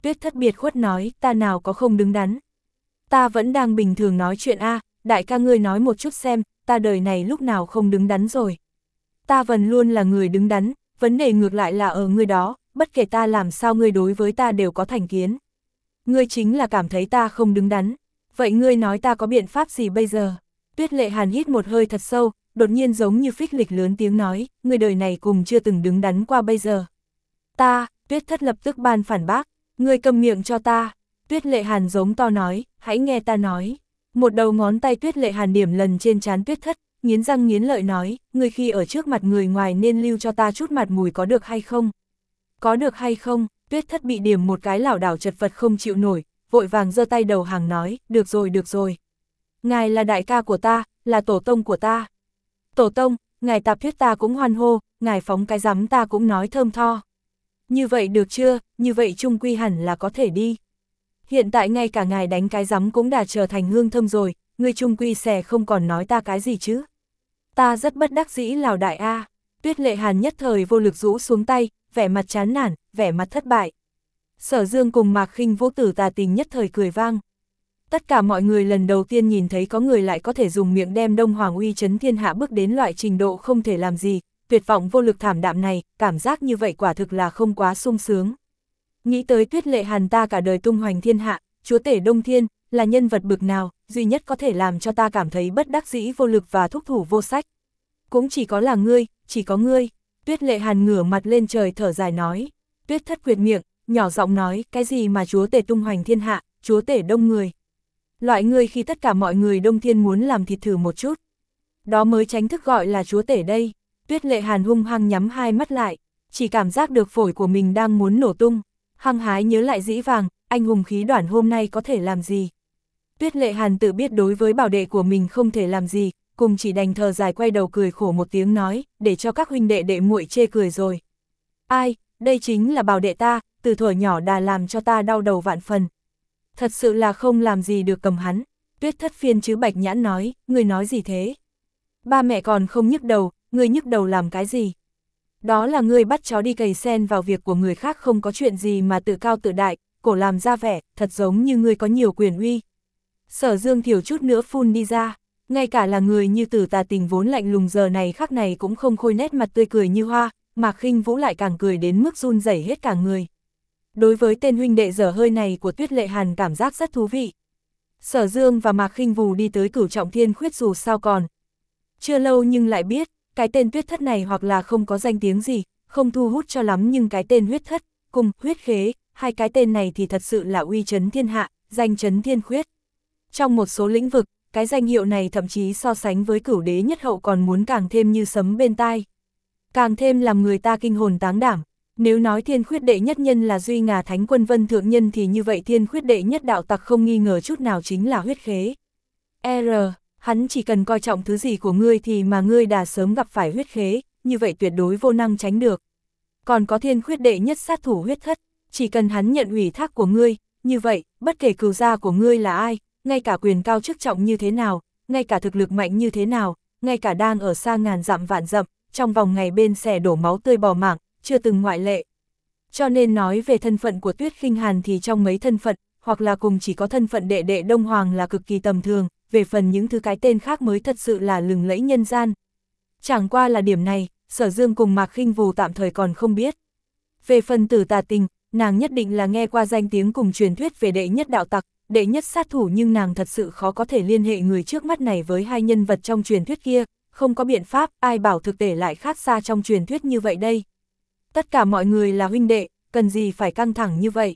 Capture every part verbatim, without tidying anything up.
Tuyết Thất biệt khuất nói, ta nào có không đứng đắn. Ta vẫn đang bình thường nói chuyện a, đại ca ngươi nói một chút xem, ta đời này lúc nào không đứng đắn rồi. Ta vẫn luôn là người đứng đắn, vấn đề ngược lại là ở ngươi đó, bất kể ta làm sao ngươi đối với ta đều có thành kiến. Ngươi chính là cảm thấy ta không đứng đắn, vậy ngươi nói ta có biện pháp gì bây giờ? Tuyết Lệ Hàn hít một hơi thật sâu, đột nhiên giống như phích lịch lớn tiếng nói, ngươi đời này cùng chưa từng đứng đắn qua bây giờ. Ta, Tuyết Thất lập tức ban phản bác, ngươi câm miệng cho ta. Tuyết Lệ Hàn giống to nói, hãy nghe ta nói. Một đầu ngón tay Tuyết Lệ Hàn điểm lần trên trán Tuyết Thất, nghiến răng nghiến lợi nói, ngươi khi ở trước mặt người ngoài nên lưu cho ta chút mặt mũi có được hay không? Có được hay không? Tuyết Thất bị điểm một cái lảo đảo chật vật không chịu nổi, vội vàng giơ tay đầu hàng nói, được rồi được rồi. Ngài là đại ca của ta, là tổ tông của ta. Tổ tông, ngài tạp thuyết ta cũng hoan hô, ngài phóng cái rắm ta cũng nói thơm tho. Như vậy được chưa, như vậy chung quy hẳn là có thể đi. Hiện tại ngay cả ngài đánh cái rắm cũng đã trở thành hương thơm rồi, ngươi chung quy sẽ không còn nói ta cái gì chứ. Ta rất bất đắc dĩ lào đại a. Tuyết Lệ Hàn nhất thời vô lực rũ xuống tay, vẻ mặt chán nản, vẻ mặt thất bại. Sở Dương cùng Mạc Khinh Vũ Tử Tà Tình nhất thời cười vang. Tất cả mọi người lần đầu tiên nhìn thấy có người lại có thể dùng miệng đem Đông Hoàng uy chấn thiên hạ bước đến loại trình độ không thể làm gì, tuyệt vọng vô lực thảm đạm này, cảm giác như vậy quả thực là không quá sung sướng. Nghĩ tới Tuyết Lệ Hàn ta cả đời tung hoành thiên hạ, chúa tể Đông Thiên, là nhân vật bực nào, duy nhất có thể làm cho ta cảm thấy bất đắc dĩ vô lực và thúc thủ vô sách. Cũng chỉ có là ngươi, chỉ có ngươi. Tuyết Lệ Hàn ngửa mặt lên trời thở dài nói. Tuyết Thất quyệt miệng, nhỏ giọng nói, cái gì mà chúa tể tung hoành thiên hạ, chúa tể đông người. Loại người khi tất cả mọi người Đông Thiên muốn làm thịt thử một chút. Đó mới tránh thức gọi là chúa tể đây. Tuyết Lệ Hàn hung hăng nhắm hai mắt lại, chỉ cảm giác được phổi của mình đang muốn nổ tung. Hăng hái nhớ lại dĩ vàng, anh hùng khí đoản hôm nay có thể làm gì. Tuyết Lệ Hàn tự biết đối với bảo đệ của mình không thể làm gì, cùng chỉ đành thờ dài quay đầu cười khổ một tiếng nói, để cho các huynh đệ đệ muội chê cười rồi. Ai, đây chính là bảo đệ ta, từ thuở nhỏ đã làm cho ta đau đầu vạn phần. Thật sự là không làm gì được cầm hắn. Tuyết Thất phiên chứ Bạch Nhãn nói, người nói gì thế? Ba mẹ còn không nhức đầu, người nhức đầu làm cái gì? Đó là ngươi bắt chó đi cày sen vào việc của người khác, không có chuyện gì mà tự cao tự đại, cổ làm ra vẻ, thật giống như ngươi có nhiều quyền uy. Sở Dương thiểu chút nữa phun đi ra, ngay cả là người như Tử Tà Tình vốn lạnh lùng giờ này khắc này cũng không khôi nét mặt tươi cười như hoa, Mạc Khinh Vũ lại càng cười đến mức run rẩy hết cả người. Đối với tên huynh đệ dở hơi này của Tuyết Lệ Hàn cảm giác rất thú vị. Sở Dương và Mạc Khinh Vũ đi tới Cửu Trọng Thiên Khuyết dù sao còn. Chưa lâu nhưng lại biết, cái tên Tuyết Thất này hoặc là không có danh tiếng gì, không thu hút cho lắm, nhưng cái tên Huyết Thất, cùng Huyết Khế, hai cái tên này thì thật sự là uy chấn thiên hạ, danh chấn thiên khuyết. Trong một số lĩnh vực, cái danh hiệu này thậm chí so sánh với Cửu Đế nhất hậu còn muốn càng thêm như sấm bên tai. Càng thêm làm người ta kinh hồn táng đảm. Nếu nói thiên khuyết đệ nhất nhân là Duy Ngà Thánh Quân Vân Thượng Nhân thì như vậy thiên khuyết đệ nhất đạo tặc không nghi ngờ chút nào chính là Huyết Khế. R, hắn chỉ cần coi trọng thứ gì của ngươi thì mà ngươi đã sớm gặp phải Huyết Khế, như vậy tuyệt đối vô năng tránh được. Còn có thiên khuyết đệ nhất sát thủ Huyết Thất, chỉ cần hắn nhận ủy thác của ngươi, như vậy, bất kể cừu gia của ngươi là ai, ngay cả quyền cao chức trọng như thế nào, ngay cả thực lực mạnh như thế nào, ngay cả đang ở xa ngàn dặm vạn dặm, trong vòng ngày bên xẻ đổ máu tươi bò mạng, chưa từng ngoại lệ. Cho nên nói về thân phận của Tuyết Khinh Hàn thì trong mấy thân phận, hoặc là cùng chỉ có thân phận đệ đệ Đông Hoàng là cực kỳ tầm thường, về phần những thứ cái tên khác mới thật sự là lừng lẫy nhân gian. Chẳng qua là điểm này, Sở Dương cùng Mạc Khinh Vũ tạm thời còn không biết. Về phần Tử Tà Tình, nàng nhất định là nghe qua danh tiếng cùng truyền thuyết về đệ nhất đạo tặc, đệ nhất sát thủ, nhưng nàng thật sự khó có thể liên hệ người trước mắt này với hai nhân vật trong truyền thuyết kia, không có biện pháp, ai bảo thực tế lại khác xa trong truyền thuyết như vậy đây. Tất cả mọi người là huynh đệ, cần gì phải căng thẳng như vậy.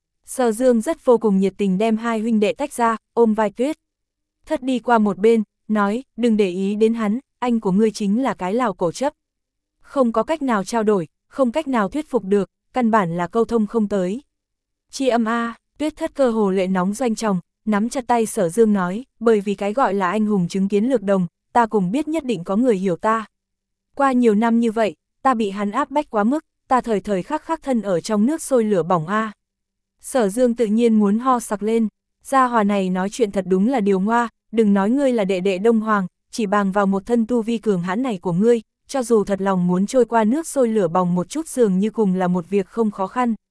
Sở Dương rất vô cùng nhiệt tình đem hai huynh đệ tách ra, ôm vai Tuyết Thất đi qua một bên, nói, đừng để ý đến hắn, anh của ngươi chính là cái lào cổ chấp. Không có cách nào trao đổi, không cách nào thuyết phục được, căn bản là câu thông không tới. Chi âm a, Tuyết Thất cơ hồ lệ nóng doanh tròng, nắm chặt tay Sở Dương nói, bởi vì cái gọi là anh hùng chứng kiến lược đồng, ta cùng biết nhất định có người hiểu ta. Qua nhiều năm như vậy, ta bị hắn áp bách quá mức, ta thời thời khắc khắc thân ở trong nước sôi lửa bỏng a. Sở Dương tự nhiên muốn ho sặc lên, gia hòa này nói chuyện thật đúng là điều ngoa, đừng nói ngươi là đệ đệ Đông Hoàng, chỉ bằng vào một thân tu vi cường hãn này của ngươi, cho dù thật lòng muốn trôi qua nước sôi lửa bỏng một chút dường như cùng là một việc không khó khăn.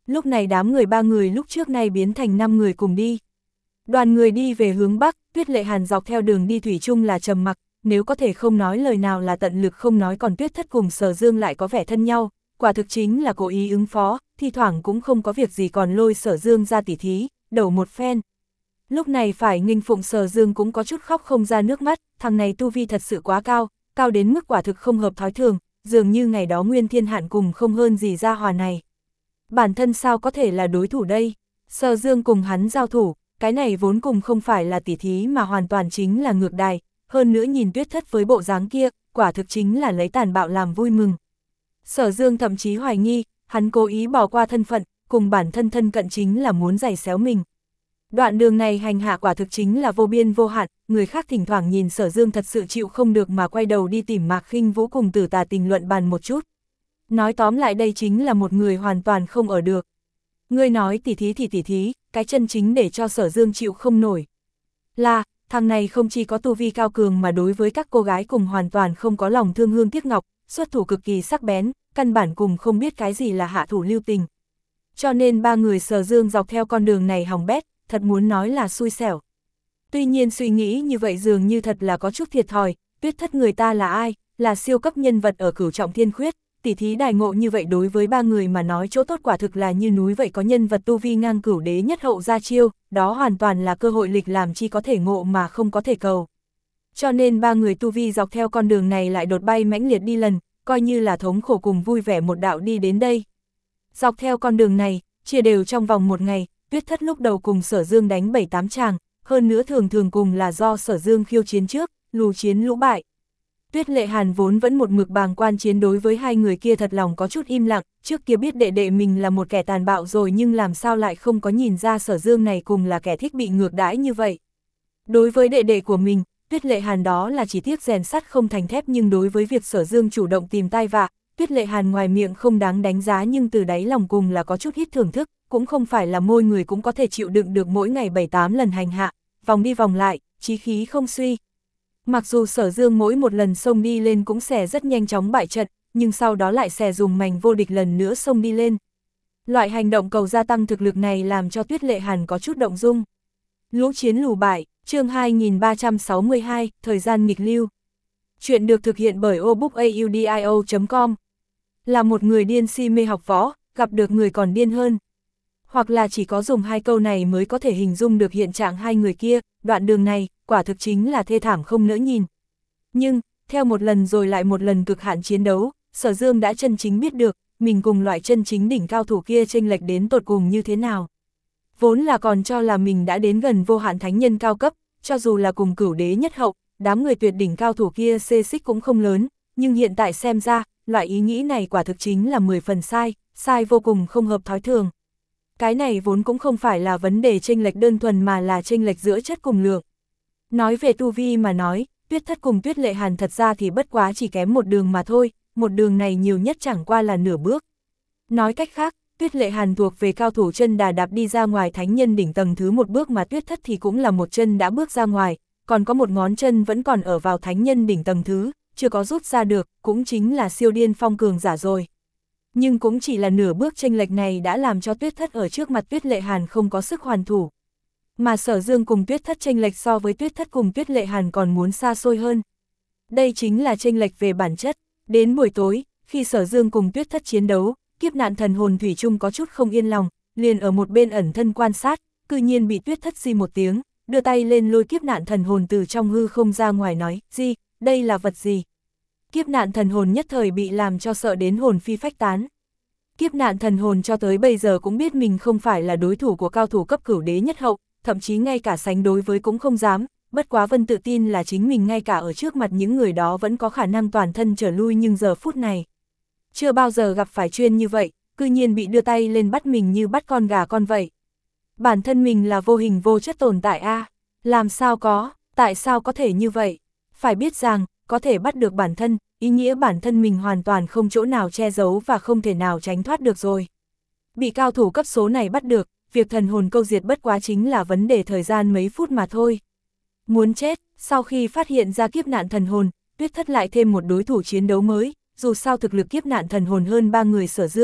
Lúc này đám người ba người lúc trước nay biến thành năm người cùng đi. Đoàn người đi về hướng Bắc, Tuyết Lệ Hàn dọc theo đường đi thủy chung là trầm mặc, nếu có thể không nói lời nào là tận lực không nói, còn Tuyết Thất cùng Sở Dương lại có vẻ thân nhau, quả thực chính là cố ý ứng phó, thi thoảng cũng không có việc gì còn lôi Sở Dương ra tỉ thí, đầu một phen. Lúc này phải nghênh phụng Sở Dương cũng có chút khóc không ra nước mắt, thằng này tu vi thật sự quá cao, cao đến mức quả thực không hợp thói thường, dường như ngày đó Nguyên Thiên Hạn cùng không hơn gì gia hòa này. Bản thân sao có thể là đối thủ đây? Sở Dương cùng hắn giao thủ, cái này vốn cùng không phải là tỉ thí mà hoàn toàn chính là ngược đài, hơn nữa nhìn Tuyết Thất với bộ dáng kia, quả thực chính là lấy tàn bạo làm vui mừng. Sở Dương thậm chí hoài nghi, hắn cố ý bỏ qua thân phận, cùng bản thân thân cận chính là muốn giày xéo mình. Đoạn đường này hành hạ quả thực chính là vô biên vô hạn, người khác thỉnh thoảng nhìn Sở Dương thật sự chịu không được mà quay đầu đi tìm Mạc Khinh Vũ cùng Tử Tà Tình luận bàn một chút. Nói tóm lại đây chính là một người hoàn toàn không ở được. Ngươi nói tỉ thí thì tỉ thí, cái chân chính để cho Sở Dương chịu không nổi là, thằng này không chỉ có tu vi cao cường mà đối với các cô gái cùng hoàn toàn không có lòng thương hương tiếc ngọc, xuất thủ cực kỳ sắc bén, căn bản cùng không biết cái gì là hạ thủ lưu tình. Cho nên ba người Sở Dương dọc theo con đường này hỏng bét, thật muốn nói là xui xẻo. Tuy nhiên suy nghĩ như vậy dường như thật là có chút thiệt thòi, Tuyết Thất người ta là ai, là siêu cấp nhân vật ở Cửu Trọng Thiên Khuyết, tỉ thí đài ngộ như vậy đối với ba người mà nói chỗ tốt quả thực là như núi vậy, có nhân vật tu vi ngang Cửu Đế nhất hậu ra chiêu, đó hoàn toàn là cơ hội lịch làm chi có thể ngộ mà không có thể cầu. Cho nên ba người tu vi dọc theo con đường này lại đột bay mãnh liệt đi lần, coi như là thống khổ cùng vui vẻ một đạo đi đến đây. Dọc theo con đường này, chia đều trong vòng một ngày, Tuyết Thất lúc đầu cùng Sở Dương đánh bảy tám tràng, hơn nữa thường thường cùng là do Sở Dương khiêu chiến trước, lù chiến lũ bại. Tuyết Lệ Hàn vốn vẫn một mực bàng quan chiến đối với hai người kia thật lòng có chút im lặng, trước kia biết đệ đệ mình là một kẻ tàn bạo rồi nhưng làm sao lại không có nhìn ra Sở Dương này cùng là kẻ thích bị ngược đãi như vậy. Đối với đệ đệ của mình, Tuyết Lệ Hàn đó là chỉ tiếc rèn sắt không thành thép, nhưng đối với việc Sở Dương chủ động tìm tai vạ, Tuyết Lệ Hàn ngoài miệng không đáng đánh giá nhưng từ đáy lòng cùng là có chút ít thưởng thức, cũng không phải là môi người cũng có thể chịu đựng được mỗi ngày bảy tám lần hành hạ, vòng đi vòng lại, chí khí không suy. Mặc dù Sở Dương mỗi một lần xông đi lên cũng sẽ rất nhanh chóng bại trận, nhưng sau đó lại sẽ dùng mảnh vô địch lần nữa xông đi lên. Loại hành động cầu gia tăng thực lực này làm cho Tuyết Lệ Hàn có chút động dung. Lũ chiến lù bại, chương hai nghìn ba trăm sáu mươi hai, thời gian nghịch lưu. Chuyện được thực hiện bởi obookaudio chấm com. Là một người điên si mê học võ, gặp được người còn điên hơn. Hoặc là chỉ có dùng hai câu này mới có thể hình dung được hiện trạng hai người kia, đoạn đường này, quả thực chính là thê thảm không nỡ nhìn. Nhưng, theo một lần rồi lại một lần cực hạn chiến đấu, Sở Dương đã chân chính biết được, mình cùng loại chân chính đỉnh cao thủ kia chênh lệch đến tột cùng như thế nào. Vốn là còn cho là mình đã đến gần vô hạn thánh nhân cao cấp, cho dù là cùng Cửu Đế nhất hậu, đám người tuyệt đỉnh cao thủ kia xê xích cũng không lớn, nhưng hiện tại xem ra, loại ý nghĩ này quả thực chính là mười phần sai, sai vô cùng không hợp thói thường. Cái này vốn cũng không phải là vấn đề chênh lệch đơn thuần mà là chênh lệch giữa chất cùng lượng. Nói về tu vi mà nói, Tuyết Thất cùng Tuyết Lệ Hàn thật ra thì bất quá chỉ kém một đường mà thôi, một đường này nhiều nhất chẳng qua là nửa bước. Nói cách khác, Tuyết Lệ Hàn thuộc về cao thủ chân đà đạp đi ra ngoài thánh nhân đỉnh tầng thứ một bước, mà Tuyết Thất thì cũng là một chân đã bước ra ngoài, còn có một ngón chân vẫn còn ở vào thánh nhân đỉnh tầng thứ, chưa có rút ra được, cũng chính là siêu điên phong cường giả rồi. Nhưng cũng chỉ là nửa bước chênh lệch này đã làm cho Tuyết Thất ở trước mặt Tuyết Lệ Hàn không có sức hoàn thủ. Mà Sở Dương cùng Tuyết Thất chênh lệch so với Tuyết Thất cùng Tuyết Lệ Hàn còn muốn xa xôi hơn. Đây chính là chênh lệch về bản chất. Đến buổi tối, khi Sở Dương cùng Tuyết Thất chiến đấu, kiếp nạn thần hồn thủy chung có chút không yên lòng, liền ở một bên ẩn thân quan sát, cư nhiên bị Tuyết Thất xì một tiếng, đưa tay lên lôi kiếp nạn thần hồn từ trong hư không ra ngoài nói, gì, đây là vật gì? Kiếp nạn thần hồn nhất thời bị làm cho sợ đến hồn phi phách tán. Kiếp nạn thần hồn cho tới bây giờ cũng biết mình không phải là đối thủ của cao thủ cấp Cửu Đế nhất hậu, thậm chí ngay cả sánh đối với cũng không dám, bất quá Vân tự tin là chính mình ngay cả ở trước mặt những người đó vẫn có khả năng toàn thân trở lui, nhưng giờ phút này chưa bao giờ gặp phải chuyên như vậy, cư nhiên bị đưa tay lên bắt mình như bắt con gà con vậy. Bản thân mình là vô hình vô chất tồn tại a, à? Làm sao có, tại sao có thể như vậy? Phải biết rằng, có thể bắt được bản thân, ý nghĩa bản thân mình hoàn toàn không chỗ nào che giấu và không thể nào tránh thoát được rồi. Bị cao thủ cấp số này bắt được, việc thần hồn câu diệt bất quá chính là vấn đề thời gian mấy phút mà thôi. Muốn chết, sau khi phát hiện ra kiếp nạn thần hồn, Tuyết Thất lại thêm một đối thủ chiến đấu mới, dù sao thực lực kiếp nạn thần hồn hơn ba người Sở Dương,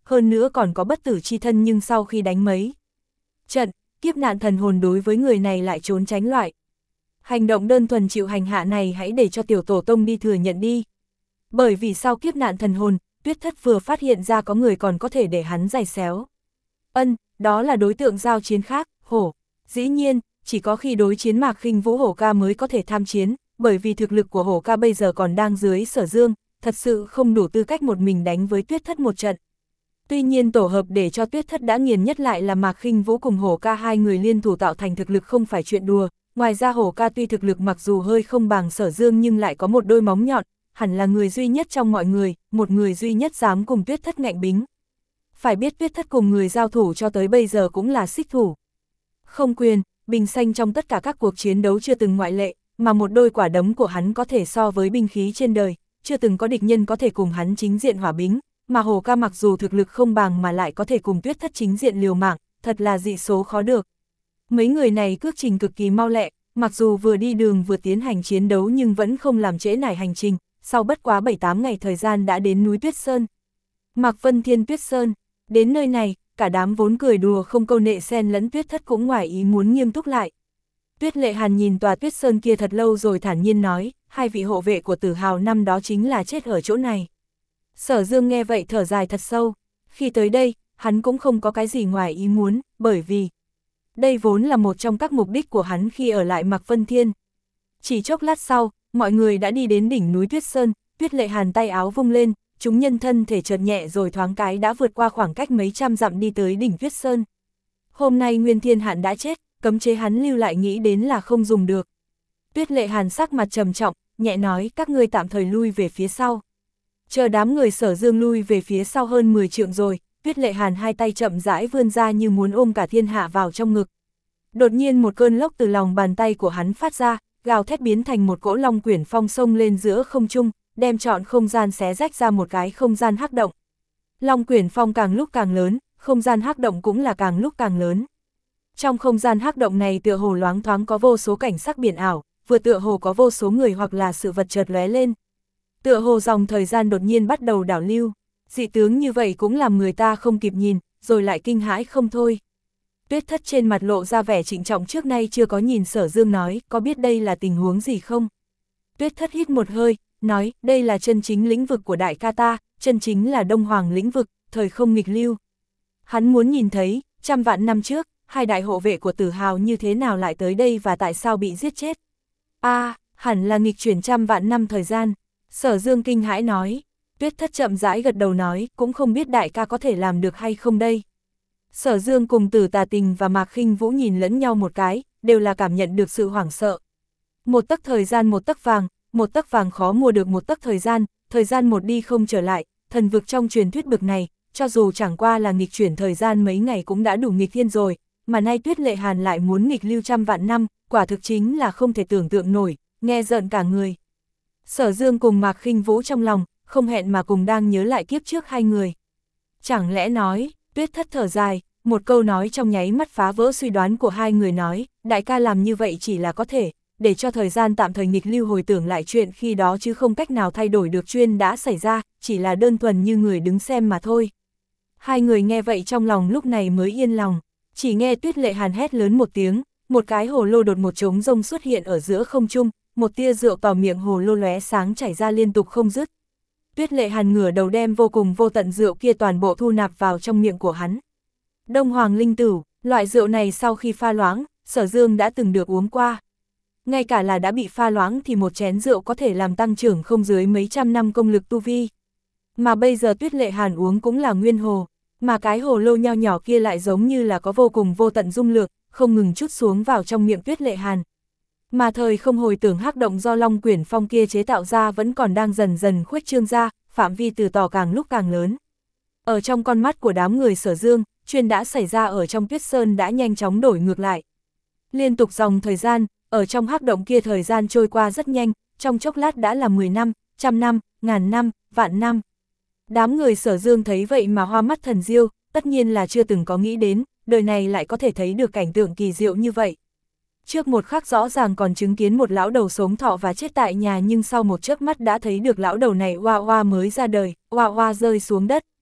hơn nữa còn có bất tử chi thân, nhưng sau khi đánh mấy trận, kiếp nạn thần hồn đối với người này lại trốn tránh loại. Hành động đơn thuần chịu hành hạ này hãy để cho tiểu tổ tông đi thừa nhận đi. Bởi vì sau kiếp nạn thần hồn, Tuyết Thất vừa phát hiện ra có người còn có thể để hắn giày xéo. Ân, đó là đối tượng giao chiến khác, hổ. Dĩ nhiên, chỉ có khi đối chiến Mạc Khinh Vũ hổ ca mới có thể tham chiến, bởi vì thực lực của hổ ca bây giờ còn đang dưới Sở Dương, thật sự không đủ tư cách một mình đánh với Tuyết Thất một trận. Tuy nhiên tổ hợp để cho Tuyết Thất đã nghiền nhất lại là Mạc Khinh Vũ cùng hổ ca, hai người liên thủ tạo thành thực lực không phải chuyện đùa. Ngoài ra hổ ca tuy thực lực mặc dù hơi không bằng Sở Dương nhưng lại có một đôi móng nhọn, hẳn là người duy nhất trong mọi người, một người duy nhất dám cùng Tuyết Thất ngạnh bính. Phải biết Tuyết Thất cùng người giao thủ cho tới bây giờ cũng là xích thủ. Không quyền, bình xanh trong tất cả các cuộc chiến đấu chưa từng ngoại lệ, mà một đôi quả đấm của hắn có thể so với binh khí trên đời, chưa từng có địch nhân có thể cùng hắn chính diện hỏa bính, mà hổ ca mặc dù thực lực không bằng mà lại có thể cùng Tuyết Thất chính diện liều mạng, thật là dị số khó được. Mấy người này cước trình cực kỳ mau lẹ, mặc dù vừa đi đường vừa tiến hành chiến đấu nhưng vẫn không làm trễ nải hành trình, sau bất quá bảy tám ngày thời gian đã đến núi Tuyết Sơn. Mạc Vân Thiên Tuyết Sơn, đến nơi này, cả đám vốn cười đùa không câu nệ xen lẫn Tuyết Thất cũng ngoài ý muốn nghiêm túc lại. Tuyết Lệ Hàn nhìn tòa Tuyết Sơn kia thật lâu rồi thản nhiên nói, hai vị hộ vệ của Tử Hào năm đó chính là chết ở chỗ này. Sở Dương nghe vậy thở dài thật sâu, khi tới đây, hắn cũng không có cái gì ngoài ý muốn, bởi vì đây vốn là một trong các mục đích của hắn khi ở lại Mạc Vân Thiên. Chỉ chốc lát sau, mọi người đã đi đến đỉnh núi Tuyết Sơn, Tuyết Lệ Hàn tay áo vung lên, chúng nhân thân thể chợt nhẹ rồi thoáng cái đã vượt qua khoảng cách mấy trăm dặm đi tới đỉnh Tuyết Sơn. Hôm nay Nguyên Thiên Hạn đã chết, cấm chế hắn lưu lại nghĩ đến là không dùng được. Tuyết Lệ Hàn sắc mặt trầm trọng, nhẹ nói các ngươi tạm thời lui về phía sau. Chờ đám người Sở Dương lui về phía sau hơn mười trượng rồi, Tuyết Lệ Hàn hai tay chậm rãi vươn ra như muốn ôm cả thiên hạ vào trong ngực. Đột nhiên một cơn lốc từ lòng bàn tay của hắn phát ra, gào thét biến thành một cỗ long quyển phong xông lên giữa không trung, đem trọn không gian xé rách ra một cái không gian hắc động. Long quyển phong càng lúc càng lớn, không gian hắc động cũng là càng lúc càng lớn. Trong không gian hắc động này tựa hồ loáng thoáng có vô số cảnh sắc biển ảo, vừa tựa hồ có vô số người hoặc là sự vật chợt lóe lên. Tựa hồ dòng thời gian đột nhiên bắt đầu đảo lưu, dị tướng như vậy cũng làm người ta không kịp nhìn, rồi lại kinh hãi không thôi. Tuyết Thất trên mặt lộ ra vẻ trịnh trọng trước nay chưa có, nhìn Sở Dương nói, có biết đây là tình huống gì không? Tuyết Thất hít một hơi, nói, đây là chân chính lĩnh vực của đại ca ta, chân chính là Đông Hoàng lĩnh vực, thời không nghịch lưu. Hắn muốn nhìn thấy, trăm vạn năm trước, hai đại hộ vệ của Tử Hào như thế nào lại tới đây và tại sao bị giết chết. A, à, hẳn là nghịch chuyển trăm vạn năm thời gian. Sở Dương kinh hãi nói. Tuyết Thất chậm rãi gật đầu nói, cũng không biết đại ca có thể làm được hay không đây. Sở Dương cùng Tử Tà Tình và Mạc Khinh Vũ nhìn lẫn nhau một cái, đều là cảm nhận được sự hoảng sợ. Một tấc thời gian một tấc vàng, một tấc vàng khó mua được một tấc thời gian, thời gian một đi không trở lại, thần vực trong truyền thuyết bực này, cho dù chẳng qua là nghịch chuyển thời gian mấy ngày cũng đã đủ nghịch thiên rồi, mà nay Tuyết Lệ Hàn lại muốn nghịch lưu trăm vạn năm, quả thực chính là không thể tưởng tượng nổi, nghe rợn cả người. Sở Dương cùng Mạc Khinh Vũ trong lòng, không hẹn mà cùng đang nhớ lại kiếp trước hai người. Chẳng lẽ nói, Tuyết Thất thở dài, một câu nói trong nháy mắt phá vỡ suy đoán của hai người nói, đại ca làm như vậy chỉ là có thể, để cho thời gian tạm thời nghịch lưu hồi tưởng lại chuyện khi đó chứ không cách nào thay đổi được chuyện đã xảy ra, chỉ là đơn thuần như người đứng xem mà thôi. Hai người nghe vậy trong lòng lúc này mới yên lòng, chỉ nghe Tuyết Lệ Hàn hét lớn một tiếng, một cái hồ lô đột một trống rông xuất hiện ở giữa không trung, một tia rượu tỏ miệng hồ lô lóe sáng chảy ra liên tục không dứt. Tuyết Lệ Hàn ngửa đầu đem vô cùng vô tận rượu kia toàn bộ thu nạp vào trong miệng của hắn. Đông Hoàng linh tửu, loại rượu này sau khi pha loãng, Sở Dương đã từng được uống qua. Ngay cả là đã bị pha loãng thì một chén rượu có thể làm tăng trưởng không dưới mấy trăm năm công lực tu vi. Mà bây giờ Tuyết Lệ Hàn uống cũng là nguyên hồ, mà cái hồ lô nho nhỏ kia lại giống như là có vô cùng vô tận dung lượng, không ngừng chút xuống vào trong miệng Tuyết Lệ Hàn. Mà thời không hồi tưởng hắc động do Long Quyển Phong kia chế tạo ra vẫn còn đang dần dần khuếch trương ra, phạm vi từ tỏ càng lúc càng lớn. Ở trong con mắt của đám người Sở Dương, chuyện đã xảy ra ở trong Tuyết Sơn đã nhanh chóng đổi ngược lại. Liên tục dòng thời gian, ở trong hắc động kia thời gian trôi qua rất nhanh, trong chốc lát đã là mười năm, trăm năm, ngàn năm, vạn năm. Đám người Sở Dương thấy vậy mà hoa mắt thần diêu, tất nhiên là chưa từng có nghĩ đến, đời này lại có thể thấy được cảnh tượng kỳ diệu như vậy. Trước một khắc rõ ràng còn chứng kiến một lão đầu sống thọ và chết tại nhà, nhưng sau một chớp mắt đã thấy được lão đầu này oa oa mới ra đời, oa oa rơi xuống đất.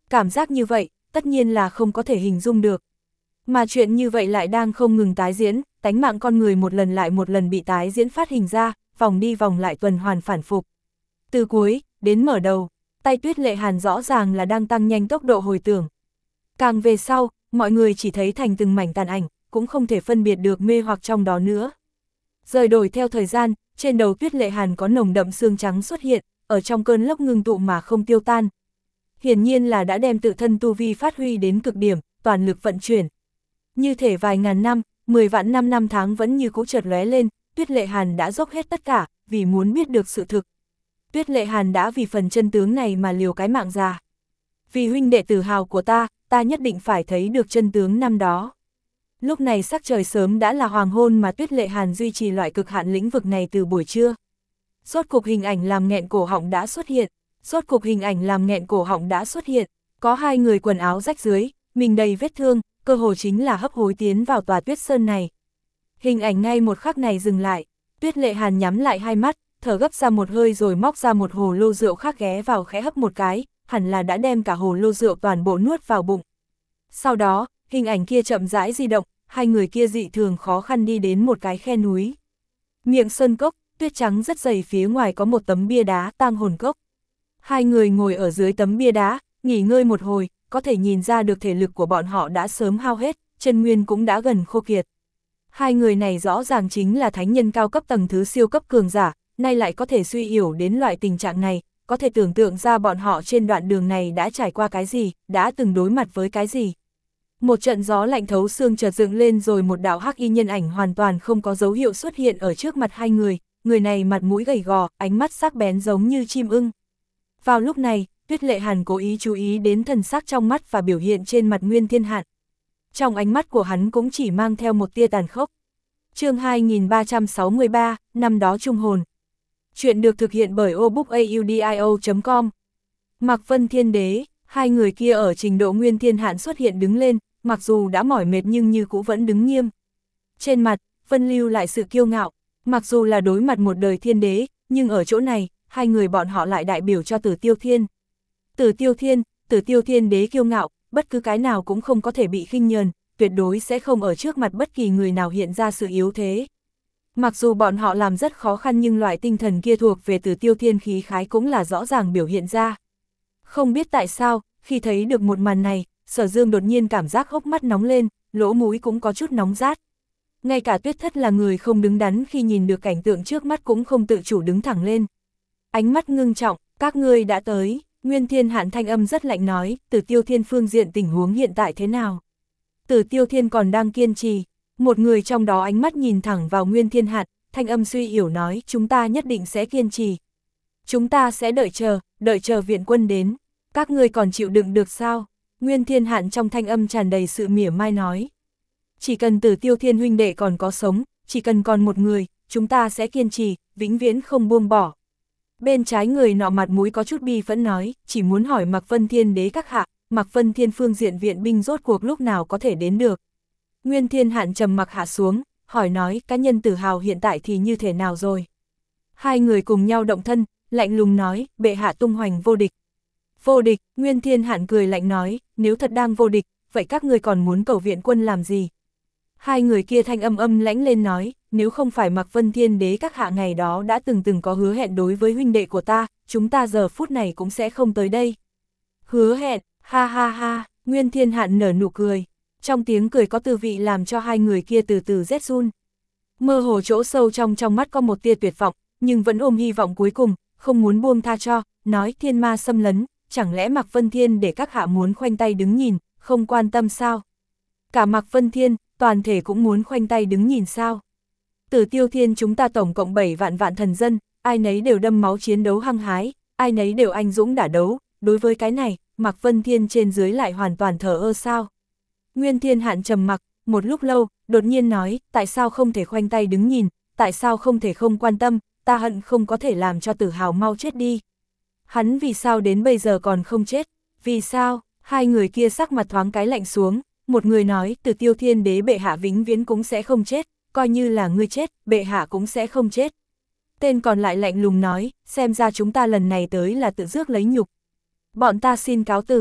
Cảm giác như vậy, tất nhiên là không có thể hình dung được. Mà chuyện như vậy lại đang không ngừng tái diễn, tánh mạng con người một lần lại một lần bị tái diễn phát hình ra, vòng đi vòng lại tuần hoàn phản phục. Từ cuối, đến mở đầu, tay Tuyết Lệ Hàn rõ ràng là đang tăng nhanh tốc độ hồi tưởng. Càng về sau, mọi người chỉ thấy thành từng mảnh tàn ảnh, cũng không thể phân biệt được mê hoặc trong đó nữa. Rời đổi theo thời gian, trên đầu Tuyết Lệ Hàn có nồng đậm xương trắng xuất hiện, ở trong cơn lốc ngưng tụ mà không tiêu tan. Hiển nhiên là đã đem tự thân tu vi phát huy đến cực điểm, toàn lực vận chuyển. Như thể vài ngàn năm, mười vạn năm năm tháng vẫn như cũ chợt lóe lên, Tuyết Lệ Hàn đã dốc hết tất cả, vì muốn biết được sự thực. Tuyết Lệ Hàn đã vì phần chân tướng này mà liều cái mạng già. Vì huynh đệ tự hào của ta, ta nhất định phải thấy được chân tướng năm đó. Lúc này sắc trời sớm đã là hoàng hôn mà Tuyết Lệ Hàn duy trì loại cực hạn lĩnh vực này từ buổi trưa. Rốt cục hình ảnh làm nghẹn cổ họng đã xuất hiện, rốt cục hình ảnh làm nghẹn cổ họng đã xuất hiện, có hai người quần áo rách rưới, mình đầy vết thương, cơ hồ chính là hấp hối tiến vào tòa Tuyết Sơn này. Hình ảnh ngay một khắc này dừng lại, Tuyết Lệ Hàn nhắm lại hai mắt, thở gấp ra một hơi rồi móc ra một hồ lô rượu khác ghé vào khẽ hấp một cái, hẳn là đã đem cả hồ lô rượu toàn bộ nuốt vào bụng. Sau đó, hình ảnh kia chậm rãi di động, hai người kia dị thường khó khăn đi đến một cái khe núi. Miệng sơn cốc, tuyết trắng rất dày, phía ngoài có một tấm bia đá tang hồn cốc. Hai người ngồi ở dưới tấm bia đá, nghỉ ngơi một hồi, có thể nhìn ra được thể lực của bọn họ đã sớm hao hết, chân nguyên cũng đã gần khô kiệt. Hai người này rõ ràng chính là thánh nhân cao cấp tầng thứ siêu cấp cường giả, nay lại có thể suy yếu đến loại tình trạng này, có thể tưởng tượng ra bọn họ trên đoạn đường này đã trải qua cái gì, đã từng đối mặt với cái gì. Một trận gió lạnh thấu xương chợt dựng lên rồi một đạo hắc y nhân ảnh hoàn toàn không có dấu hiệu xuất hiện ở trước mặt hai người, người này mặt mũi gầy gò, ánh mắt sắc bén giống như chim ưng. Vào lúc này, Tuyết Lệ Hàn cố ý chú ý đến thần sắc trong mắt và biểu hiện trên mặt Nguyên Thiên Hạn. Trong ánh mắt của hắn cũng chỉ mang theo một tia tàn khốc. Chương hai nghìn ba trăm sáu mươi ba, năm đó trung hồn. Chuyện được thực hiện bởi obookaudio chấm com. Mạc Vân Thiên Đế, hai người kia ở trình độ Nguyên Thiên Hạn xuất hiện đứng lên, mặc dù đã mỏi mệt nhưng như cũ vẫn đứng nghiêm. Trên mặt, Vân lưu lại sự kiêu ngạo, mặc dù là đối mặt một đời thiên đế, nhưng ở chỗ này, hai người bọn họ lại đại biểu cho Tử Tiêu Thiên. Tử Tiêu Thiên, Tử Tiêu Thiên Đế kiêu ngạo, bất cứ cái nào cũng không có thể bị khinh nhờn, tuyệt đối sẽ không ở trước mặt bất kỳ người nào hiện ra sự yếu thế. Mặc dù bọn họ làm rất khó khăn nhưng loại tinh thần kia thuộc về Tử Tiêu Thiên khí khái cũng là rõ ràng biểu hiện ra. Không biết tại sao, khi thấy được một màn này, Sở Dương đột nhiên cảm giác hốc mắt nóng lên, lỗ mũi cũng có chút nóng rát. Ngay cả Tuyết Thất là người không đứng đắn khi nhìn được cảnh tượng trước mắt cũng không tự chủ đứng thẳng lên. Ánh mắt ngưng trọng, các ngươi đã tới, Nguyên Thiên Hạn thanh âm rất lạnh nói, Tử Tiêu Thiên phương diện tình huống hiện tại thế nào? Tử Tiêu Thiên còn đang kiên trì, một người trong đó ánh mắt nhìn thẳng vào Nguyên Thiên Hạn, thanh âm suy yếu nói, chúng ta nhất định sẽ kiên trì. Chúng ta sẽ đợi chờ, đợi chờ viện quân đến, các ngươi còn chịu đựng được sao? Nguyên Thiên Hạn trong thanh âm tràn đầy sự mỉa mai nói. Chỉ cần Tử Tiêu Thiên huynh đệ còn có sống, chỉ cần còn một người, chúng ta sẽ kiên trì, vĩnh viễn không buông bỏ. Bên trái người nọ mặt mũi có chút bi phẫn nói, chỉ muốn hỏi Mạc Vân Thiên Đế các hạ, Mạc Vân Thiên phương diện viện binh rốt cuộc lúc nào có thể đến được. Nguyên Thiên Hạn trầm mặc hạ xuống, hỏi nói, cá nhân Tử Hào hiện tại thì như thế nào rồi? Hai người cùng nhau động thân, lạnh lùng nói, bệ hạ tung hoành vô địch. Vô địch, Nguyên Thiên Hạn cười lạnh nói, nếu thật đang vô địch, vậy các ngươi còn muốn cầu viện quân làm gì? Hai người kia thanh âm âm lãnh lên nói, nếu không phải Mạc Vân Thiên Đế các hạ ngày đó đã từng từng có hứa hẹn đối với huynh đệ của ta, chúng ta giờ phút này cũng sẽ không tới đây. Hứa hẹn, ha ha ha, Nguyên Thiên Hạn nở nụ cười. Trong tiếng cười có tư vị làm cho hai người kia từ từ rét run. Mơ hồ chỗ sâu trong trong mắt có một tia tuyệt vọng, nhưng vẫn ôm hy vọng cuối cùng, không muốn buông tha cho, nói thiên ma xâm lấn, chẳng lẽ Mạc Vân Thiên để các hạ muốn khoanh tay đứng nhìn, không quan tâm sao? Cả Mạc Vân Thiên, toàn thể cũng muốn khoanh tay đứng nhìn sao? Tử Tiêu Thiên chúng ta tổng cộng bảy vạn vạn thần dân, ai nấy đều đâm máu chiến đấu hăng hái, ai nấy đều anh dũng đả đấu, đối với cái này, Mạc Vân Thiên trên dưới lại hoàn toàn thờ ơ sao? Nguyên Thiên Hạn trầm mặc, một lúc lâu, đột nhiên nói, tại sao không thể khoanh tay đứng nhìn, tại sao không thể không quan tâm, ta hận không có thể làm cho Tử Hào mau chết đi. Hắn vì sao đến bây giờ còn không chết, vì sao? Hai người kia sắc mặt thoáng cái lạnh xuống, một người nói, Tử Tiêu Thiên Đế bệ hạ vĩnh viễn cũng sẽ không chết, coi như là ngươi chết, bệ hạ cũng sẽ không chết. Tên còn lại lạnh lùng nói, xem ra chúng ta lần này tới là tự rước lấy nhục. Bọn ta xin cáo từ.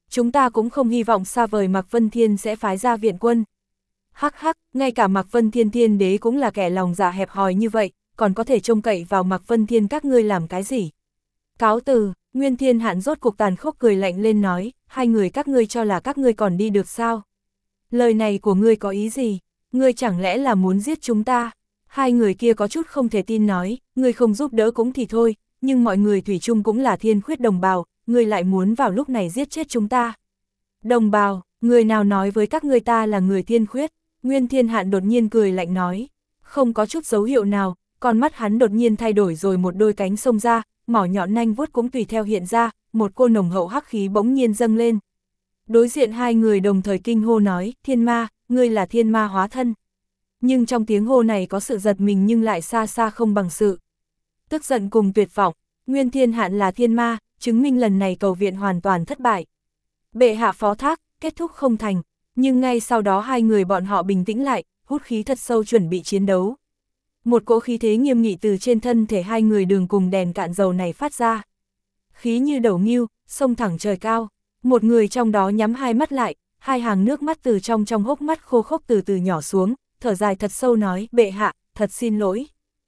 chúng ta cũng không hy vọng xa vời Mạc Vân Thiên sẽ phái ra viện quân. Hắc hắc, ngay cả Mạc Vân Thiên Thiên đế cũng là kẻ lòng dạ hẹp hòi như vậy, còn có thể trông cậy vào Mạc Vân Thiên các ngươi làm cái gì? Cáo từ, Nguyên Thiên Hạn rốt cục tàn khốc cười lạnh lên nói, hai người các ngươi cho là các ngươi còn đi được sao? Lời này của ngươi có ý gì? Ngươi chẳng lẽ là muốn giết chúng ta? Hai người kia có chút không thể tin nói, ngươi không giúp đỡ cũng thì thôi, nhưng mọi người thủy chung cũng là thiên khuyết đồng bào, ngươi lại muốn vào lúc này giết chết chúng ta. Đồng bào, người nào nói với các ngươi ta là người thiên khuyết? Nguyên Thiên Hạn đột nhiên cười lạnh nói, không có chút dấu hiệu nào, con mắt hắn đột nhiên thay đổi rồi một đôi cánh xông ra, mỏ nhọn nanh vuốt cũng tùy theo hiện ra, một cô nồng hậu hắc khí bỗng nhiên dâng lên. Đối diện hai người đồng thời kinh hô nói, thiên ma, ngươi là thiên ma hóa thân. Nhưng trong tiếng hô này có sự giật mình nhưng lại xa xa không bằng sự tức giận cùng tuyệt vọng. Nguyên Thiên Hạn là thiên ma, chứng minh lần này cầu viện hoàn toàn thất bại. Bệ hạ phó thác, kết thúc không thành, nhưng ngay sau đó hai người bọn họ bình tĩnh lại, hút khí thật sâu chuẩn bị chiến đấu. Một cỗ khí thế nghiêm nghị từ trên thân thể hai người đường cùng đèn cạn dầu này phát ra. Khí như đầu ngưu, sông thẳng trời cao, một người trong đó nhắm hai mắt lại, hai hàng nước mắt từ trong trong hốc mắt khô khốc từ từ nhỏ xuống, thở dài thật sâu nói, bệ hạ, thật xin lỗi.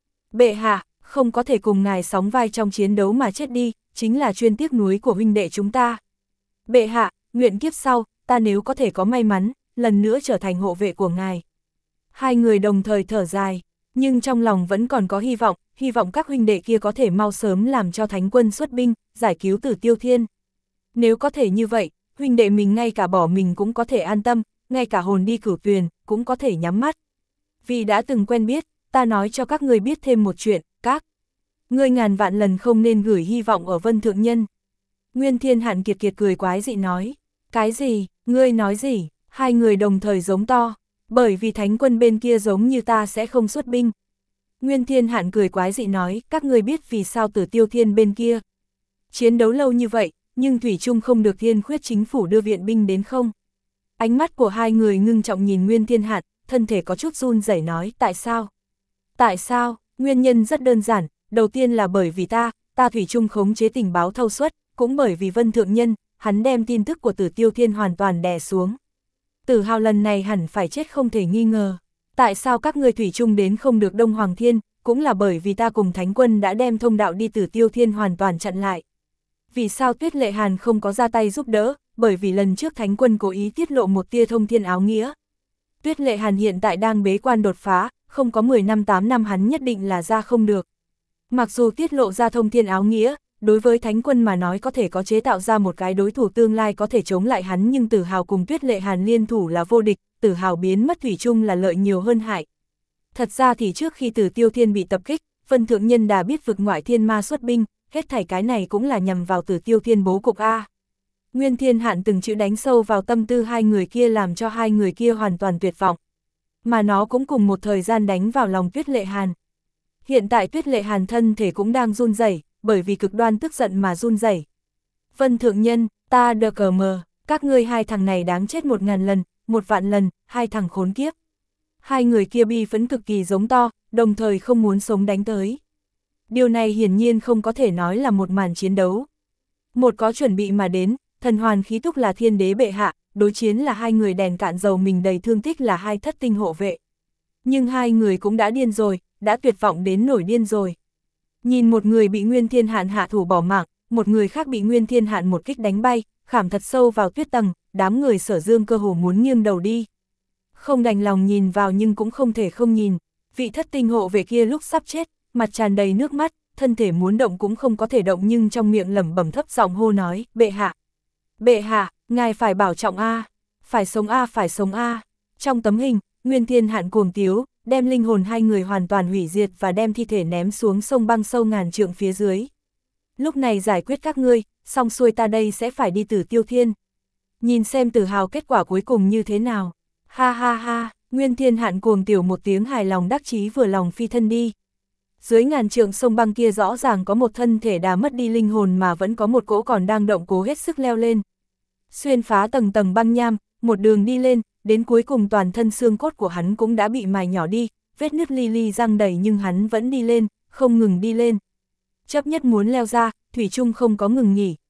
Bệ hạ, không có thể cùng ngài sóng vai trong chiến đấu mà chết đi, chính là chuyên tiếc nuối của huynh đệ chúng ta. Bệ hạ, nguyện kiếp sau, ta nếu có thể có may mắn, lần nữa trở thành hộ vệ của ngài. Hai người đồng thời thở dài, nhưng trong lòng vẫn còn có hy vọng, hy vọng các huynh đệ kia có thể mau sớm làm cho thánh quân xuất binh, giải cứu Tử Tiêu Thiên. Nếu có thể như vậy, huynh đệ mình ngay cả bỏ mình cũng có thể an tâm, ngay cả hồn đi cửu tuyền, cũng có thể nhắm mắt. Vì đã từng quen biết, ta nói cho các ngươi biết thêm một chuyện, các ngươi ngàn vạn lần không nên gửi hy vọng ở Vân Thượng Nhân. Nguyên Thiên Hạn kiệt kiệt cười quái dị nói, cái gì, ngươi nói gì? Hai người đồng thời giống to, bởi vì thánh quân bên kia giống như ta sẽ không xuất binh. Nguyên Thiên Hạn cười quái dị nói, các ngươi biết vì sao Tử Tiêu Thiên bên kia chiến đấu lâu như vậy, nhưng thủy chung không được Thiên Khuyết chính phủ đưa viện binh đến không? Ánh mắt của hai người ngưng trọng nhìn Nguyên Thiên Hạn, thân thể có chút run rẩy nói, tại sao? Tại sao? Nguyên nhân rất đơn giản, đầu tiên là bởi vì ta, ta thủy chung khống chế tình báo thâu suất, cũng bởi vì Vân Thượng Nhân, hắn đem tin tức của Tử Tiêu Thiên hoàn toàn đè xuống. Tử Hào lần này hẳn phải chết không thể nghi ngờ. Tại sao các ngươi thủy chung đến không được Đông Hoàng Thiên, cũng là bởi vì ta cùng Thánh Quân đã đem thông đạo đi Tử Tiêu Thiên hoàn toàn chặn lại. Vì sao Tuyết Lệ Hàn không có ra tay giúp đỡ, bởi vì lần trước Thánh Quân cố ý tiết lộ một tia thông thiên áo nghĩa. Tuyết Lệ Hàn hiện tại đang bế quan đột phá, không có mười năm tám năm hắn nhất định là ra không được. Mặc dù tiết lộ ra thông thiên áo nghĩa, đối với Thánh Quân mà nói có thể có chế tạo ra một cái đối thủ tương lai có thể chống lại hắn, nhưng Tử Hào cùng Tuyết Lệ Hàn liên thủ là vô địch, Tử Hào biến mất thủy chung là lợi nhiều hơn hại. Thật ra thì trước khi Tử Tiêu Thiên bị tập kích, Vân Thượng Nhân đã biết vực ngoại thiên ma xuất binh, hết thảy cái này cũng là nhằm vào Tử Tiêu Thiên bố cục A. Nguyên Thiên Hạn từng chữ đánh sâu vào tâm tư hai người kia làm cho hai người kia hoàn toàn tuyệt vọng. Mà nó cũng cùng một thời gian đánh vào lòng Tuyết Lệ Hàn. Hiện tại Tuyết Lệ Hàn thân thể cũng đang run rẩy, bởi vì cực đoan tức giận mà run rẩy. Vân Thượng Nhân, ta đờ cờ mờ, các ngươi hai thằng này đáng chết một ngàn lần, một vạn lần, hai thằng khốn kiếp. Hai người kia bi phẫn cực kỳ giống to, đồng thời không muốn sống đánh tới. Điều này hiển nhiên không có thể nói là một màn chiến đấu. Một có chuẩn bị mà đến, thần hoàn khí túc là thiên đế bệ hạ, đối chiến là hai người đèn cạn dầu mình đầy thương tích là hai thất tinh hộ vệ. Nhưng hai người cũng đã điên rồi, đã tuyệt vọng đến nổi điên rồi. Nhìn một người bị Nguyên Thiên Hạn hạ thủ bỏ mạng, một người khác bị Nguyên Thiên Hạn một kích đánh bay, khảm thật sâu vào tuyết tầng, đám người Sở Dương cơ hồ muốn nghiêng đầu đi. Không đành lòng nhìn vào nhưng cũng không thể không nhìn, vị thất tinh hộ vệ kia lúc sắp chết, mặt tràn đầy nước mắt, thân thể muốn động cũng không có thể động nhưng trong miệng lẩm bẩm thấp giọng hô nói, bệ hạ, bệ hạ, ngài phải bảo trọng A, phải sống A phải sống A. Trong tấm hình, Nguyên Thiên Hạn cuồng tiếu, đem linh hồn hai người hoàn toàn hủy diệt và đem thi thể ném xuống sông băng sâu ngàn trượng phía dưới. Lúc này giải quyết các ngươi, xong xuôi ta đây sẽ phải đi Tử Tiêu Thiên. Nhìn xem Tử Hào kết quả cuối cùng như thế nào. Ha ha ha, Nguyên Thiên Hạn cuồng tiểu một tiếng hài lòng đắc chí vừa lòng phi thân đi. Dưới ngàn trượng sông băng kia rõ ràng có một thân thể đã mất đi linh hồn mà vẫn có một cỗ còn đang động cố hết sức leo lên. Xuyên phá tầng tầng băng nham, một đường đi lên, đến cuối cùng toàn thân xương cốt của hắn cũng đã bị mài nhỏ đi, vết nứt li li răng đầy nhưng hắn vẫn đi lên, không ngừng đi lên. Chấp nhất muốn leo ra, thủy chung không có ngừng nghỉ.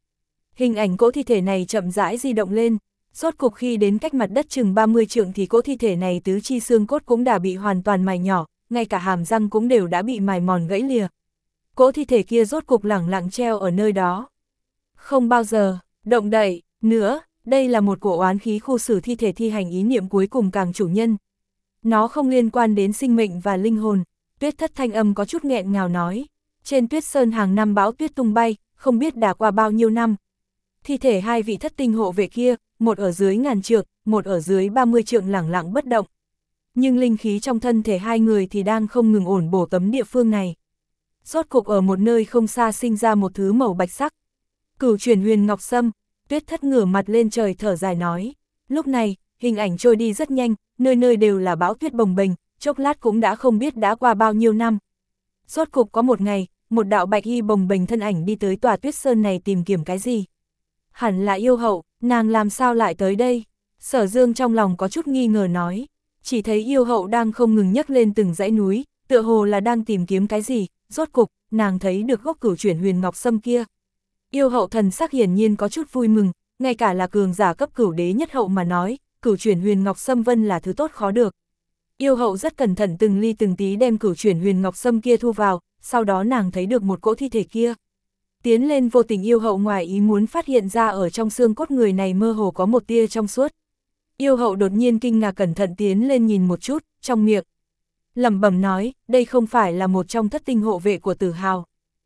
Hình ảnh cỗ thi thể này chậm rãi di động lên, rốt cục khi đến cách mặt đất chừng ba mươi trượng thì cỗ thi thể này tứ chi xương cốt cũng đã bị hoàn toàn mài nhỏ, ngay cả hàm răng cũng đều đã bị mài mòn gãy lìa. Cỗ thi thể kia rốt cục lẳng lặng treo ở nơi đó. Không bao giờ động đậy nữa, đây là một cổ oán khí khu xử thi thể thi hành ý niệm cuối cùng càng chủ nhân. Nó không liên quan đến sinh mệnh và linh hồn. Tuyết Thất thanh âm có chút nghẹn ngào nói. Trên Tuyết Sơn hàng năm bão tuyết tung bay, không biết đã qua bao nhiêu năm. Thi thể hai vị thất tinh hộ vệ kia, một ở dưới ngàn trượng, một ở dưới ba mươi trượng lẳng lặng bất động. Nhưng linh khí trong thân thể hai người thì đang không ngừng ổn bổ tấm địa phương này. Rốt cục ở một nơi không xa sinh ra một thứ màu bạch sắc. Cửu chuyển huyền ngọc sâm. Tuyết Thất ngửa mặt lên trời thở dài nói. Lúc này, hình ảnh trôi đi rất nhanh, nơi nơi đều là bão tuyết bồng bềnh, chốc lát cũng đã không biết đã qua bao nhiêu năm. Rốt cục có một ngày, một đạo bạch y bồng bềnh thân ảnh đi tới tòa Tuyết Sơn này tìm kiếm cái gì. Hẳn là yêu hậu, nàng làm sao lại tới đây? Sở Dương trong lòng có chút nghi ngờ nói. Chỉ thấy yêu hậu đang không ngừng nhấc lên từng dãy núi, tựa hồ là đang tìm kiếm cái gì. Rốt cục, nàng thấy được gốc cửu chuyển huyền ngọc sâm kia. Yêu hậu thần sắc hiển nhiên có chút vui mừng, ngay cả là cường giả cấp cửu đế nhất hậu mà nói, cửu chuyển huyền ngọc sâm vân là thứ tốt khó được. Yêu hậu rất cẩn thận từng ly từng tí đem cửu chuyển huyền ngọc sâm kia thu vào, sau đó nàng thấy được một cỗ thi thể kia. Tiến lên vô tình yêu hậu ngoài ý muốn phát hiện ra ở trong xương cốt người này mơ hồ có một tia trong suốt. Yêu hậu đột nhiên kinh ngạc cẩn thận tiến lên nhìn một chút, trong miệng lẩm bẩm nói, đây không phải là một trong thất tinh hộ vệ của Tử Hào.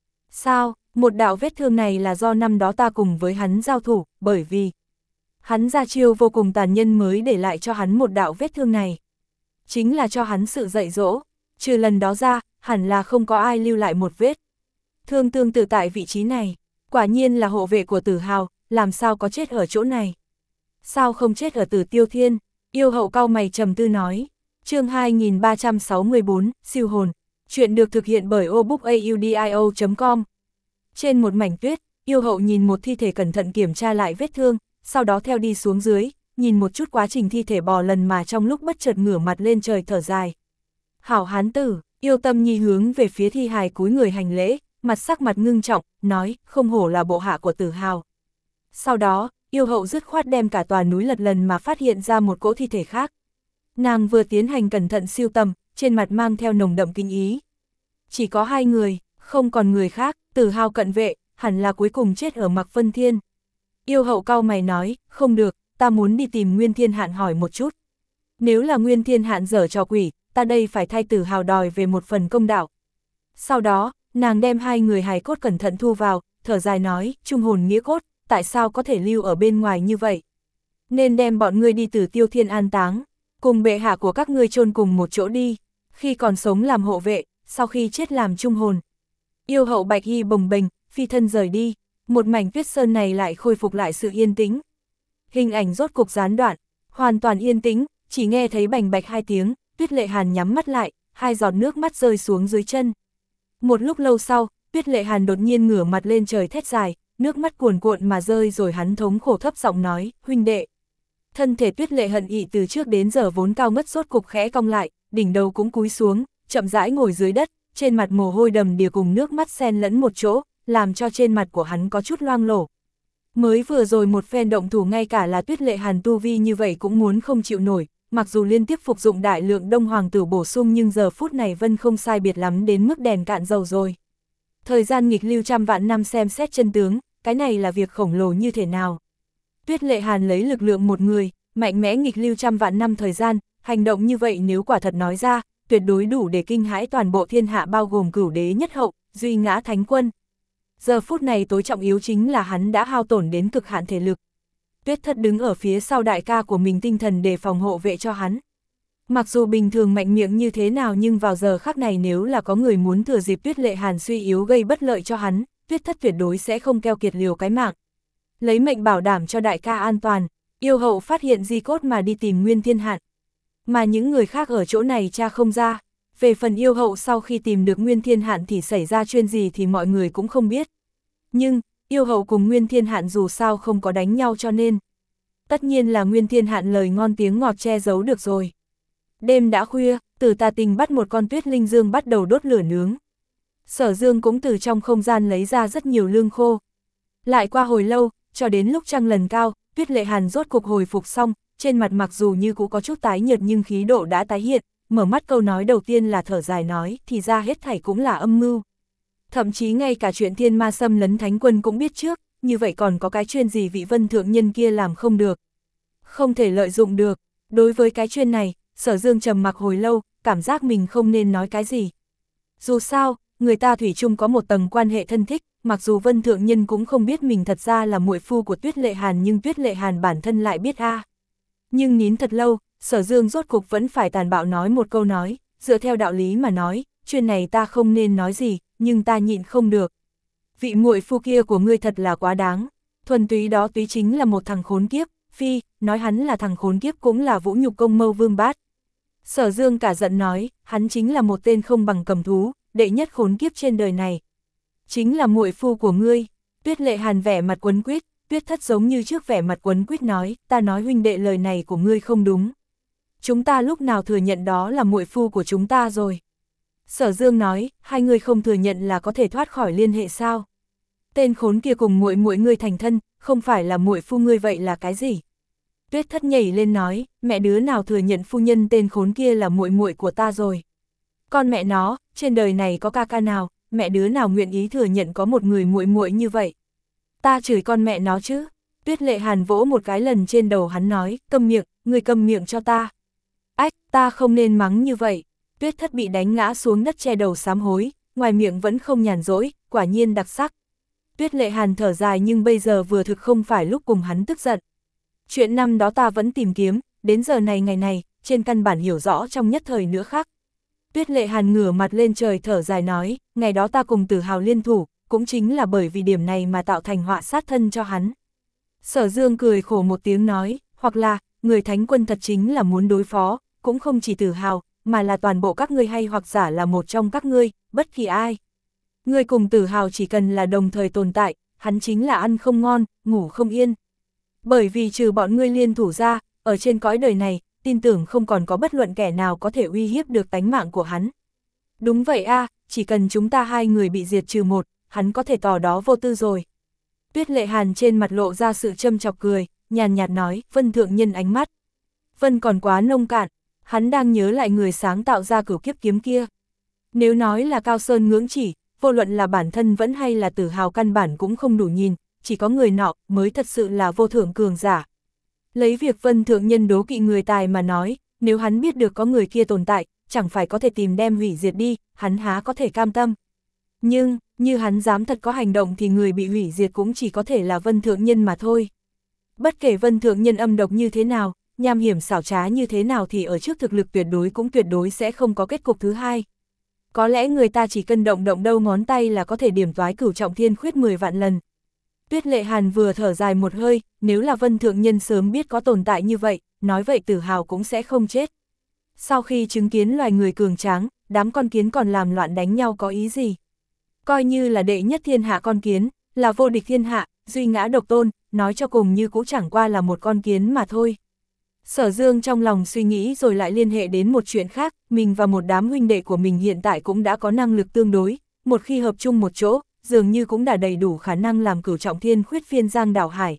Sao, một đạo vết thương này là do năm đó ta cùng với hắn giao thủ, bởi vì hắn ra chiêu vô cùng tàn nhẫn mới để lại cho hắn một đạo vết thương này. Chính là cho hắn sự dạy dỗ, trừ lần đó ra, hẳn là không có ai lưu lại một vết thương tương tự tại vị trí này. Quả nhiên là hộ vệ của Tử Hào, làm sao có chết ở chỗ này? Sao không chết ở Tử Tiêu Thiên? Yêu hậu cau mày trầm tư nói. Chương hai nghìn ba trăm sáu mươi bốn, siêu hồn. Chuyện được thực hiện bởi obookaudio chấm com. Trên một mảnh tuyết, yêu hậu nhìn một thi thể cẩn thận kiểm tra lại vết thương, sau đó theo đi xuống dưới, nhìn một chút quá trình thi thể bò lần mà trong lúc bất chợt ngửa mặt lên trời thở dài. Hảo hán tử, yêu tâm nhi hướng về phía thi hài cúi người hành lễ, mặt sắc mặt ngưng trọng, nói, không hổ là bộ hạ của Tử Hào. Sau đó, yêu hậu dứt khoát đem cả tòa núi lật lần mà phát hiện ra một cỗ thi thể khác. Nàng vừa tiến hành cẩn thận siêu tầm, trên mặt mang theo nồng đậm kinh ý. Chỉ có hai người, không còn người khác, Tử Hào cận vệ, hẳn là cuối cùng chết ở Mạc Vân Thiên. Yêu hậu cau mày nói, không được, ta muốn đi tìm Nguyên Thiên Hạn hỏi một chút. Nếu là Nguyên Thiên Hạn dở trò quỷ, ta đây phải thay Tử Hào đòi về một phần công đạo. Sau đó, nàng đem hai người hài cốt cẩn thận thu vào, thở dài nói, trung hồn nghĩa cốt, tại sao có thể lưu ở bên ngoài như vậy? Nên đem bọn ngươi đi Tử Tiêu Thiên an táng, cùng bệ hạ của các ngươi chôn cùng một chỗ đi, khi còn sống làm hộ vệ, sau khi chết làm trung hồn. Yêu hậu bạch y bồng bềnh, phi thân rời đi, một mảnh Tuyết Sơn này lại khôi phục lại sự yên tĩnh. Hình ảnh rốt cục gián đoạn, hoàn toàn yên tĩnh, chỉ nghe thấy bành bạch hai tiếng, Tuyết Lệ Hàn nhắm mắt lại, hai giọt nước mắt rơi xuống dưới chân. Một lúc lâu sau, Tuyết Lệ Hàn đột nhiên ngửa mặt lên trời thét dài, nước mắt cuồn cuộn mà rơi rồi hắn thống khổ thấp giọng nói, huynh đệ. Thân thể Tuyết Lệ Hận Ị từ trước đến giờ vốn cao ngất rốt cục khẽ cong lại, đỉnh đầu cũng cúi xuống, chậm rãi ngồi dưới đất, trên mặt mồ hôi đầm đìa cùng nước mắt xen lẫn một chỗ, làm cho trên mặt của hắn có chút loang lổ. Mới vừa rồi một phen động thủ ngay cả là Tuyết Lệ Hàn tu vi như vậy cũng muốn không chịu nổi, mặc dù liên tiếp phục dụng đại lượng đông hoàng tử bổ sung nhưng giờ phút này Vân không sai biệt lắm đến mức đèn cạn dầu rồi. Thời gian nghịch lưu trăm vạn năm xem xét chân tướng, cái này là việc khổng lồ như thế nào. Tuyết Lệ Hàn lấy lực lượng một người, mạnh mẽ nghịch lưu trăm vạn năm thời gian, hành động như vậy nếu quả thật nói ra, tuyệt đối đủ để kinh hãi toàn bộ thiên hạ bao gồm cửu đế nhất hậu, duy ngã thánh quân. Giờ phút này tối trọng yếu chính là hắn đã hao tổn đến cực hạn thể lực. Tuyết Thất đứng ở phía sau đại ca của mình tinh thần để phòng hộ vệ cho hắn. Mặc dù bình thường mạnh miệng như thế nào nhưng vào giờ khắc này nếu là có người muốn thừa dịp Tuyết Lệ Hàn suy yếu gây bất lợi cho hắn, Tuyết Thất tuyệt đối sẽ không keo kiệt liều cái mạng. Lấy mệnh bảo đảm cho đại ca an toàn, yêu hậu phát hiện di cốt mà đi tìm Nguyên Thiên Hạn. Mà những người khác ở chỗ này tra không ra. Về phần yêu hậu sau khi tìm được Nguyên Thiên Hạn thì xảy ra chuyện gì thì mọi người cũng không biết. Nhưng, yêu hậu cùng Nguyên Thiên Hạn dù sao không có đánh nhau cho nên. Tất nhiên là Nguyên Thiên Hạn lời ngon tiếng ngọt che giấu được rồi. Đêm đã khuya, Tử Tà Tình bắt một con tuyết linh dương bắt đầu đốt lửa nướng. Sở Dương cũng từ trong không gian lấy ra rất nhiều lương khô. Lại qua hồi lâu, cho đến lúc trăng lần cao, Tuyết Lệ Hàn rốt cục hồi phục xong, trên mặt mặc dù như cũng có chút tái nhợt nhưng khí độ đã tái hiện, mở mắt câu nói đầu tiên là thở dài nói, thì ra hết thảy cũng là âm mưu. Thậm chí ngay cả chuyện thiên ma xâm lấn thánh quân cũng biết trước, như vậy còn có cái chuyên gì vị Vân thượng nhân kia làm không được. Không thể lợi dụng được, đối với cái chuyên này, Sở Dương trầm mặc hồi lâu, cảm giác mình không nên nói cái gì. Dù sao, người ta thủy chung có một tầng quan hệ thân thích, mặc dù Vân thượng nhân cũng không biết mình thật ra là muội phu của Tuyết Lệ Hàn nhưng Tuyết Lệ Hàn bản thân lại biết a. À. Nhưng nín thật lâu, Sở Dương rốt cục vẫn phải tàn bạo nói một câu nói, dựa theo đạo lý mà nói, chuyện này ta không nên nói gì, nhưng ta nhịn không được. Vị muội phu kia của ngươi thật là quá đáng, thuần túy đó túy chính là một thằng khốn kiếp, phi, nói hắn là thằng khốn kiếp cũng là vũ nhục công mâu vương bát. Sở Dương cả giận nói, hắn chính là một tên không bằng cầm thú, đệ nhất khốn kiếp trên đời này. Chính là muội phu của ngươi. Tuyết Lệ Hàn vẻ mặt quấn quýt, Tuyết Thất giống như trước vẻ mặt quấn quýt nói, ta nói huynh đệ lời này của ngươi không đúng. Chúng ta lúc nào thừa nhận đó là muội phu của chúng ta rồi. Sở Dương nói, hai người không thừa nhận là có thể thoát khỏi liên hệ sao? Tên khốn kia cùng muội muội ngươi thành thân, không phải là muội phu ngươi vậy là cái gì? Tuyết Thất nhảy lên nói, mẹ đứa nào thừa nhận phu nhân tên khốn kia là muội muội của ta rồi? Con mẹ nó, trên đời này có ca ca nào, mẹ đứa nào nguyện ý thừa nhận có một người muội muội như vậy? Ta chửi con mẹ nó chứ? Tuyết Lệ Hàn vỗ một cái lần trên đầu hắn nói, câm miệng, ngươi câm miệng cho ta. Ách, ta không nên mắng như vậy. Tuyết Thất bị đánh ngã xuống đất che đầu sám hối, ngoài miệng vẫn không nhàn rỗi, quả nhiên đặc sắc. Tuyết Lệ Hàn thở dài nhưng bây giờ vừa thực không phải lúc cùng hắn tức giận. Chuyện năm đó ta vẫn tìm kiếm, đến giờ này ngày này, trên căn bản hiểu rõ trong nhất thời nữa khác. Tuyết Lệ Hàn ngửa mặt lên trời thở dài nói, ngày đó ta cùng Tử Hào liên thủ, cũng chính là bởi vì điểm này mà tạo thành họa sát thân cho hắn. Sở Dương cười khổ một tiếng nói, hoặc là, người thánh quân thật chính là muốn đối phó, cũng không chỉ Tử Hào, mà là toàn bộ các ngươi hay hoặc giả là một trong các ngươi, bất kỳ ai. Ngươi cùng Tử Hào chỉ cần là đồng thời tồn tại, hắn chính là ăn không ngon, ngủ không yên. Bởi vì trừ bọn ngươi liên thủ ra, ở trên cõi đời này, tin tưởng không còn có bất luận kẻ nào có thể uy hiếp được tánh mạng của hắn. Đúng vậy a, chỉ cần chúng ta hai người bị diệt trừ một, hắn có thể tỏ đó vô tư rồi. Tuyết Lệ Hàn trên mặt lộ ra sự châm chọc cười, nhàn nhạt nói, Vân thượng nhân ánh mắt. Vân còn quá nông cạn, hắn đang nhớ lại người sáng tạo ra cửu kiếp kiếm kia. Nếu nói là cao sơn ngưỡng chỉ, vô luận là bản thân vẫn hay là Tử Hào căn bản cũng không đủ nhìn, chỉ có người nọ mới thật sự là vô thượng cường giả. Lấy việc Vân thượng nhân đố kỵ người tài mà nói, nếu hắn biết được có người kia tồn tại, chẳng phải có thể tìm đem hủy diệt đi, hắn há có thể cam tâm. Nhưng, như hắn dám thật có hành động thì người bị hủy diệt cũng chỉ có thể là Vân thượng nhân mà thôi. Bất kể Vân thượng nhân âm độc như thế nào, nham hiểm xảo trá như thế nào thì ở trước thực lực tuyệt đối cũng tuyệt đối sẽ không có kết cục thứ hai. Có lẽ người ta chỉ cần động động đâu ngón tay là có thể điểm toái cửu trọng thiên khuyết mười vạn lần. Tuyết Lệ Hàn vừa thở dài một hơi, nếu là Vân thượng nhân sớm biết có tồn tại như vậy, nói vậy Tử Hào cũng sẽ không chết. Sau khi chứng kiến loài người cường tráng, đám con kiến còn làm loạn đánh nhau có ý gì? Coi như là đệ nhất thiên hạ con kiến, là vô địch thiên hạ, duy ngã độc tôn, nói cho cùng như cũng chẳng qua là một con kiến mà thôi. Sở Dương trong lòng suy nghĩ rồi lại liên hệ đến một chuyện khác, mình và một đám huynh đệ của mình hiện tại cũng đã có năng lực tương đối, một khi hợp chung một chỗ, dường như cũng đã đầy đủ khả năng làm cửu trọng thiên khuyết phiên giang đảo hải.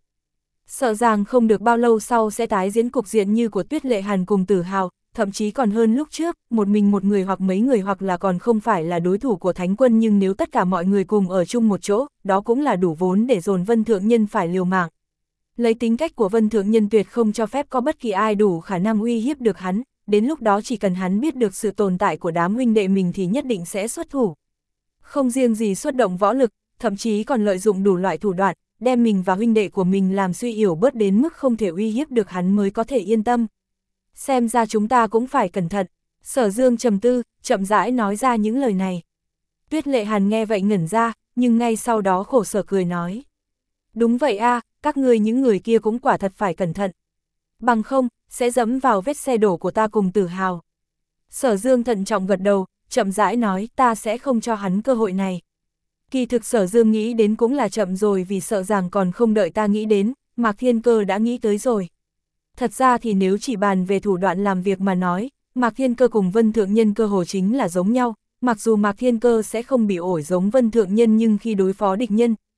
Sợ rằng không được bao lâu sau sẽ tái diễn cục diện như của Tuyết Lệ Hàn cùng Tử Hào, thậm chí còn hơn lúc trước, một mình một người hoặc mấy người hoặc là còn không phải là đối thủ của Thánh quân, nhưng nếu tất cả mọi người cùng ở chung một chỗ, đó cũng là đủ vốn để dồn Vân thượng nhân phải liều mạng. Lấy tính cách của Vân thượng nhân tuyệt không cho phép có bất kỳ ai đủ khả năng uy hiếp được hắn, đến lúc đó chỉ cần hắn biết được sự tồn tại của đám huynh đệ mình thì nhất định sẽ xuất thủ. Không riêng gì xuất động võ lực, thậm chí còn lợi dụng đủ loại thủ đoạn, đem mình và huynh đệ của mình làm suy yếu bớt đến mức không thể uy hiếp được hắn mới có thể yên tâm. Xem ra chúng ta cũng phải cẩn thận. Sở Dương trầm tư, chậm rãi nói ra những lời này. Tuyết Lệ Hàn nghe vậy ngẩn ra, nhưng ngay sau đó khổ sở cười nói. Đúng vậy a, các ngươi những người kia cũng quả thật phải cẩn thận. Bằng không, sẽ dẫm vào vết xe đổ của ta cùng Tử Hào. Sở Dương thận trọng gật đầu, chậm rãi nói ta sẽ không cho hắn cơ hội này. Kỳ thực Sở Dương nghĩ đến cũng là chậm rồi, vì sợ rằng còn không đợi ta nghĩ đến, Mạc Thiên Cơ đã nghĩ tới rồi. Thật ra thì nếu chỉ bàn về thủ đoạn làm việc mà nói, Mạc Thiên Cơ cùng Vân Thượng Nhân cơ hồ chính là giống nhau, mặc dù Mạc Thiên Cơ sẽ không bị ổi giống Vân Thượng Nhân nhưng khi đối phó địch nhân,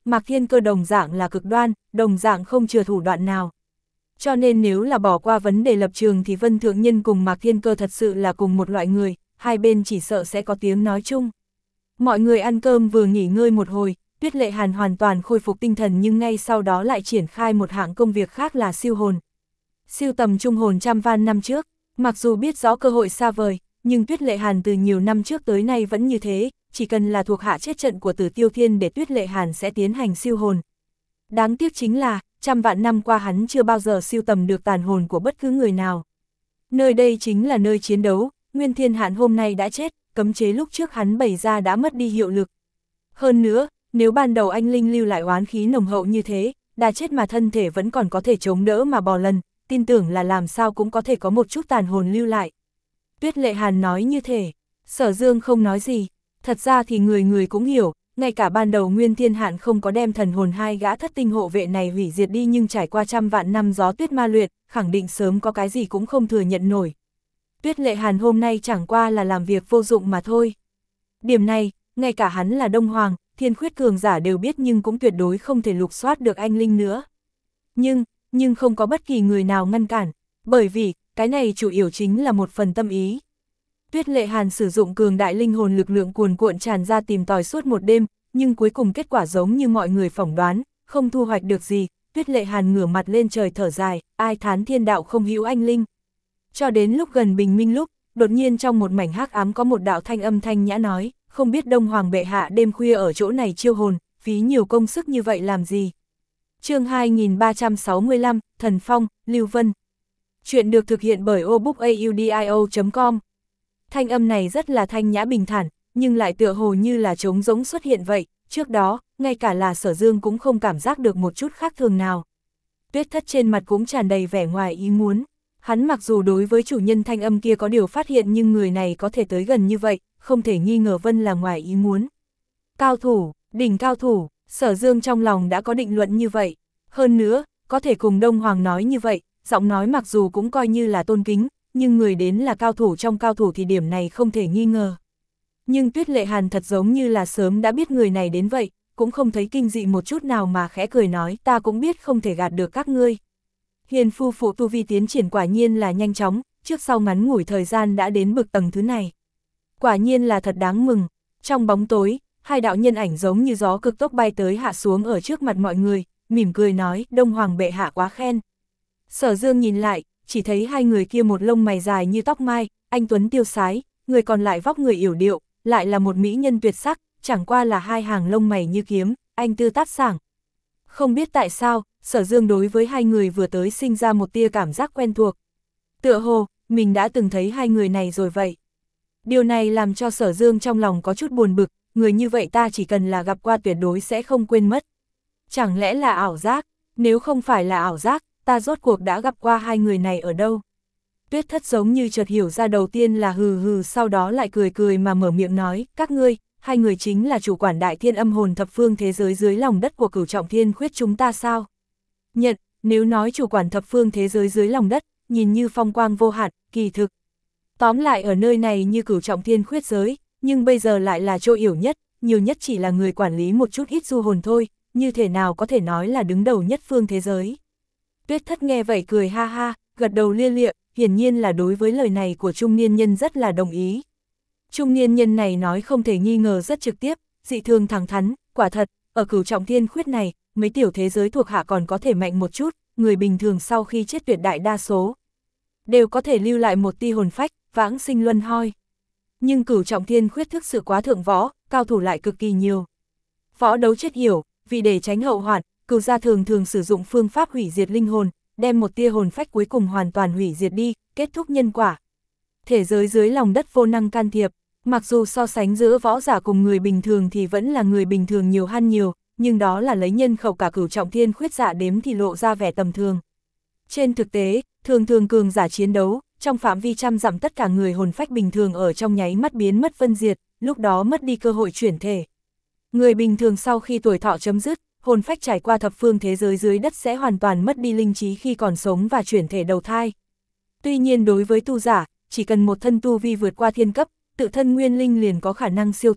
Mạc Thiên Cơ đồng dạng là cực đoan, đồng dạng không chừa thủ đoạn nào. Cho nên nếu là bỏ qua vấn đề lập trường thì Vân Thượng Nhân cùng Mạc Thiên Cơ thật sự là cùng một loại người, hai bên chỉ sợ sẽ có tiếng nói chung. Mọi người ăn cơm vừa nghỉ ngơi một hồi, Tuyết Lệ Hàn hoàn toàn khôi phục tinh thần nhưng ngay sau đó lại triển khai một hạng công việc khác là siêu hồn. Siêu tầm trung hồn trăm van năm trước, mặc dù biết rõ cơ hội xa vời, nhưng Tuyết Lệ Hàn từ nhiều năm trước tới nay vẫn như thế, chỉ cần là thuộc hạ chết trận của Tử Tiêu Thiên để Tuyết Lệ Hàn sẽ tiến hành siêu hồn. Đáng tiếc chính là, trăm vạn năm qua hắn chưa bao giờ siêu tầm được tàn hồn của bất cứ người nào. Nơi đây chính là nơi chiến đấu, Nguyên Thiên Hạn hôm nay đã chết, cấm chế lúc trước hắn bày ra đã mất đi hiệu lực. Hơn nữa, nếu ban đầu anh Linh lưu lại oán khí nồng hậu như thế, đã chết mà thân thể vẫn còn có thể chống đỡ mà bò lần, tin tưởng là làm sao cũng có thể có một chút tàn hồn lưu lại. Tuyết Lệ Hàn nói như thế, Sở Dương không nói gì, thật ra thì người người cũng hiểu, ngay cả ban đầu Nguyên Thiên Hạn không có đem thần hồn hai gã thất tinh hộ vệ này hủy diệt đi nhưng trải qua trăm vạn năm gió tuyết ma luyện, khẳng định sớm có cái gì cũng không thừa nhận nổi. Tuyết Lệ Hàn hôm nay chẳng qua là làm việc vô dụng mà thôi. Điểm này, ngay cả hắn là Đông Hoàng, Thiên Khuyết cường giả đều biết nhưng cũng tuyệt đối không thể lục soát được anh Linh nữa. Nhưng, nhưng không có bất kỳ người nào ngăn cản, bởi vì, cái này chủ yếu chính là một phần tâm ý. Tuyết Lệ Hàn sử dụng cường đại linh hồn lực lượng cuồn cuộn tràn ra tìm tòi suốt một đêm, nhưng cuối cùng kết quả giống như mọi người phỏng đoán, không thu hoạch được gì. Tuyết Lệ Hàn ngửa mặt lên trời thở dài, ai thán thiên đạo không hữu anh Linh. Cho đến lúc gần bình minh lúc, đột nhiên trong một mảnh hắc ám có một đạo thanh âm thanh nhã nói, không biết Đông Hoàng bệ hạ đêm khuya ở chỗ này chiêu hồn, phí nhiều công sức như vậy làm gì. Chương hai nghìn ba trăm sáu mươi lăm, Thần Phong, Lưu Vân. Chuyện được thực hiện bởi obookaudio chấm com. Thanh âm này rất là thanh nhã bình thản, nhưng lại tựa hồ như là trống rỗng xuất hiện vậy, trước đó, ngay cả là Sở Dương cũng không cảm giác được một chút khác thường nào. Tuyết Thất trên mặt cũng tràn đầy vẻ ngoài ý muốn. Hắn mặc dù đối với chủ nhân thanh âm kia có điều phát hiện nhưng người này có thể tới gần như vậy, không thể nghi ngờ Vân là ngoài ý muốn. Cao thủ, đỉnh cao thủ, Sở Dương trong lòng đã có định luận như vậy. Hơn nữa, có thể cùng Đông Hoàng nói như vậy, giọng nói mặc dù cũng coi như là tôn kính, nhưng người đến là cao thủ trong cao thủ thì điểm này không thể nghi ngờ. Nhưng Tuyết Lệ Hàn thật giống như là sớm đã biết người này đến vậy, cũng không thấy kinh dị một chút nào mà khẽ cười nói ta cũng biết không thể gạt được các ngươi. Hiền phu phụ tu vi tiến triển quả nhiên là nhanh chóng, trước sau ngắn ngủi thời gian đã đến bực tầng thứ này. Quả nhiên là thật đáng mừng. Trong bóng tối, hai đạo nhân ảnh giống như gió cực tốc bay tới hạ xuống ở trước mặt mọi người, mỉm cười nói Đông Hoàng bệ hạ quá khen. Sở Dương nhìn lại, chỉ thấy hai người kia một lông mày dài như tóc mai, anh tuấn tiêu sái, người còn lại vóc người yểu điệu, lại là một mỹ nhân tuyệt sắc, chẳng qua là hai hàng lông mày như kiếm, anh tư tát sảng. Không biết tại sao, Sở Dương đối với hai người vừa tới sinh ra một tia cảm giác quen thuộc. Tựa hồ, mình đã từng thấy hai người này rồi vậy. Điều này làm cho Sở Dương trong lòng có chút buồn bực, người như vậy ta chỉ cần là gặp qua tuyệt đối sẽ không quên mất. Chẳng lẽ là ảo giác? Nếu không phải là ảo giác, ta rốt cuộc đã gặp qua hai người này ở đâu? Tuyết Thất giống như chợt hiểu ra, đầu tiên là hừ hừ, sau đó lại cười cười mà mở miệng nói, các ngươi, hai người chính là chủ quản Đại Thiên Âm Hồn thập phương thế giới dưới lòng đất của Cửu Trọng Thiên Khuyết chúng ta sao? Nhận, nếu nói chủ quản thập phương thế giới dưới lòng đất, nhìn như phong quang vô hạn, kỳ thực. Tóm lại ở nơi này như Cửu Trọng Thiên Khuyết giới, nhưng bây giờ lại là chỗ yểu nhất, nhiều nhất chỉ là người quản lý một chút ít du hồn thôi, như thể nào có thể nói là đứng đầu nhất phương thế giới. Tuyết Thất nghe vậy cười ha ha, gật đầu lia lịa, hiển nhiên là đối với lời này của trung niên nhân rất là đồng ý. Trung niên nhân này nói không thể nghi ngờ rất trực tiếp, dị thường thẳng thắn, quả thật, ở Cửu Trọng Thiên Khuyết này, mấy tiểu thế giới thuộc hạ còn có thể mạnh một chút, người bình thường sau khi chết tuyệt đại đa số đều có thể lưu lại một tia hồn phách, vãng sinh luân hồi. Nhưng Cửu Trọng Thiên Khuyết thực sự quá thượng võ, cao thủ lại cực kỳ nhiều. Võ đấu chết hiểu, vì để tránh hậu hoạn, Cửu gia thường thường sử dụng phương pháp hủy diệt linh hồn, đem một tia hồn phách cuối cùng hoàn toàn hủy diệt đi, kết thúc nhân quả. Thế giới dưới lòng đất vô năng can thiệp, mặc dù so sánh giữa võ giả cùng người bình thường thì vẫn là người bình thường nhiều hơn nhiều, nhưng đó là lấy nhân khẩu cả Cửu Trọng Thiên Khuyết giả đếm thì lộ ra vẻ tầm thường. Trên thực tế, thường thường cường giả chiến đấu, trong phạm vi trăm dặm tất cả người hồn phách bình thường ở trong nháy mắt biến mất vân diệt, lúc đó mất đi cơ hội chuyển thể. Người bình thường sau khi tuổi thọ chấm dứt, hồn phách trải qua thập phương thế giới dưới đất sẽ hoàn toàn mất đi linh trí khi còn sống và chuyển thể đầu thai. Tuy nhiên đối với tu giả, chỉ cần một thân tu vi vượt qua thiên cấp, tự thân nguyên linh liền có khả năng siêu thoát,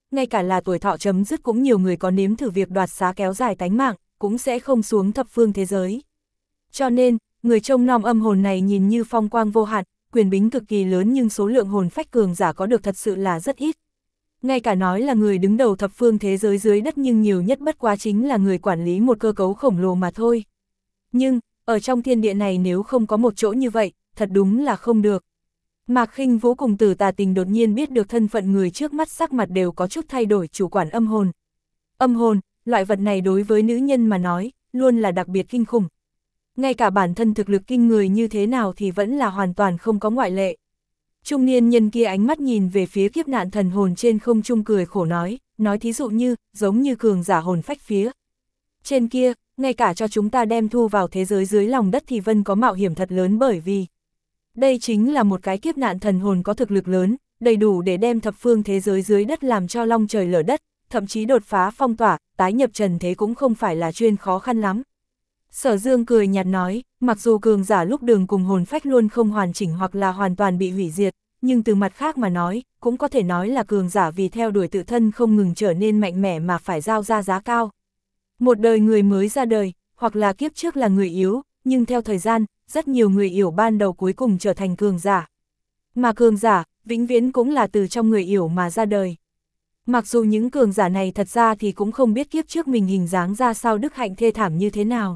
ngay cả là tuổi thọ chấm dứt cũng nhiều người có nếm thử việc đoạt xá kéo dài tánh mạng, cũng sẽ không xuống thập phương thế giới. Cho nên, người trông nom âm hồn này nhìn như phong quang vô hạn, quyền bính cực kỳ lớn nhưng số lượng hồn phách cường giả có được thật sự là rất ít. Ngay cả nói là người đứng đầu thập phương thế giới dưới đất nhưng nhiều nhất bất quá chính là người quản lý một cơ cấu khổng lồ mà thôi. Nhưng, ở trong thiên địa này nếu không có một chỗ như vậy, thật đúng là không được. Mạc Khinh Vũ cùng Tử Tà Tình đột nhiên biết được thân phận người trước mắt, sắc mặt đều có chút thay đổi. Chủ quản âm hồn. Âm hồn, loại vật này đối với nữ nhân mà nói, luôn là đặc biệt kinh khủng. Ngay cả bản thân thực lực kinh người như thế nào thì vẫn là hoàn toàn không có ngoại lệ. Trung niên nhân kia ánh mắt nhìn về phía kiếp nạn thần hồn trên không trung cười khổ nói, nói thí dụ như, giống như cường giả hồn phách phía trên kia, ngay cả cho chúng ta đem thu vào thế giới dưới lòng đất thì vẫn có mạo hiểm thật lớn, bởi vì đây chính là một cái kiếp nạn thần hồn có thực lực lớn, đầy đủ để đem thập phương thế giới dưới đất làm cho long trời lở đất, thậm chí đột phá phong tỏa, tái nhập trần thế cũng không phải là chuyên khó khăn lắm. Sở Dương cười nhạt nói, mặc dù cường giả lúc đường cùng hồn phách luôn không hoàn chỉnh hoặc là hoàn toàn bị hủy diệt, nhưng từ mặt khác mà nói, cũng có thể nói là cường giả vì theo đuổi tự thân không ngừng trở nên mạnh mẽ mà phải giao ra giá cao. Một đời người mới ra đời, hoặc là kiếp trước là người yếu, nhưng theo thời gian, rất nhiều người yếu ban đầu cuối cùng trở thành cường giả. Mà cường giả, vĩnh viễn cũng là từ trong người yếu mà ra đời. Mặc dù những cường giả này thật ra thì cũng không biết kiếp trước mình hình dáng ra sao, đức hạnh thê thảm như thế nào.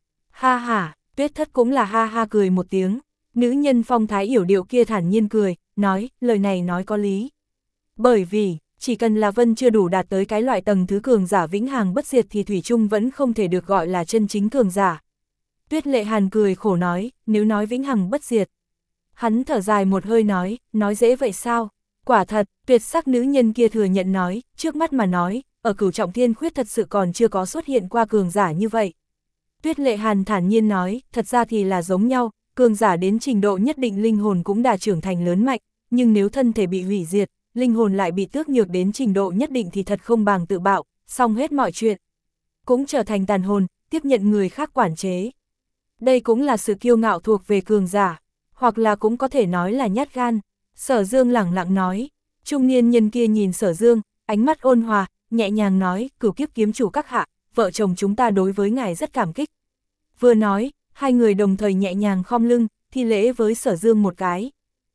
Ha ha, Tuyết Thất cũng là ha ha cười một tiếng. Nữ nhân phong thái yểu điệu kia thản nhiên cười, nói, lời này nói có lý. Bởi vì, chỉ cần là Vân chưa đủ đạt tới cái loại tầng thứ cường giả vĩnh hằng bất diệt thì Thủy Chung vẫn không thể được gọi là chân chính cường giả. Tuyết Lệ Hàn cười khổ nói, nếu nói vĩnh hằng bất diệt. Hắn thở dài một hơi nói, nói dễ vậy sao? Quả thật, tuyệt sắc nữ nhân kia thừa nhận nói, trước mắt mà nói, ở Cửu Trọng Thiên Khuyết thật sự còn chưa có xuất hiện qua cường giả như vậy. Tuyết Lệ Hàn thản nhiên nói, thật ra thì là giống nhau, cường giả đến trình độ nhất định linh hồn cũng đã trưởng thành lớn mạnh, nhưng nếu thân thể bị hủy diệt, linh hồn lại bị tước nhược đến trình độ nhất định thì thật không bằng tự bạo, xong hết mọi chuyện. Cũng trở thành tàn hồn, tiếp nhận người khác quản chế. Đây cũng là sự kiêu ngạo thuộc về cường giả, hoặc là cũng có thể nói là nhát gan. Sở Dương lẳng lặng nói, trung niên nhân kia nhìn Sở Dương, ánh mắt ôn hòa, nhẹ nhàng nói, Cửu Kiếp kiếm chủ các hạ, vợ chồng chúng ta đối với ngài rất cảm kích. Vừa nói, hai người đồng thời nhẹ nhàng khom lưng, thi lễ với Sở Dương một cái.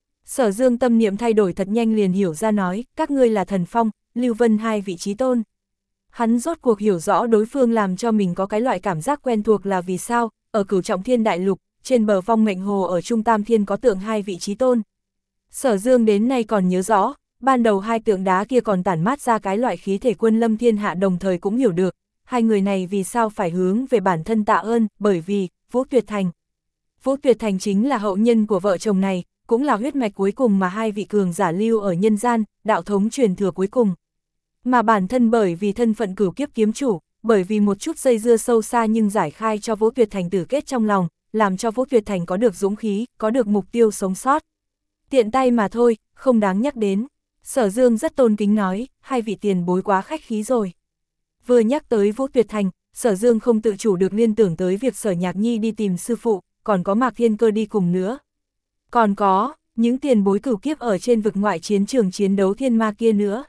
Sở Dương tâm niệm thay đổi thật nhanh, liền hiểu ra nói, các ngươi là Thần Phong, Lưu Vân hai vị chí tôn. Hắn rốt cuộc hiểu rõ đối phương làm cho mình có cái loại cảm giác quen thuộc là vì sao, ở Cửu Trọng Thiên Đại Lục, trên bờ Vong Mệnh Hồ ở Trung Tam Thiên có tượng hai vị chí tôn. Sở Dương đến nay còn nhớ rõ, ban đầu hai tượng đá kia còn tản mát ra cái loại khí thể quân lâm thiên hạ, đồng thời cũng hiểu được, hai người này vì sao phải hướng về bản thân tạ ơn, bởi vì, Vũ Tuyệt Thành. Vũ Tuyệt Thành chính là hậu nhân của vợ chồng này, cũng là huyết mạch cuối cùng mà hai vị cường giả lưu ở nhân gian, đạo thống truyền thừa cuối cùng. Mà bản thân bởi vì thân phận Cửu Kiếp kiếm chủ, bởi vì một chút dây dưa sâu xa nhưng giải khai cho Vũ Tuyệt Thành tử kết trong lòng, làm cho Vũ Tuyệt Thành có được dũng khí, có được mục tiêu sống sót. Tiện tay mà thôi, không đáng nhắc đến. Sở Dương rất tôn kính nói, hai vị tiền bối quá khách khí rồi. Vừa nhắc tới Vũ Tuyệt Thành, Sở Dương không tự chủ được liên tưởng tới việc Sở Nhạc Nhi đi tìm sư phụ, còn có Mạc Thiên Cơ đi cùng nữa. Còn có, những tiền bối cửu kiếp ở trên vực ngoại chiến trường chiến đấu thiên ma kia nữa.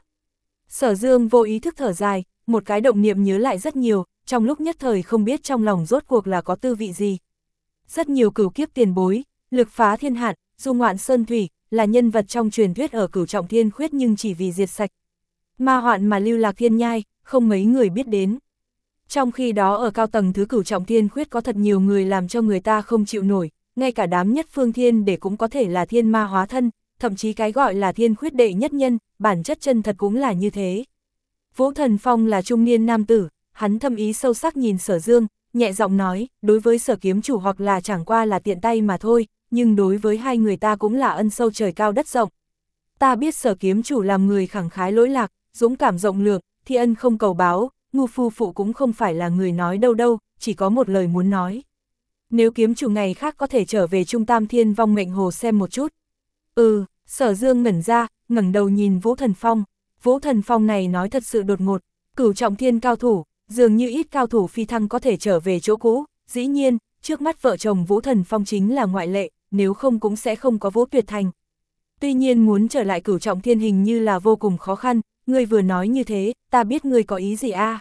Sở Dương vô ý thức thở dài, một cái động niệm nhớ lại rất nhiều, trong lúc nhất thời không biết trong lòng rốt cuộc là có tư vị gì. Rất nhiều cửu kiếp tiền bối, lực phá thiên hạn, du ngoạn sơn thủy, là nhân vật trong truyền thuyết ở Cửu Trọng Thiên Khuyết nhưng chỉ vì diệt sạch ma hoạn mà lưu lạc thiên nhai, không mấy người biết đến. Trong khi đó ở cao tầng thứ Cửu Trọng Thiên Khuyết có thật nhiều người làm cho người ta không chịu nổi, ngay cả đám nhất phương thiên để cũng có thể là thiên ma hóa thân, thậm chí cái gọi là thiên khuyết đệ nhất nhân, bản chất chân thật cũng là như thế. Vũ Thần Phong là trung niên nam tử, hắn thâm ý sâu sắc nhìn Sở Dương, nhẹ giọng nói, đối với Sở kiếm chủ hoặc là chẳng qua là tiện tay mà thôi, nhưng đối với hai người ta cũng là ân sâu trời cao đất rộng. Ta biết Sở kiếm chủ làm người khẳng khái lỗi lạc, dũng cảm rộng lượng, thi ân không cầu báo, ngu phu phụ cũng không phải là người nói đâu đâu, chỉ có một lời muốn nói. Nếu kiếm chủ ngày khác có thể trở về Trung Tam Thiên Vong Mệnh Hồ xem một chút. Ừ, Sở Dương ngẩn ra, ngẩng đầu nhìn Vũ Thần Phong. Vũ Thần Phong này nói thật sự đột ngột, Cửu Trọng Thiên cao thủ, dường như ít cao thủ phi thăng có thể trở về chỗ cũ, dĩ nhiên, trước mắt vợ chồng Vũ Thần Phong chính là ngoại lệ, nếu không cũng sẽ không có Vũ Tuyệt Thành. Tuy nhiên muốn trở lại Cửu Trọng Thiên hình như là vô cùng khó khăn, ngươi vừa nói như thế, ta biết ngươi có ý gì a?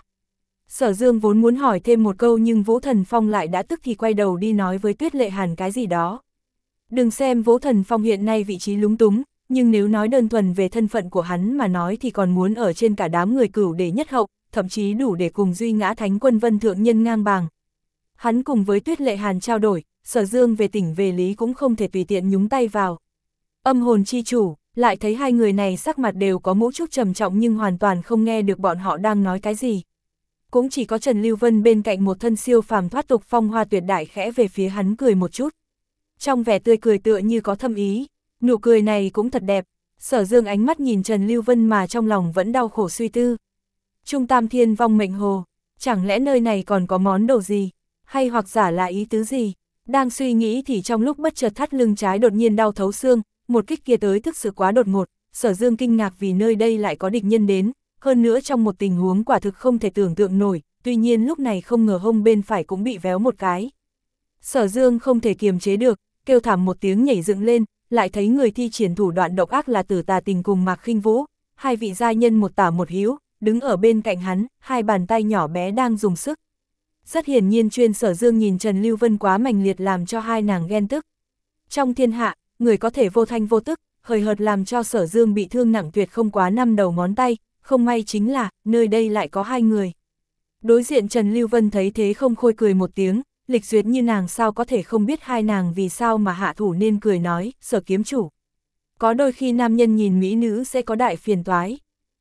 Sở Dương vốn muốn hỏi thêm một câu nhưng Vũ Thần Phong lại đã tức thì quay đầu đi nói với Tuyết Lệ Hàn cái gì đó. Đừng xem Vũ Thần Phong hiện nay vị trí lúng túng, nhưng nếu nói đơn thuần về thân phận của hắn mà nói thì còn muốn ở trên cả đám người cửu để nhất hậu, thậm chí đủ để cùng Duy Ngã Thánh Quân Vân Thượng Nhân ngang bằng. Hắn cùng với Tuyết Lệ Hàn trao đổi, Sở Dương về tình về lý cũng không thể tùy tiện nhúng tay vào. Âm hồn chi chủ, lại thấy hai người này sắc mặt đều có mũ trúc trầm trọng nhưng hoàn toàn không nghe được bọn họ đang nói cái gì. Cũng chỉ có Trần Lưu Vân bên cạnh một thân siêu phàm thoát tục phong hoa tuyệt đại khẽ về phía hắn cười một chút. Trong vẻ tươi cười tựa như có thâm ý, nụ cười này cũng thật đẹp. Sở Dương ánh mắt nhìn Trần Lưu Vân mà trong lòng vẫn đau khổ suy tư. Trung Tam Thiên vong mệnh hồ, chẳng lẽ nơi này còn có món đồ gì, hay hoặc giả là ý tứ gì? Đang suy nghĩ thì trong lúc bất chợt thắt lưng trái đột nhiên đau thấu xương, một kích kia tới thực sự quá đột ngột, Sở Dương kinh ngạc vì nơi đây lại có địch nhân đến, hơn nữa trong một tình huống quả thực không thể tưởng tượng nổi, tuy nhiên lúc này không ngờ hông bên phải cũng bị véo một cái. Sở Dương không thể kiềm chế được, kêu thảm một tiếng nhảy dựng lên, lại thấy người thi triển thủ đoạn độc ác là Tử Tà Tình cùng Mạc Khinh Vũ, hai vị gia nhân một tả một hữu, đứng ở bên cạnh hắn, hai bàn tay nhỏ bé đang dùng sức. Rất hiển nhiên chuyên Sở Dương nhìn Trần Lưu Vân quá mạnh liệt làm cho hai nàng ghen tức. Trong thiên hạ, người có thể vô thanh vô tức, hời hợt làm cho Sở Dương bị thương nặng tuyệt không quá năm đầu ngón tay, không may chính là, nơi đây lại có hai người. Đối diện Trần Lưu Vân thấy thế không khôi cười một tiếng, lịch duyệt như nàng sao có thể không biết hai nàng vì sao mà hạ thủ nên cười nói, Sở kiếm chủ. Có đôi khi nam nhân nhìn mỹ nữ sẽ có đại phiền toái.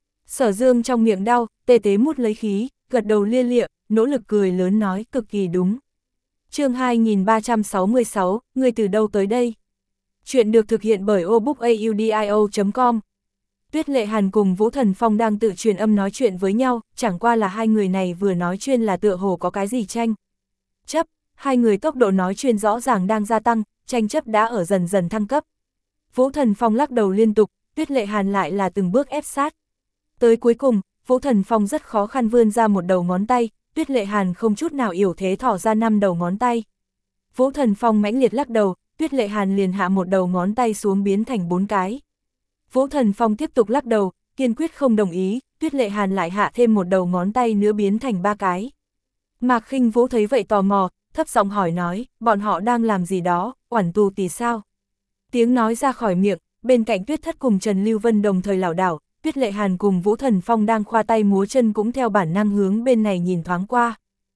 Sở Dương trong miệng đau, tê tế mút lấy khí, gật đầu lia lịa, nỗ lực cười lớn nói, cực kỳ đúng. Chương hai nghìn ba trăm sáu mươi sáu, người từ đâu tới đây? Chuyện được thực hiện bởi obookaudio chấm com. Tuyết Lệ Hàn cùng Vũ Thần Phong đang tự truyền âm nói chuyện với nhau, chẳng qua là hai người này vừa nói chuyên là tựa hồ có cái gì tranh chấp, hai người tốc độ nói chuyên rõ ràng đang gia tăng, tranh chấp đã ở dần dần thăng cấp. Vũ Thần Phong lắc đầu liên tục, Tuyết Lệ Hàn lại là từng bước ép sát. Tới cuối cùng, Vũ Thần Phong rất khó khăn vươn ra một đầu ngón tay, Tuyết Lệ Hàn không chút nào yểu thế thỏ ra năm đầu ngón tay. Vũ Thần Phong mãnh liệt lắc đầu, Tuyết Lệ Hàn liền hạ một đầu ngón tay xuống biến thành bốn cái. Vũ Thần Phong tiếp tục lắc đầu, kiên quyết không đồng ý, Tuyết Lệ Hàn lại hạ thêm một đầu ngón tay nữa biến thành ba cái. Mạc Khinh Vũ thấy vậy tò mò, thấp giọng hỏi nói, bọn họ đang làm gì đó, oản tù tì sao? Tiếng nói ra khỏi miệng, bên cạnh Tuyết Thất cùng Trần Lưu Vân đồng thời lảo đảo, Tuyết Lệ Hàn cùng Vũ Thần Phong đang khoa tay múa chân cũng theo bản năng hướng bên này nhìn thoáng qua.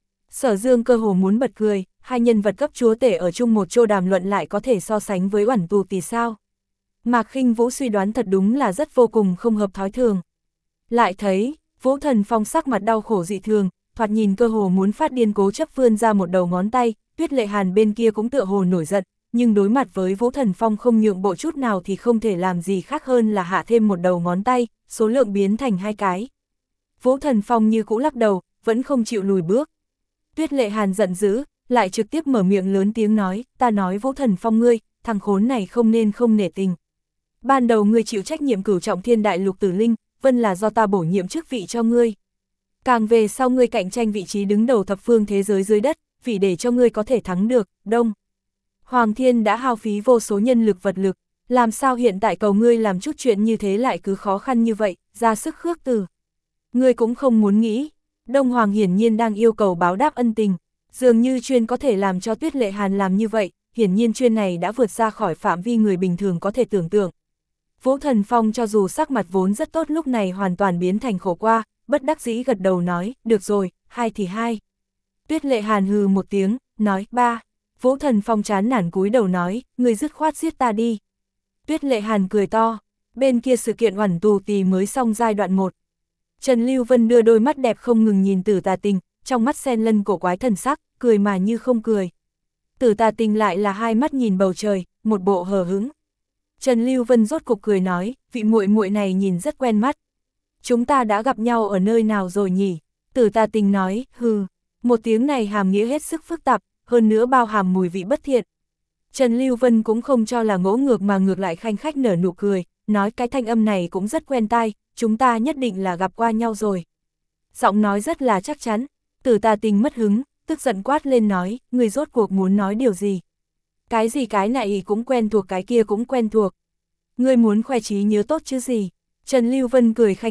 Sở Dương cơ hồ muốn bật cười, hai nhân vật cấp chúa tể ở chung một chỗ đàm luận lại có thể so sánh với oản tù tì sao? Mạc Khinh Vũ suy đoán thật đúng là rất vô cùng không hợp thói thường. Lại thấy, Vũ Thần Phong sắc mặt đau khổ dị thường, thoạt nhìn cơ hồ muốn phát điên cố chấp vươn ra một đầu ngón tay, Tuyết Lệ Hàn bên kia cũng tựa hồ nổi giận, nhưng đối mặt với Vũ Thần Phong không nhượng bộ chút nào thì không thể làm gì khác hơn là hạ thêm một đầu ngón tay, số lượng biến thành hai cái. Vũ Thần Phong như cũ lắc đầu, vẫn không chịu lùi bước. Tuyết Lệ Hàn giận dữ, lại trực tiếp mở miệng lớn tiếng nói, ta nói Vũ Thần Phong ngươi, thằng khốn này không nên không nể tình. Ban đầu ngươi chịu trách nhiệm cửu trọng thiên đại lục tử linh, vân là do ta bổ nhiệm chức vị cho ngươi. Càng về sau ngươi cạnh tranh vị trí đứng đầu thập phương thế giới dưới đất, vì để cho ngươi có thể thắng được, đông. Hoàng Thiên đã hao phí vô số nhân lực vật lực, làm sao hiện tại cầu ngươi làm chút chuyện như thế lại cứ khó khăn như vậy, ra sức khước từ. Ngươi cũng không muốn nghĩ, Đông Hoàng hiển nhiên đang yêu cầu báo đáp ân tình, dường như chuyên có thể làm cho Tuyết Lệ Hàn làm như vậy, hiển nhiên chuyên này đã vượt ra khỏi phạm vi người bình thường có thể tưởng tượng. Vũ Thần Phong cho dù sắc mặt vốn rất tốt lúc này hoàn toàn biến thành khổ qua, bất đắc dĩ gật đầu nói, được rồi, hai thì hai. Tuyết Lệ Hàn hừ một tiếng, nói, ba. Vũ Thần Phong chán nản cúi đầu nói, người dứt khoát giết ta đi. Tuyết Lệ Hàn cười to, bên kia sự kiện oản tù tì mới xong giai đoạn một. Trần Lưu Vân đưa đôi mắt đẹp không ngừng nhìn Tử Tà Tình, trong mắt xen lẫn cổ quái thần sắc, cười mà như không cười. Tử Tà Tình lại là hai mắt nhìn bầu trời, một bộ hờ hững. Trần Lưu Vân rốt cục cười nói, vị muội muội này nhìn rất quen mắt. Chúng ta đã gặp nhau ở nơi nào rồi nhỉ? Tử Tà Tình nói, hừ, một tiếng này hàm nghĩa hết sức phức tạp, hơn nữa bao hàm mùi vị bất thiện. Trần Lưu Vân cũng không cho là ngỗ ngược mà ngược lại khanh khách nở nụ cười, nói cái thanh âm này cũng rất quen tai, chúng ta nhất định là gặp qua nhau rồi. Giọng nói rất là chắc chắn, Tử Tà Tình mất hứng, tức giận quát lên nói, người rốt cuộc muốn nói điều gì? Cái gì cái này cũng quen thuộc cái kia cũng quen thuộc. Ngươi muốn khoe trí nhớ tốt chứ gì? Trần Lưu Vân cười khanh khách,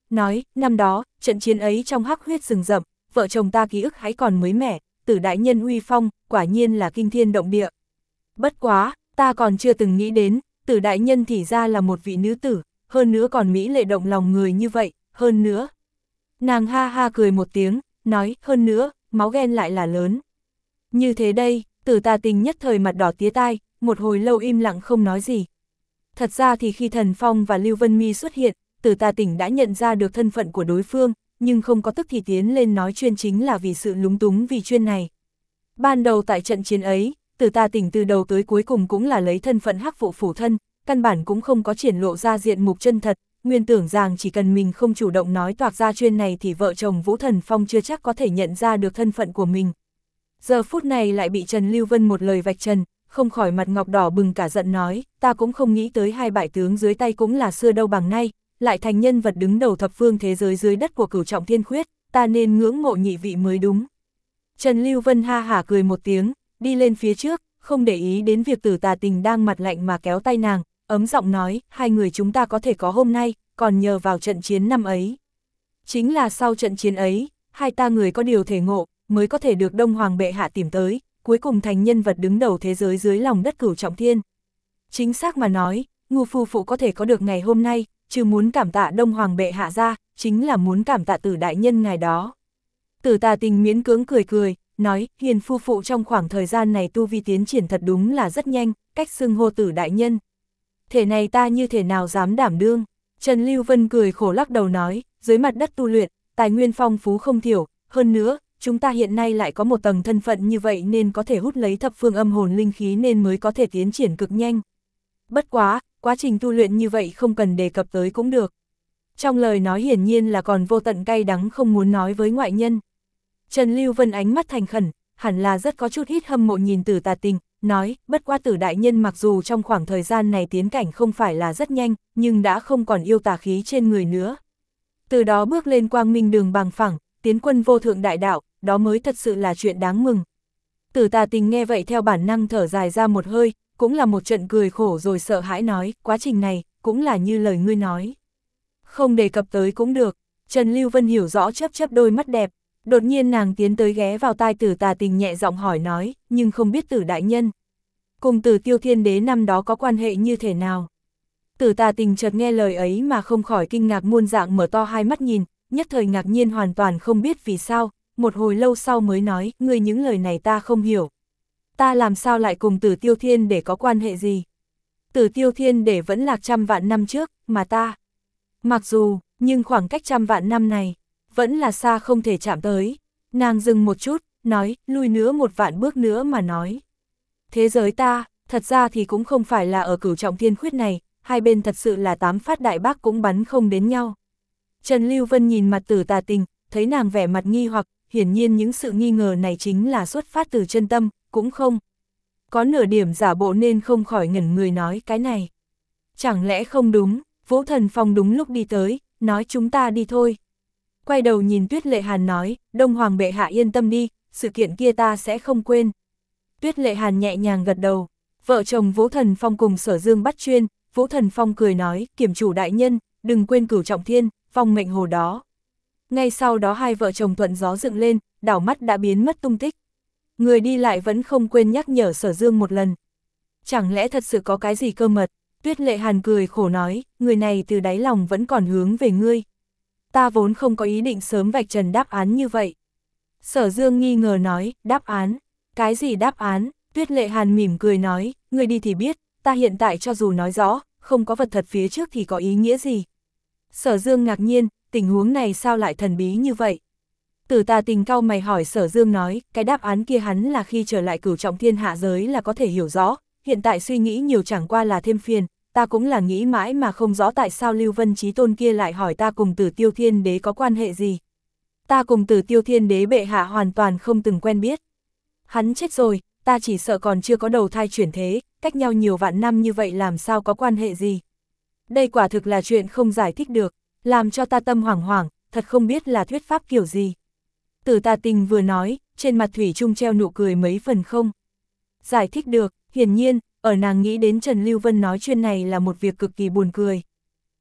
nói, năm đó, trận chiến ấy trong hắc huyết rừng rậm, vợ chồng ta ký ức hãy còn mới mẻ, Tử đại nhân uy phong, quả nhiên là kinh thiên động địa. Bất quá, ta còn chưa từng nghĩ đến, Tử đại nhân thì ra là một vị nữ tử, hơn nữa còn mỹ lệ động lòng người như vậy, hơn nữa. Nàng ha ha cười một tiếng, nói, hơn nữa, máu ghen lại là lớn. Như thế đây, Tử Tà Tình nhất thời mặt đỏ tía tai, một hồi lâu im lặng không nói gì. Thật ra thì khi Thần Phong và Lưu Vân Mi xuất hiện, Tử Tà Tình đã nhận ra được thân phận của đối phương, nhưng không có tức thì tiến lên nói chuyên chính là vì sự lúng túng vì chuyên này. Ban đầu tại trận chiến ấy, Tử Tà Tình từ đầu tới cuối cùng cũng là lấy thân phận hắc vụ phủ thân, căn bản cũng không có triển lộ ra diện mục chân thật, nguyên tưởng rằng chỉ cần mình không chủ động nói toạc ra chuyên này thì vợ chồng Vũ Thần Phong chưa chắc có thể nhận ra được thân phận của mình. Giờ phút này lại bị Trần Lưu Vân một lời vạch trần, không khỏi mặt ngọc đỏ bừng cả giận nói, ta cũng không nghĩ tới hai bại tướng dưới tay cũng là xưa đâu bằng nay, lại thành nhân vật đứng đầu thập phương thế giới dưới đất của Cửu Trọng Thiên Khuyết, ta nên ngưỡng mộ nhị vị mới đúng. Trần Lưu Vân ha hả cười một tiếng, đi lên phía trước, không để ý đến việc Tử Tà Tình đang mặt lạnh mà kéo tay nàng, ấm giọng nói, hai người chúng ta có thể có hôm nay, còn nhờ vào trận chiến năm ấy. Chính là sau trận chiến ấy, hai ta người có điều thể ngộ, mới có thể được Đông Hoàng bệ hạ tìm tới, cuối cùng thành nhân vật đứng đầu thế giới dưới lòng đất Cửu Trọng Thiên. Chính xác mà nói, Ngưu phu phụ có thể có được ngày hôm nay, chứ muốn cảm tạ Đông Hoàng bệ hạ ra, chính là muốn cảm tạ Tử đại nhân ngày đó. Tử Tà Tình miễn cưỡng cười cười, nói, Hiền phu phụ trong khoảng thời gian này tu vi tiến triển thật đúng là rất nhanh, cách xưng hô Tử đại nhân. Thể này ta như thế nào dám đảm đương. Trần Lưu Vân cười khổ lắc đầu nói, dưới mặt đất tu luyện, tài nguyên phong phú không thiểu, hơn nữa, chúng ta hiện nay lại có một tầng thân phận như vậy nên có thể hút lấy thập phương âm hồn linh khí nên mới có thể tiến triển cực nhanh. Bất quá, quá trình tu luyện như vậy không cần đề cập tới cũng được. Trong lời nói hiển nhiên là còn vô tận cay đắng không muốn nói với ngoại nhân. Trần Lưu Vân ánh mắt thành khẩn, hẳn là rất có chút ít hâm mộ nhìn Tử Tà Tình, nói, bất quá Tử đại nhân mặc dù trong khoảng thời gian này tiến cảnh không phải là rất nhanh, nhưng đã không còn yêu tà khí trên người nữa. Từ đó bước lên quang minh đường bằng phẳng, tiến quân vô thượng đại đạo, đó mới thật sự là chuyện đáng mừng. Tử Tà Tình nghe vậy theo bản năng thở dài ra một hơi, cũng là một trận cười khổ rồi sợ hãi nói, quá trình này, cũng là như lời ngươi nói. Không đề cập tới cũng được. Trần Lưu Vân hiểu rõ chớp chớp đôi mắt đẹp, đột nhiên nàng tiến tới ghé vào tai Tử Tà Tình nhẹ giọng hỏi nói, nhưng không biết Tử đại nhân. Cùng Tử Tiêu Thiên Đế năm đó có quan hệ như thế nào? Tử Tà Tình chợt nghe lời ấy mà không khỏi kinh ngạc muôn dạng mở to hai mắt nhìn, nhất thời ngạc nhiên hoàn toàn không biết vì sao, một hồi lâu sau mới nói, ngươi những lời này ta không hiểu. Ta làm sao lại cùng Tử Tiêu Thiên để có quan hệ gì? Tử Tiêu Thiên để vẫn lạc trăm vạn năm trước, mà ta. Mặc dù, nhưng khoảng cách trăm vạn năm này, vẫn là xa không thể chạm tới. Nàng dừng một chút, nói, lui nữa một vạn bước nữa mà nói. Thế giới ta, thật ra thì cũng không phải là ở Cửu Trọng Thiên Khuyết này, hai bên thật sự là tám phát đại bác cũng bắn không đến nhau. Trần Lưu Vân nhìn mặt Tử Tà Tình, thấy nàng vẻ mặt nghi hoặc, hiển nhiên những sự nghi ngờ này chính là xuất phát từ chân tâm, cũng không có nửa điểm giả bộ nên không khỏi ngẩn người nói cái này. Chẳng lẽ không đúng, Vũ Thần Phong đúng lúc đi tới, nói chúng ta đi thôi. Quay đầu nhìn Tuyết Lệ Hàn nói, Đông Hoàng bệ hạ yên tâm đi, sự kiện kia ta sẽ không quên. Tuyết Lệ Hàn nhẹ nhàng gật đầu, vợ chồng Vũ Thần Phong cùng Sở Dương bắt chuyên, Vũ Thần Phong cười nói, kiểm chủ đại nhân, đừng quên Cửu Trọng Thiên, vong mệnh hồ đó. Ngay sau đó hai vợ chồng thuận gió dựng lên, đảo mắt đã biến mất tung tích. Người đi lại vẫn không quên nhắc nhở Sở Dương một lần. Chẳng lẽ thật sự có cái gì cơ mật? Tuyết Lệ Hàn cười khổ nói, người này từ đáy lòng vẫn còn hướng về ngươi. Ta vốn không có ý định sớm vạch trần đáp án như vậy. Sở Dương nghi ngờ nói, đáp án? Cái gì đáp án? Tuyết Lệ Hàn mỉm cười nói, ngươi đi thì biết, ta hiện tại cho dù nói rõ, không có vật thật phía trước thì có ý nghĩa gì? Sở Dương ngạc nhiên, tình huống này sao lại thần bí như vậy? Tử Tà Tình cau mày hỏi Sở Dương nói, cái đáp án kia hắn là khi trở lại Cửu Trọng Thiên hạ giới là có thể hiểu rõ, hiện tại suy nghĩ nhiều chẳng qua là thêm phiền, ta cũng là nghĩ mãi mà không rõ tại sao Lưu Vân Chí Tôn kia lại hỏi ta cùng Tử Tiêu Thiên Đế có quan hệ gì. Ta cùng Tử Tiêu Thiên Đế bệ hạ hoàn toàn không từng quen biết. Hắn chết rồi, ta chỉ sợ còn chưa có đầu thai chuyển thế, cách nhau nhiều vạn năm như vậy làm sao có quan hệ gì. Đây quả thực là chuyện không giải thích được, làm cho ta tâm hoảng hoảng, thật không biết là thuyết pháp kiểu gì. Tử Tà Tình vừa nói, trên mặt thủy chung treo nụ cười mấy phần không giải thích được, hiển nhiên, ở nàng nghĩ đến Trần Lưu Vân nói chuyện này là một việc cực kỳ buồn cười.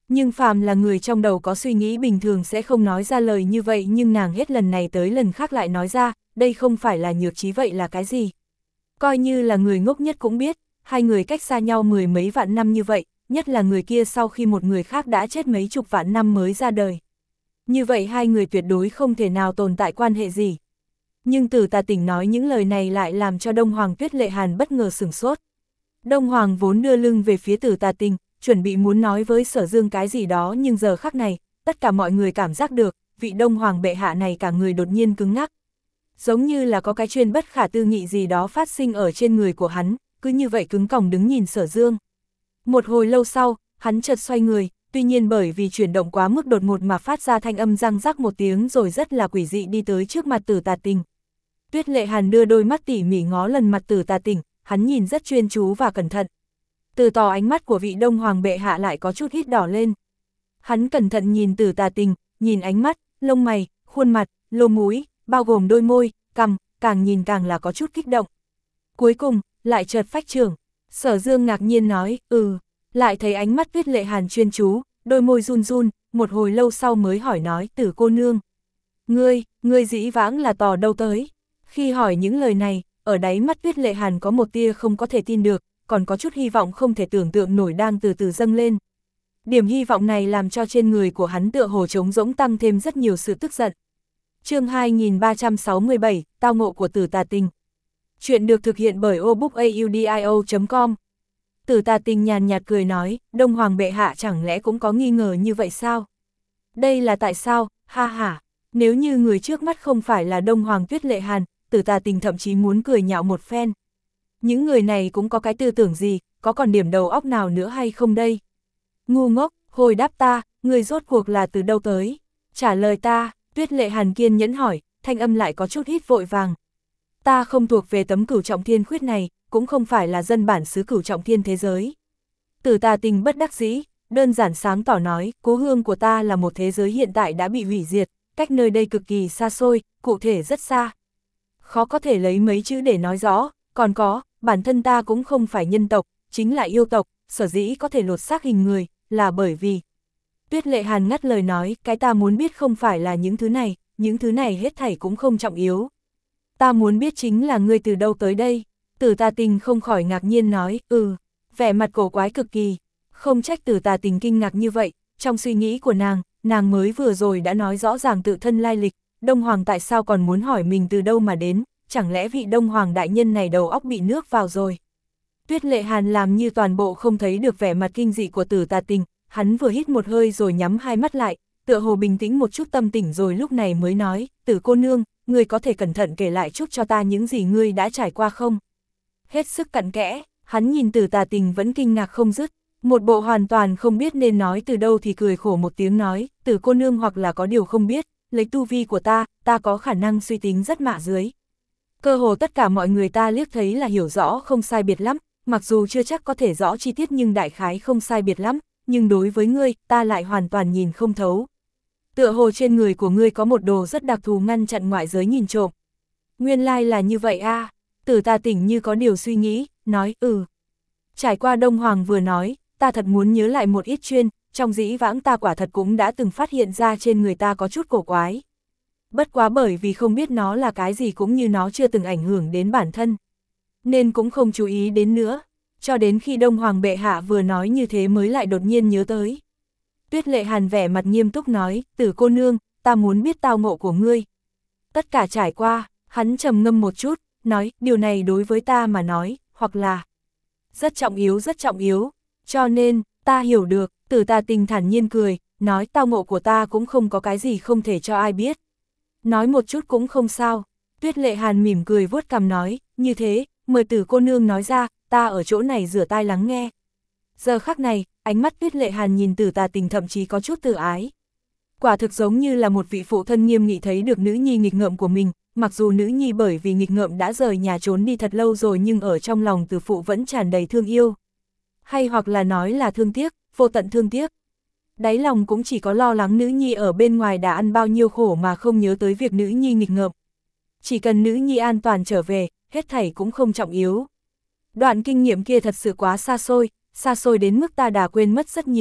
Nhưng phàm là người trong đầu có suy nghĩ bình thường sẽ không nói ra lời như vậy, nhưng nàng hết lần này tới lần khác lại nói ra, đây không phải là nhược trí vậy là cái gì. Coi như là người ngốc nhất cũng biết, hai người cách xa nhau mười mấy vạn năm như vậy, nhất là người kia sau khi một người khác đã chết mấy chục vạn năm mới ra đời. Như vậy hai người tuyệt đối không thể nào tồn tại quan hệ gì. Nhưng Tử Tà Tỉnh nói những lời này lại làm cho Đông Hoàng Tuyết Lệ Hàn bất ngờ sửng sốt. Đông Hoàng vốn đưa lưng về phía Tử Tà Tình, chuẩn bị muốn nói với Sở Dương cái gì đó, nhưng giờ khắc này, tất cả mọi người cảm giác được, vị Đông Hoàng bệ hạ này cả người đột nhiên cứng ngắc. Giống như là có cái chuyện bất khả tư nghị gì đó phát sinh ở trên người của hắn, cứ như vậy cứng còng đứng nhìn Sở Dương. Một hồi lâu sau, hắn chợt xoay người, tuy nhiên bởi vì chuyển động quá mức đột ngột mà phát ra thanh âm răng rắc một tiếng rồi rất là quỷ dị đi tới trước mặt Tử Tà Tình. Tuyết Lệ Hàn đưa đôi mắt tỉ mỉ ngó lần mặt Tử Tà Tình, hắn nhìn rất chuyên chú và cẩn thận. Từ tỏ ánh mắt của vị Đông Hoàng bệ hạ lại có chút hít đỏ lên. Hắn cẩn thận nhìn Tử Tà Tình, nhìn ánh mắt, lông mày, khuôn mặt, lỗ mũi, bao gồm đôi môi, cằm, càng nhìn càng là có chút kích động. Cuối cùng, lại chợt phách trưởng. Sở Dương ngạc nhiên nói, ừ, lại thấy ánh mắt Tuyết Lệ Hàn chuyên chú, đôi môi run run, một hồi lâu sau mới hỏi nói, Tử cô nương. Ngươi, ngươi dĩ vãng là tò đâu tới? Khi hỏi những lời này, ở đáy mắt Tuyết Lệ Hàn có một tia không có thể tin được, còn có chút hy vọng không thể tưởng tượng nổi đang từ từ dâng lên. Điểm hy vọng này làm cho trên người của hắn tựa hồ trống rỗng tăng thêm rất nhiều sự tức giận. Chương hai nghìn ba trăm sáu mươi bảy, tao ngộ của Tử Tà Tình. Chuyện được thực hiện bởi obookaudio chấm com. Tử Tà Tình nhàn nhạt cười nói, Đông Hoàng bệ hạ chẳng lẽ cũng có nghi ngờ như vậy sao? Đây là tại sao, ha ha, nếu như người trước mắt không phải là Đông Hoàng Tuyết Lệ Hàn, Tử Tà Tình thậm chí muốn cười nhạo một phen. Những người này cũng có cái tư tưởng gì, có còn điểm đầu óc nào nữa hay không đây? Ngu ngốc, hồi đáp ta, người rốt cuộc là từ đâu tới? Trả lời ta, Tuyết Lệ Hàn kiên nhẫn hỏi, thanh âm lại có chút hít vội vàng. Ta không thuộc về tấm Cửu Trọng Thiên khuyết này, cũng không phải là dân bản xứ Cửu Trọng Thiên thế giới. Tử Tà Tình bất đắc dĩ, đơn giản sáng tỏ nói, cố hương của ta là một thế giới hiện tại đã bị hủy diệt, cách nơi đây cực kỳ xa xôi, cụ thể rất xa. Khó có thể lấy mấy chữ để nói rõ, còn có, bản thân ta cũng không phải nhân tộc, chính là yêu tộc, sở dĩ có thể lột xác hình người, là bởi vì. Tuyết Lệ Hàn ngắt lời nói, cái ta muốn biết không phải là những thứ này, những thứ này hết thảy cũng không trọng yếu. Ta muốn biết chính là ngươi từ đâu tới đây. Tử Tà Tình không khỏi ngạc nhiên nói, ừ, vẻ mặt cổ quái cực kỳ. Không trách Tử Tà Tình kinh ngạc như vậy, trong suy nghĩ của nàng, nàng mới vừa rồi đã nói rõ ràng tự thân lai lịch, Đông Hoàng tại sao còn muốn hỏi mình từ đâu mà đến, chẳng lẽ vị Đông Hoàng đại nhân này đầu óc bị nước vào rồi. Tuyết Lệ Hàn làm như toàn bộ không thấy được vẻ mặt kinh dị của Tử Tà Tình, hắn vừa hít một hơi rồi nhắm hai mắt lại, tựa hồ bình tĩnh một chút tâm tỉnh rồi lúc này mới nói, Tử cô nương, ngươi có thể cẩn thận kể lại chút cho ta những gì ngươi đã trải qua không? Hết sức cặn kẽ, hắn nhìn Tử Tà Tình vẫn kinh ngạc không dứt, một bộ hoàn toàn không biết nên nói từ đâu thì cười khổ một tiếng nói, Tử cô nương hoặc là có điều không biết, lấy tu vi của ta, ta có khả năng suy tính rất mạ dưới. Cơ hồ tất cả mọi người ta liếc thấy là hiểu rõ không sai biệt lắm, mặc dù chưa chắc có thể rõ chi tiết nhưng đại khái không sai biệt lắm, nhưng đối với ngươi, ta lại hoàn toàn nhìn không thấu. Tựa hồ trên người của ngươi có một đồ rất đặc thù ngăn chặn ngoại giới nhìn trộm. Nguyên lai là như vậy a. À. Tử Tà Tỉnh như có điều suy nghĩ, nói, ừ. Trải qua Đông Hoàng vừa nói, ta thật muốn nhớ lại một ít chuyên, trong dĩ vãng ta quả thật cũng đã từng phát hiện ra trên người ta có chút cổ quái. Bất quá bởi vì không biết nó là cái gì cũng như nó chưa từng ảnh hưởng đến bản thân. Nên cũng không chú ý đến nữa, cho đến khi Đông Hoàng bệ hạ vừa nói như thế mới lại đột nhiên nhớ tới. Tuyết Lệ Hàn vẻ mặt nghiêm túc nói, Tử cô nương, ta muốn biết tao ngộ của ngươi. Tất cả trải qua, hắn trầm ngâm một chút, nói, điều này đối với ta mà nói, hoặc là rất trọng yếu rất trọng yếu, cho nên, ta hiểu được. Tử Tà Tình thản nhiên cười, nói tao ngộ của ta cũng không có cái gì không thể cho ai biết. Nói một chút cũng không sao. Tuyết Lệ Hàn mỉm cười vuốt cằm nói, như thế, mời Tử cô nương nói ra, ta ở chỗ này rửa tai lắng nghe. Giờ khắc này, ánh mắt Tuyết Lệ Hàn nhìn Tử Tà Tình thậm chí có chút tự ái. Quả thực giống như là một vị phụ thân nghiêm nghị thấy được nữ nhi nghịch ngợm của mình, mặc dù nữ nhi bởi vì nghịch ngợm đã rời nhà trốn đi thật lâu rồi nhưng ở trong lòng Tử phụ vẫn tràn đầy thương yêu. Hay hoặc là nói là thương tiếc, vô tận thương tiếc. Đáy lòng cũng chỉ có lo lắng nữ nhi ở bên ngoài đã ăn bao nhiêu khổ mà không nhớ tới việc nữ nhi nghịch ngợm. Chỉ cần nữ nhi an toàn trở về, hết thảy cũng không trọng yếu. Đoạn kinh nghiệm kia thật sự quá xa xôi, xa xôi đến mức ta đã quên mất rất nhiều,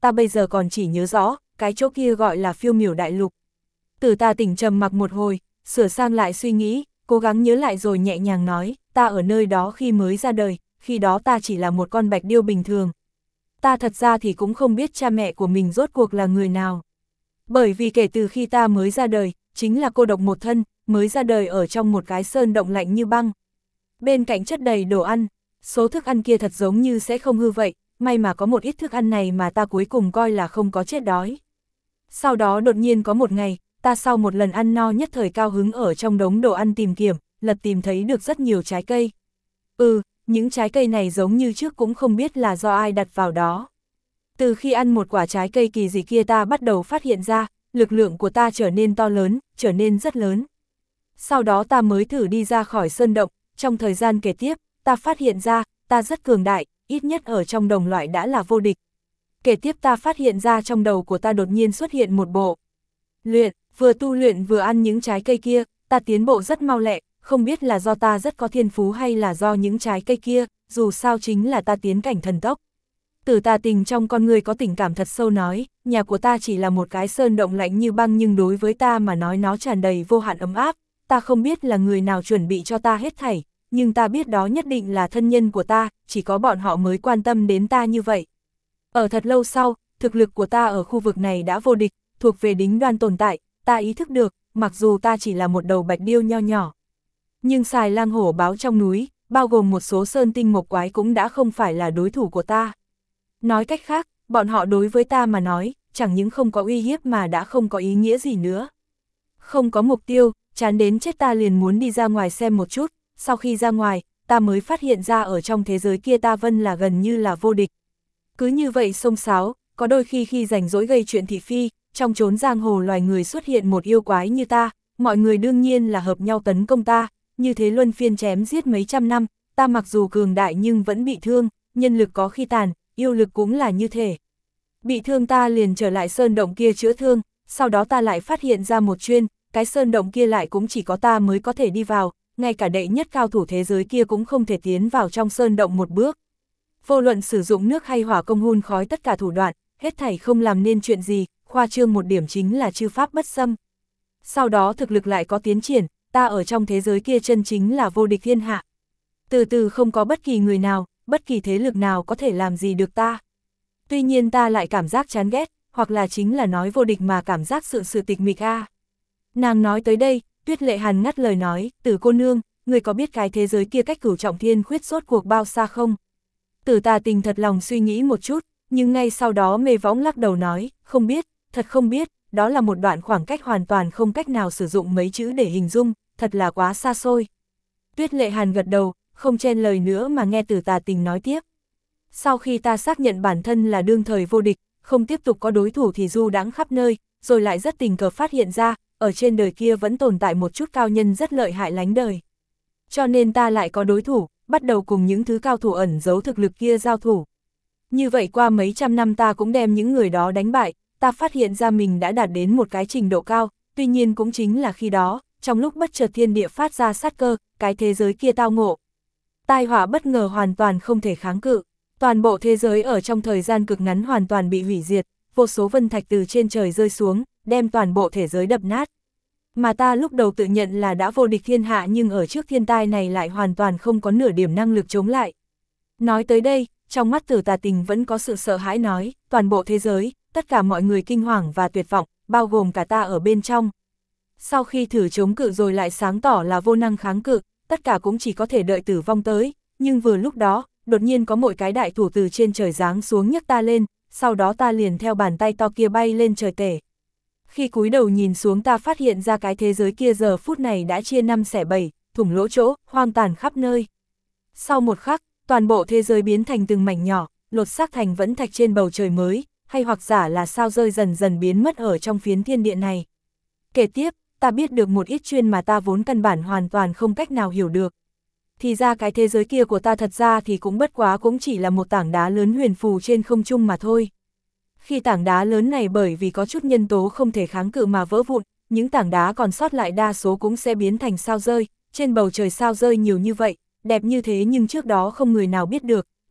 ta bây giờ còn chỉ nhớ rõ, cái chỗ kia gọi là Phiêu Miểu Đại Lục. Tử Tà Tỉnh trầm mặc một hồi, sửa sang lại suy nghĩ, cố gắng nhớ lại rồi nhẹ nhàng nói, ta ở nơi đó khi mới ra đời, khi đó ta chỉ là một con bạch điêu bình thường. Ta thật ra thì cũng không biết cha mẹ của mình rốt cuộc là người nào. Bởi vì kể từ khi ta mới ra đời, chính là cô độc một thân, mới ra đời ở trong một cái sơn động lạnh như băng. Bên cạnh chất đầy đồ ăn, số thức ăn kia thật giống như sẽ không hư vậy, may mà có một ít thức ăn này mà ta cuối cùng coi là không có chết đói. Sau đó đột nhiên có một ngày, ta sau một lần ăn no nhất thời cao hứng ở trong đống đồ ăn tìm kiếm, lật tìm thấy được rất nhiều trái cây. Ừ, những trái cây này giống như trước cũng không biết là do ai đặt vào đó. Từ khi ăn một quả trái cây kỳ dị kia ta bắt đầu phát hiện ra, lực lượng của ta trở nên to lớn, trở nên rất lớn. Sau đó ta mới thử đi ra khỏi sơn động, trong thời gian kế tiếp, ta phát hiện ra, ta rất cường đại, ít nhất ở trong đồng loại đã là vô địch. Kế tiếp ta phát hiện ra trong đầu của ta đột nhiên xuất hiện một bộ luyện, vừa tu luyện vừa ăn những trái cây kia, ta tiến bộ rất mau lẹ, không biết là do ta rất có thiên phú hay là do những trái cây kia, dù sao chính là ta tiến cảnh thần tốc. Tử Tà Tình trong con người có tình cảm thật sâu nói, nhà của ta chỉ là một cái sơn động lạnh như băng nhưng đối với ta mà nói nó tràn đầy vô hạn ấm áp, ta không biết là người nào chuẩn bị cho ta hết thảy, nhưng ta biết đó nhất định là thân nhân của ta, chỉ có bọn họ mới quan tâm đến ta như vậy. Ở thật lâu sau, thực lực của ta ở khu vực này đã vô địch, thuộc về đỉnh đoan tồn tại, ta ý thức được, mặc dù ta chỉ là một đầu bạch điêu nho nhỏ. Nhưng xài lang hổ báo trong núi, bao gồm một số sơn tinh mộc quái cũng đã không phải là đối thủ của ta. Nói cách khác, bọn họ đối với ta mà nói, chẳng những không có uy hiếp mà đã không có ý nghĩa gì nữa. Không có mục tiêu, chán đến chết ta liền muốn đi ra ngoài xem một chút, sau khi ra ngoài, ta mới phát hiện ra ở trong thế giới kia ta vân là gần như là vô địch. Cứ như vậy xông xáo, có đôi khi khi rảnh rỗi gây chuyện thị phi, trong chốn giang hồ loài người xuất hiện một yêu quái như ta, mọi người đương nhiên là hợp nhau tấn công ta, như thế luân phiên chém giết mấy trăm năm, ta mặc dù cường đại nhưng vẫn bị thương, nhân lực có khi tàn, yêu lực cũng là như thế. Bị thương ta liền trở lại sơn động kia chữa thương, sau đó ta lại phát hiện ra một chuyên, cái sơn động kia lại cũng chỉ có ta mới có thể đi vào, ngay cả đệ nhất cao thủ thế giới kia cũng không thể tiến vào trong sơn động một bước. Vô luận sử dụng nước hay hỏa công hun khói tất cả thủ đoạn, hết thảy không làm nên chuyện gì, khoa trương một điểm chính là chư pháp bất xâm. Sau đó thực lực lại có tiến triển, ta ở trong thế giới kia chân chính là vô địch thiên hạ. Từ từ không có bất kỳ người nào, bất kỳ thế lực nào có thể làm gì được ta. Tuy nhiên ta lại cảm giác chán ghét, hoặc là chính là nói vô địch mà cảm giác sự sự tịch mịch a. À. Nàng nói tới đây, Tuyết Lệ Hàn ngắt lời nói, Tử cô nương, người có biết cái thế giới kia cách Cửu Trọng Thiên khuyết rốt cuộc bao xa không? Tử Tà Tình thật lòng suy nghĩ một chút, nhưng ngay sau đó Mê Võng lắc đầu nói, không biết, thật không biết, đó là một đoạn khoảng cách hoàn toàn không cách nào sử dụng mấy chữ để hình dung, thật là quá xa xôi. Tuyết Lệ Hàn gật đầu, không chen lời nữa mà nghe Tử Tà Tình nói tiếp. Sau khi ta xác nhận bản thân là đương thời vô địch, không tiếp tục có đối thủ thì du đãng khắp nơi, rồi lại rất tình cờ phát hiện ra, ở trên đời kia vẫn tồn tại một chút cao nhân rất lợi hại lánh đời. Cho nên ta lại có đối thủ, bắt đầu cùng những thứ cao thủ ẩn giấu thực lực kia giao thủ. Như vậy qua mấy trăm năm ta cũng đem những người đó đánh bại, ta phát hiện ra mình đã đạt đến một cái trình độ cao, tuy nhiên cũng chính là khi đó, trong lúc bất chợt thiên địa phát ra sát cơ, cái thế giới kia tao ngộ. Tai họa bất ngờ hoàn toàn không thể kháng cự, toàn bộ thế giới ở trong thời gian cực ngắn hoàn toàn bị hủy diệt, vô số vân thạch từ trên trời rơi xuống, đem toàn bộ thế giới đập nát. Mà ta lúc đầu tự nhận là đã vô địch thiên hạ nhưng ở trước thiên tai này lại hoàn toàn không có nửa điểm năng lực chống lại. Nói tới đây, trong mắt Tử Tà Tình vẫn có sự sợ hãi nói, toàn bộ thế giới, tất cả mọi người kinh hoàng và tuyệt vọng, bao gồm cả ta ở bên trong. Sau khi thử chống cự rồi lại sáng tỏ là vô năng kháng cự, tất cả cũng chỉ có thể đợi tử vong tới, nhưng vừa lúc đó, đột nhiên có một cái đại thủ từ trên trời giáng xuống nhấc ta lên, sau đó ta liền theo bàn tay to kia bay lên trời tể. Khi cúi đầu nhìn xuống ta phát hiện ra cái thế giới kia giờ phút này đã chia năm xẻ bảy, thủng lỗ chỗ, hoang tàn khắp nơi. Sau một khắc, toàn bộ thế giới biến thành từng mảnh nhỏ, lột xác thành vẫn thạch trên bầu trời mới, hay hoặc giả là sao rơi dần dần biến mất ở trong phiến thiên địa này. Kể tiếp, ta biết được một ít chuyên mà ta vốn căn bản hoàn toàn không cách nào hiểu được. Thì ra cái thế giới kia của ta thật ra thì cũng bất quá cũng chỉ là một tảng đá lớn huyền phù trên không trung mà thôi. Khi tảng đá lớn này bởi vì có chút nhân tố không thể kháng cự mà vỡ vụn, những tảng đá còn sót lại đa số cũng sẽ biến thành sao rơi, trên bầu trời sao rơi nhiều như vậy, đẹp như thế nhưng trước đó không người nào biết được,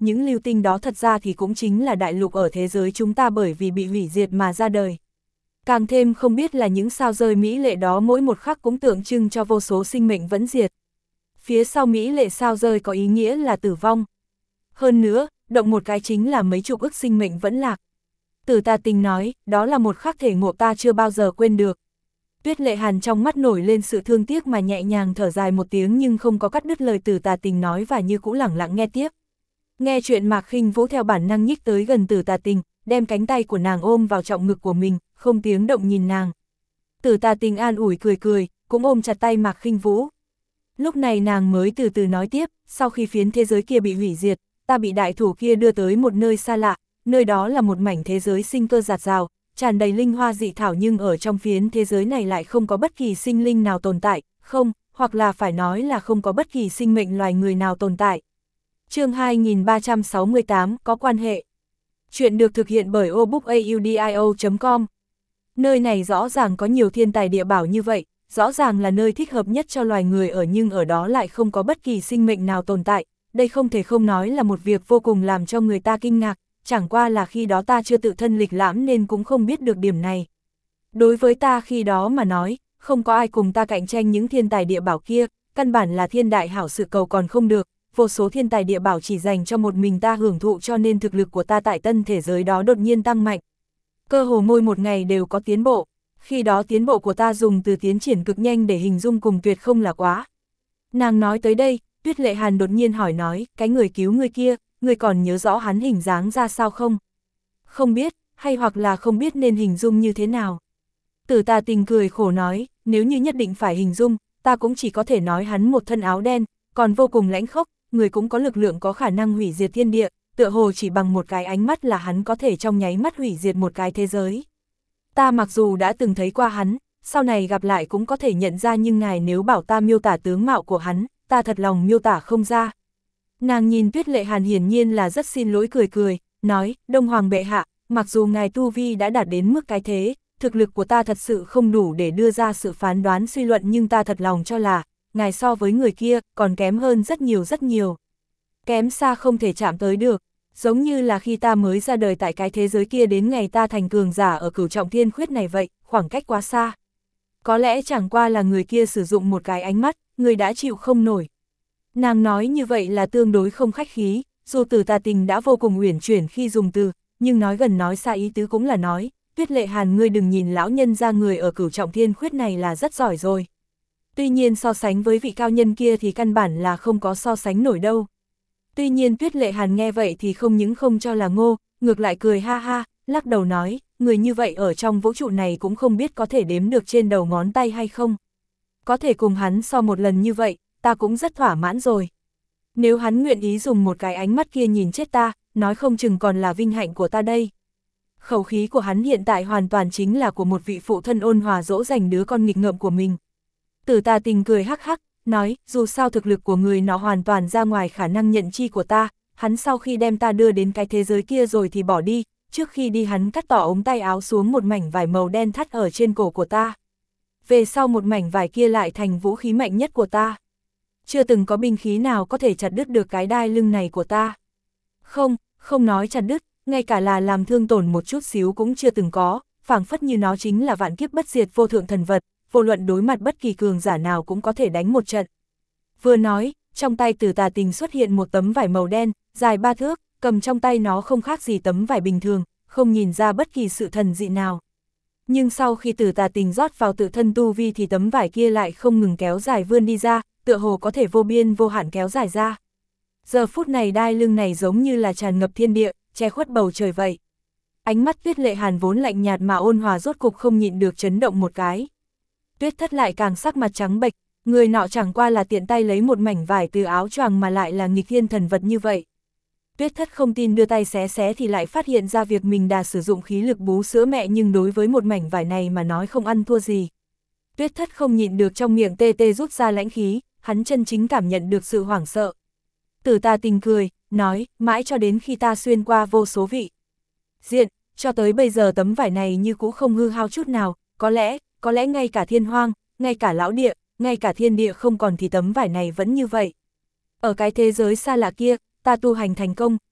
những lưu tinh đó thật ra thì cũng chính là đại lục ở thế giới chúng ta bởi vì bị hủy diệt mà ra đời. Càng thêm không biết là những sao rơi mỹ lệ đó mỗi một khắc cũng tượng trưng cho vô số sinh mệnh vẫn diệt. Phía sau mỹ lệ sao rơi có ý nghĩa là tử vong. Hơn nữa, động một cái chính là mấy chục ức sinh mệnh vẫn lạc. Tử Tà Tình nói, đó là một khắc thể ngộ ta chưa bao giờ quên được. Tuyết Lệ Hàn trong mắt nổi lên sự thương tiếc mà nhẹ nhàng thở dài một tiếng nhưng không có cắt đứt lời Tử Tà Tình nói và như cũ lẳng lặng nghe tiếp. Nghe chuyện Mạc Khinh Vũ theo bản năng nhích tới gần Tử Tà Tình, đem cánh tay của nàng ôm vào trọng ngực của mình, không tiếng động nhìn nàng. Tử Tà Tình an ủi cười cười, cũng ôm chặt tay Mạc Khinh Vũ. Lúc này nàng mới từ từ nói tiếp, sau khi phiến thế giới kia bị hủy diệt, ta bị đại thủ kia đưa tới một nơi xa lạ, nơi đó là một mảnh thế giới sinh cơ rạt rào, tràn đầy linh hoa dị thảo nhưng ở trong phiến thế giới này lại không có bất kỳ sinh linh nào tồn tại, không, hoặc là phải nói là không có bất kỳ sinh mệnh loài người nào tồn tại. Chương hai nghìn ba trăm sáu mươi tám có quan hệ. Chuyện được thực hiện bởi obookaudio chấm com. Nơi này rõ ràng có nhiều thiên tài địa bảo như vậy, rõ ràng là nơi thích hợp nhất cho loài người ở nhưng ở đó lại không có bất kỳ sinh mệnh nào tồn tại. Đây không thể không nói là một việc vô cùng làm cho người ta kinh ngạc, chẳng qua là khi đó ta chưa tự thân lịch lãm nên cũng không biết được điểm này. Đối với ta khi đó mà nói, không có ai cùng ta cạnh tranh những thiên tài địa bảo kia, căn bản là thiên đại hảo sự cầu còn không được, vô số thiên tài địa bảo chỉ dành cho một mình ta hưởng thụ cho nên thực lực của ta tại tân thế giới đó đột nhiên tăng mạnh. Cơ hồ mỗi một ngày đều có tiến bộ, khi đó tiến bộ của ta dùng từ tiến triển cực nhanh để hình dung cùng tuyệt không là quá. Nàng nói tới đây, Tuyết Lệ Hàn đột nhiên hỏi nói, cái người cứu người kia, người còn nhớ rõ hắn hình dáng ra sao không? Không biết, hay hoặc là không biết nên hình dung như thế nào? Tử Tà Tình cười khổ nói, nếu như nhất định phải hình dung, ta cũng chỉ có thể nói hắn một thân áo đen, còn vô cùng lãnh khốc, người cũng có lực lượng có khả năng hủy diệt thiên địa, tựa hồ chỉ bằng một cái ánh mắt là hắn có thể trong nháy mắt hủy diệt một cái thế giới. Ta mặc dù đã từng thấy qua hắn, sau này gặp lại cũng có thể nhận ra nhưng ngài nếu bảo ta miêu tả tướng mạo của hắn, ta thật lòng miêu tả không ra. Nàng nhìn Tuyết Lệ Hàn hiển nhiên là rất xin lỗi cười cười, nói, Đông Hoàng bệ hạ, mặc dù ngài tu vi đã đạt đến mức cái thế, thực lực của ta thật sự không đủ để đưa ra sự phán đoán suy luận nhưng ta thật lòng cho là, ngài so với người kia còn kém hơn rất nhiều rất nhiều. Kém xa không thể chạm tới được, giống như là khi ta mới ra đời tại cái thế giới kia đến ngày ta thành cường giả ở cửu trọng thiên khuyết này vậy, khoảng cách quá xa. Có lẽ chẳng qua là người kia sử dụng một cái ánh mắt, người đã chịu không nổi. Nàng nói như vậy là tương đối không khách khí, dù Tử Tà Tình đã vô cùng uyển chuyển khi dùng từ, nhưng nói gần nói xa ý tứ cũng là nói, Tuyết Lệ Hàn ngươi đừng nhìn lão nhân ra người ở cửu trọng thiên khuyết này là rất giỏi rồi. Tuy nhiên so sánh với vị cao nhân kia thì căn bản là không có so sánh nổi đâu. Tuy nhiên Tuyết Lệ Hàn nghe vậy thì không những không cho là ngô, ngược lại cười ha ha, lắc đầu nói, người như vậy ở trong vũ trụ này cũng không biết có thể đếm được trên đầu ngón tay hay không. Có thể cùng hắn so một lần như vậy, ta cũng rất thỏa mãn rồi. Nếu hắn nguyện ý dùng một cái ánh mắt kia nhìn chết ta, nói không chừng còn là vinh hạnh của ta đây. Khẩu khí của hắn hiện tại hoàn toàn chính là của một vị phụ thân ôn hòa dỗ dành đứa con nghịch ngợm của mình. Tử Tà Tình cười hắc hắc, nói, dù sao thực lực của người nó hoàn toàn ra ngoài khả năng nhận chi của ta, hắn sau khi đem ta đưa đến cái thế giới kia rồi thì bỏ đi, trước khi đi hắn cắt tỏ ống tay áo xuống một mảnh vải màu đen thắt ở trên cổ của ta. Về sau một mảnh vải kia lại thành vũ khí mạnh nhất của ta. Chưa từng có binh khí nào có thể chặt đứt được cái đai lưng này của ta. Không, không nói chặt đứt, ngay cả là làm thương tổn một chút xíu cũng chưa từng có, phảng phất như nó chính là vạn kiếp bất diệt vô thượng thần vật, vô luận đối mặt bất kỳ cường giả nào cũng có thể đánh một trận. Vừa nói, trong tay Tử Tà Tình xuất hiện một tấm vải màu đen, dài ba thước, cầm trong tay nó không khác gì tấm vải bình thường, không nhìn ra bất kỳ sự thần dị nào. Nhưng sau khi Tử Tà Tình rót vào tự thân tu vi thì tấm vải kia lại không ngừng kéo dài vươn đi ra, tựa hồ có thể vô biên vô hạn kéo dài ra. Giờ phút này đai lưng này giống như là tràn ngập thiên địa, che khuất bầu trời vậy. Ánh mắt Tuyết Lệ Hàn vốn lạnh nhạt mà ôn hòa rốt cục không nhịn được chấn động một cái. Tuyết Thất lại càng sắc mặt trắng bệch, người nọ chẳng qua là tiện tay lấy một mảnh vải từ áo choàng mà lại là nghịch thiên thần vật như vậy. Tuyết Thất không tin đưa tay xé xé thì lại phát hiện ra việc mình đã sử dụng khí lực bú sữa mẹ nhưng đối với một mảnh vải này mà nói không ăn thua gì. Tuyết Thất không nhịn được trong miệng tê tê rút ra lãnh khí, hắn chân chính cảm nhận được sự hoảng sợ. Tử Tà Tình cười, nói, mãi cho đến khi ta xuyên qua vô số vị diện, cho tới bây giờ tấm vải này như cũ không hư hao chút nào, có lẽ, có lẽ ngay cả thiên hoang, ngay cả lão địa, ngay cả thiên địa không còn thì tấm vải này vẫn như vậy. Ở cái thế giới xa lạ kia, ta tu hành thành công,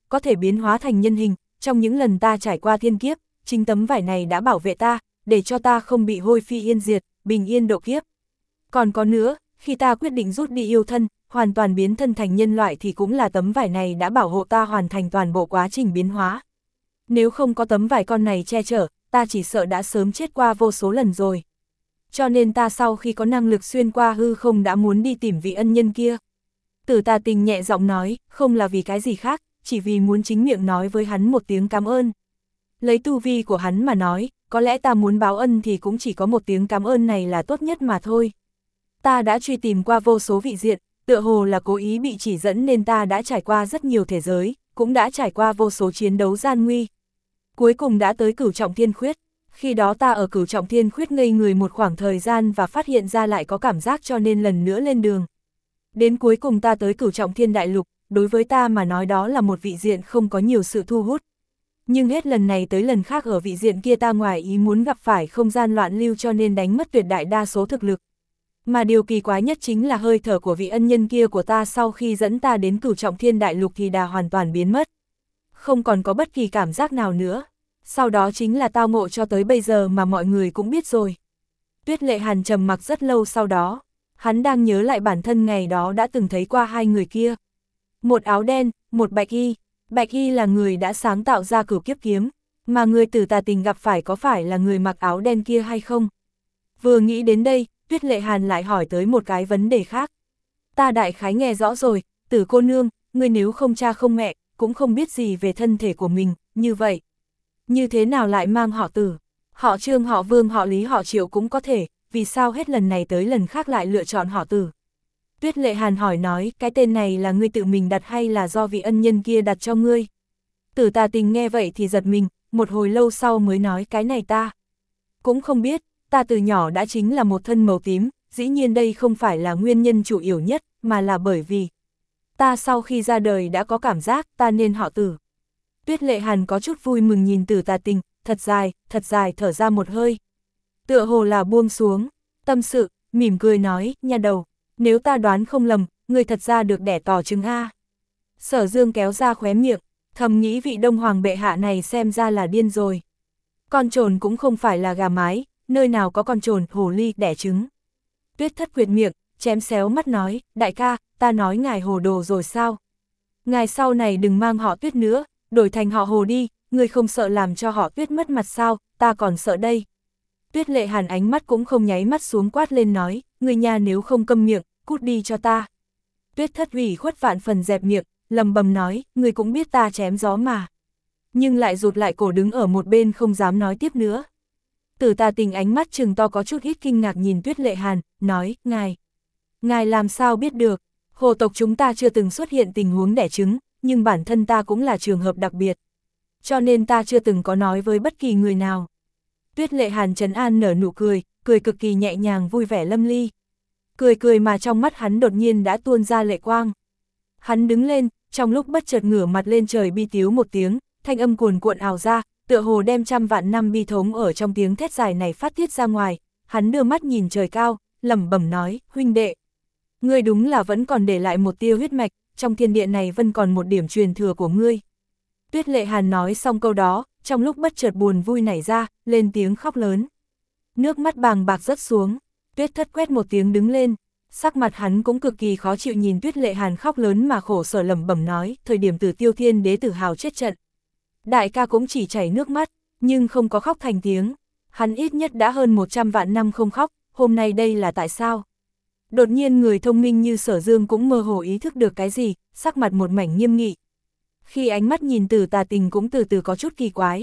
có thể biến hóa thành nhân hình, trong những lần ta trải qua thiên kiếp, chính tấm vải này đã bảo vệ ta, để cho ta không bị hôi phi yên diệt, bình yên độ kiếp. Còn có nữa, khi ta quyết định rút đi yêu thân, hoàn toàn biến thân thành nhân loại thì cũng là tấm vải này đã bảo hộ ta hoàn thành toàn bộ quá trình biến hóa. Nếu không có tấm vải con này che chở, ta chỉ sợ đã sớm chết qua vô số lần rồi. Cho nên ta sau khi có năng lực xuyên qua hư không đã muốn đi tìm vị ân nhân kia. Tử Tà Tình nhẹ giọng nói, không là vì cái gì khác, chỉ vì muốn chính miệng nói với hắn một tiếng cảm ơn. Lấy tu vi của hắn mà nói, có lẽ ta muốn báo ân thì cũng chỉ có một tiếng cảm ơn này là tốt nhất mà thôi. Ta đã truy tìm qua vô số vị diện, tựa hồ là cố ý bị chỉ dẫn nên ta đã trải qua rất nhiều thế giới, cũng đã trải qua vô số chiến đấu gian nguy. Cuối cùng đã tới Cửu Trọng Thiên Khuyết, khi đó ta ở Cửu Trọng Thiên Khuyết ngây người một khoảng thời gian và phát hiện ra lại có cảm giác cho nên lần nữa lên đường. Đến cuối cùng ta tới Cửu Trọng Thiên Đại Lục, đối với ta mà nói đó là một vị diện không có nhiều sự thu hút. Nhưng hết lần này tới lần khác ở vị diện kia ta ngoài ý muốn gặp phải không gian loạn lưu cho nên đánh mất tuyệt đại đa số thực lực. Mà điều kỳ quái nhất chính là hơi thở của vị ân nhân kia của ta sau khi dẫn ta đến Cửu Trọng Thiên Đại Lục thì đã hoàn toàn biến mất. Không còn có bất kỳ cảm giác nào nữa. Sau đó chính là tao ngộ cho tới bây giờ mà mọi người cũng biết rồi. Tuyết Lệ Hàn trầm mặc rất lâu sau đó. Hắn đang nhớ lại bản thân ngày đó đã từng thấy qua hai người kia. Một áo đen, một bạch y. Bạch y là người đã sáng tạo ra Cửu Kiếp Kiếm. Mà người Tử Tà Tình gặp phải có phải là người mặc áo đen kia hay không? Vừa nghĩ đến đây, Tuyết Lệ Hàn lại hỏi tới một cái vấn đề khác. Ta đại khái nghe rõ rồi, Tử cô nương, ngươi nếu không cha không mẹ, cũng không biết gì về thân thể của mình, như vậy. Như thế nào lại mang họ Tử? Họ Trương, họ Vương, họ Lý, họ Triệu cũng có thể, vì sao hết lần này tới lần khác lại lựa chọn họ Tử? Tuyết Lệ Hàn hỏi nói, cái tên này là ngươi tự mình đặt hay là do vị ân nhân kia đặt cho ngươi? Tử Tà Tình nghe vậy thì giật mình, một hồi lâu sau mới nói cái này ta cũng không biết, ta từ nhỏ đã chính là một thân màu tím, dĩ nhiên đây không phải là nguyên nhân chủ yếu nhất, mà là bởi vì ta sau khi ra đời đã có cảm giác ta nên họ Tử. Tuyết Lệ Hàn có chút vui mừng nhìn Tử Tà Tình, thật dài, thật dài thở ra một hơi. Tựa hồ là buông xuống, tâm sự, mỉm cười nói, nha đầu, nếu ta đoán không lầm, người thật ra được đẻ tỏ trứng A. Sở Dương kéo ra khóe miệng, thầm nghĩ vị Đông Hoàng bệ hạ này xem ra là điên rồi. Con trồn cũng không phải là gà mái, nơi nào có con trồn, hồ ly, đẻ trứng. Tuyết Thất quyệt miệng, chém xéo mắt nói, đại ca, ta nói ngài hồ đồ rồi sao? Ngài sau này đừng mang họ Tuyết nữa, đổi thành họ Hồ đi, người không sợ làm cho họ Tuyết mất mặt sao, ta còn sợ đây. Tuyết Lệ Hàn ánh mắt cũng không nháy mắt xuống quát lên nói, người nhà nếu không câm miệng, cút đi cho ta. Tuyết Thất ủy khuất vạn phần dẹp miệng, lầm bầm nói, người cũng biết ta chém gió mà. Nhưng lại rụt lại cổ đứng ở một bên không dám nói tiếp nữa. Tử Tà Tình ánh mắt trừng to có chút ít kinh ngạc nhìn Tuyết Lệ Hàn, nói, ngài, ngài làm sao biết được, hồ tộc chúng ta chưa từng xuất hiện tình huống đẻ trứng, nhưng bản thân ta cũng là trường hợp đặc biệt. Cho nên ta chưa từng có nói với bất kỳ người nào. Tuyết Lệ Hàn trấn an nở nụ cười, cười cực kỳ nhẹ nhàng vui vẻ lâm ly. Cười cười mà trong mắt hắn đột nhiên đã tuôn ra lệ quang. Hắn đứng lên, trong lúc bất chợt ngửa mặt lên trời bi tiếu một tiếng, thanh âm cuồn cuộn ào ra, tựa hồ đem trăm vạn năm bi thống ở trong tiếng thét dài này phát tiết ra ngoài. Hắn đưa mắt nhìn trời cao, lẩm bẩm nói, huynh đệ, ngươi đúng là vẫn còn để lại một tia huyết mạch, trong thiên địa này vẫn còn một điểm truyền thừa của ngươi. Tuyết Lệ Hàn nói xong câu đó, trong lúc bất chợt buồn vui nảy ra, lên tiếng khóc lớn. Nước mắt bàng bạc rớt xuống, Tuyết Thất quét một tiếng đứng lên, sắc mặt hắn cũng cực kỳ khó chịu nhìn Tuyết Lệ Hàn khóc lớn mà khổ sở lẩm bẩm nói, thời điểm Tử Tiêu Thiên Đế Tử Hào chết trận. Đại ca cũng chỉ chảy nước mắt, nhưng không có khóc thành tiếng, hắn ít nhất đã hơn một trăm vạn năm không khóc, hôm nay đây là tại sao? Đột nhiên người thông minh như Sở Dương cũng mơ hồ ý thức được cái gì, sắc mặt một mảnh nghiêm nghị. Khi ánh mắt nhìn Tử Tà Tình cũng từ từ có chút kỳ quái.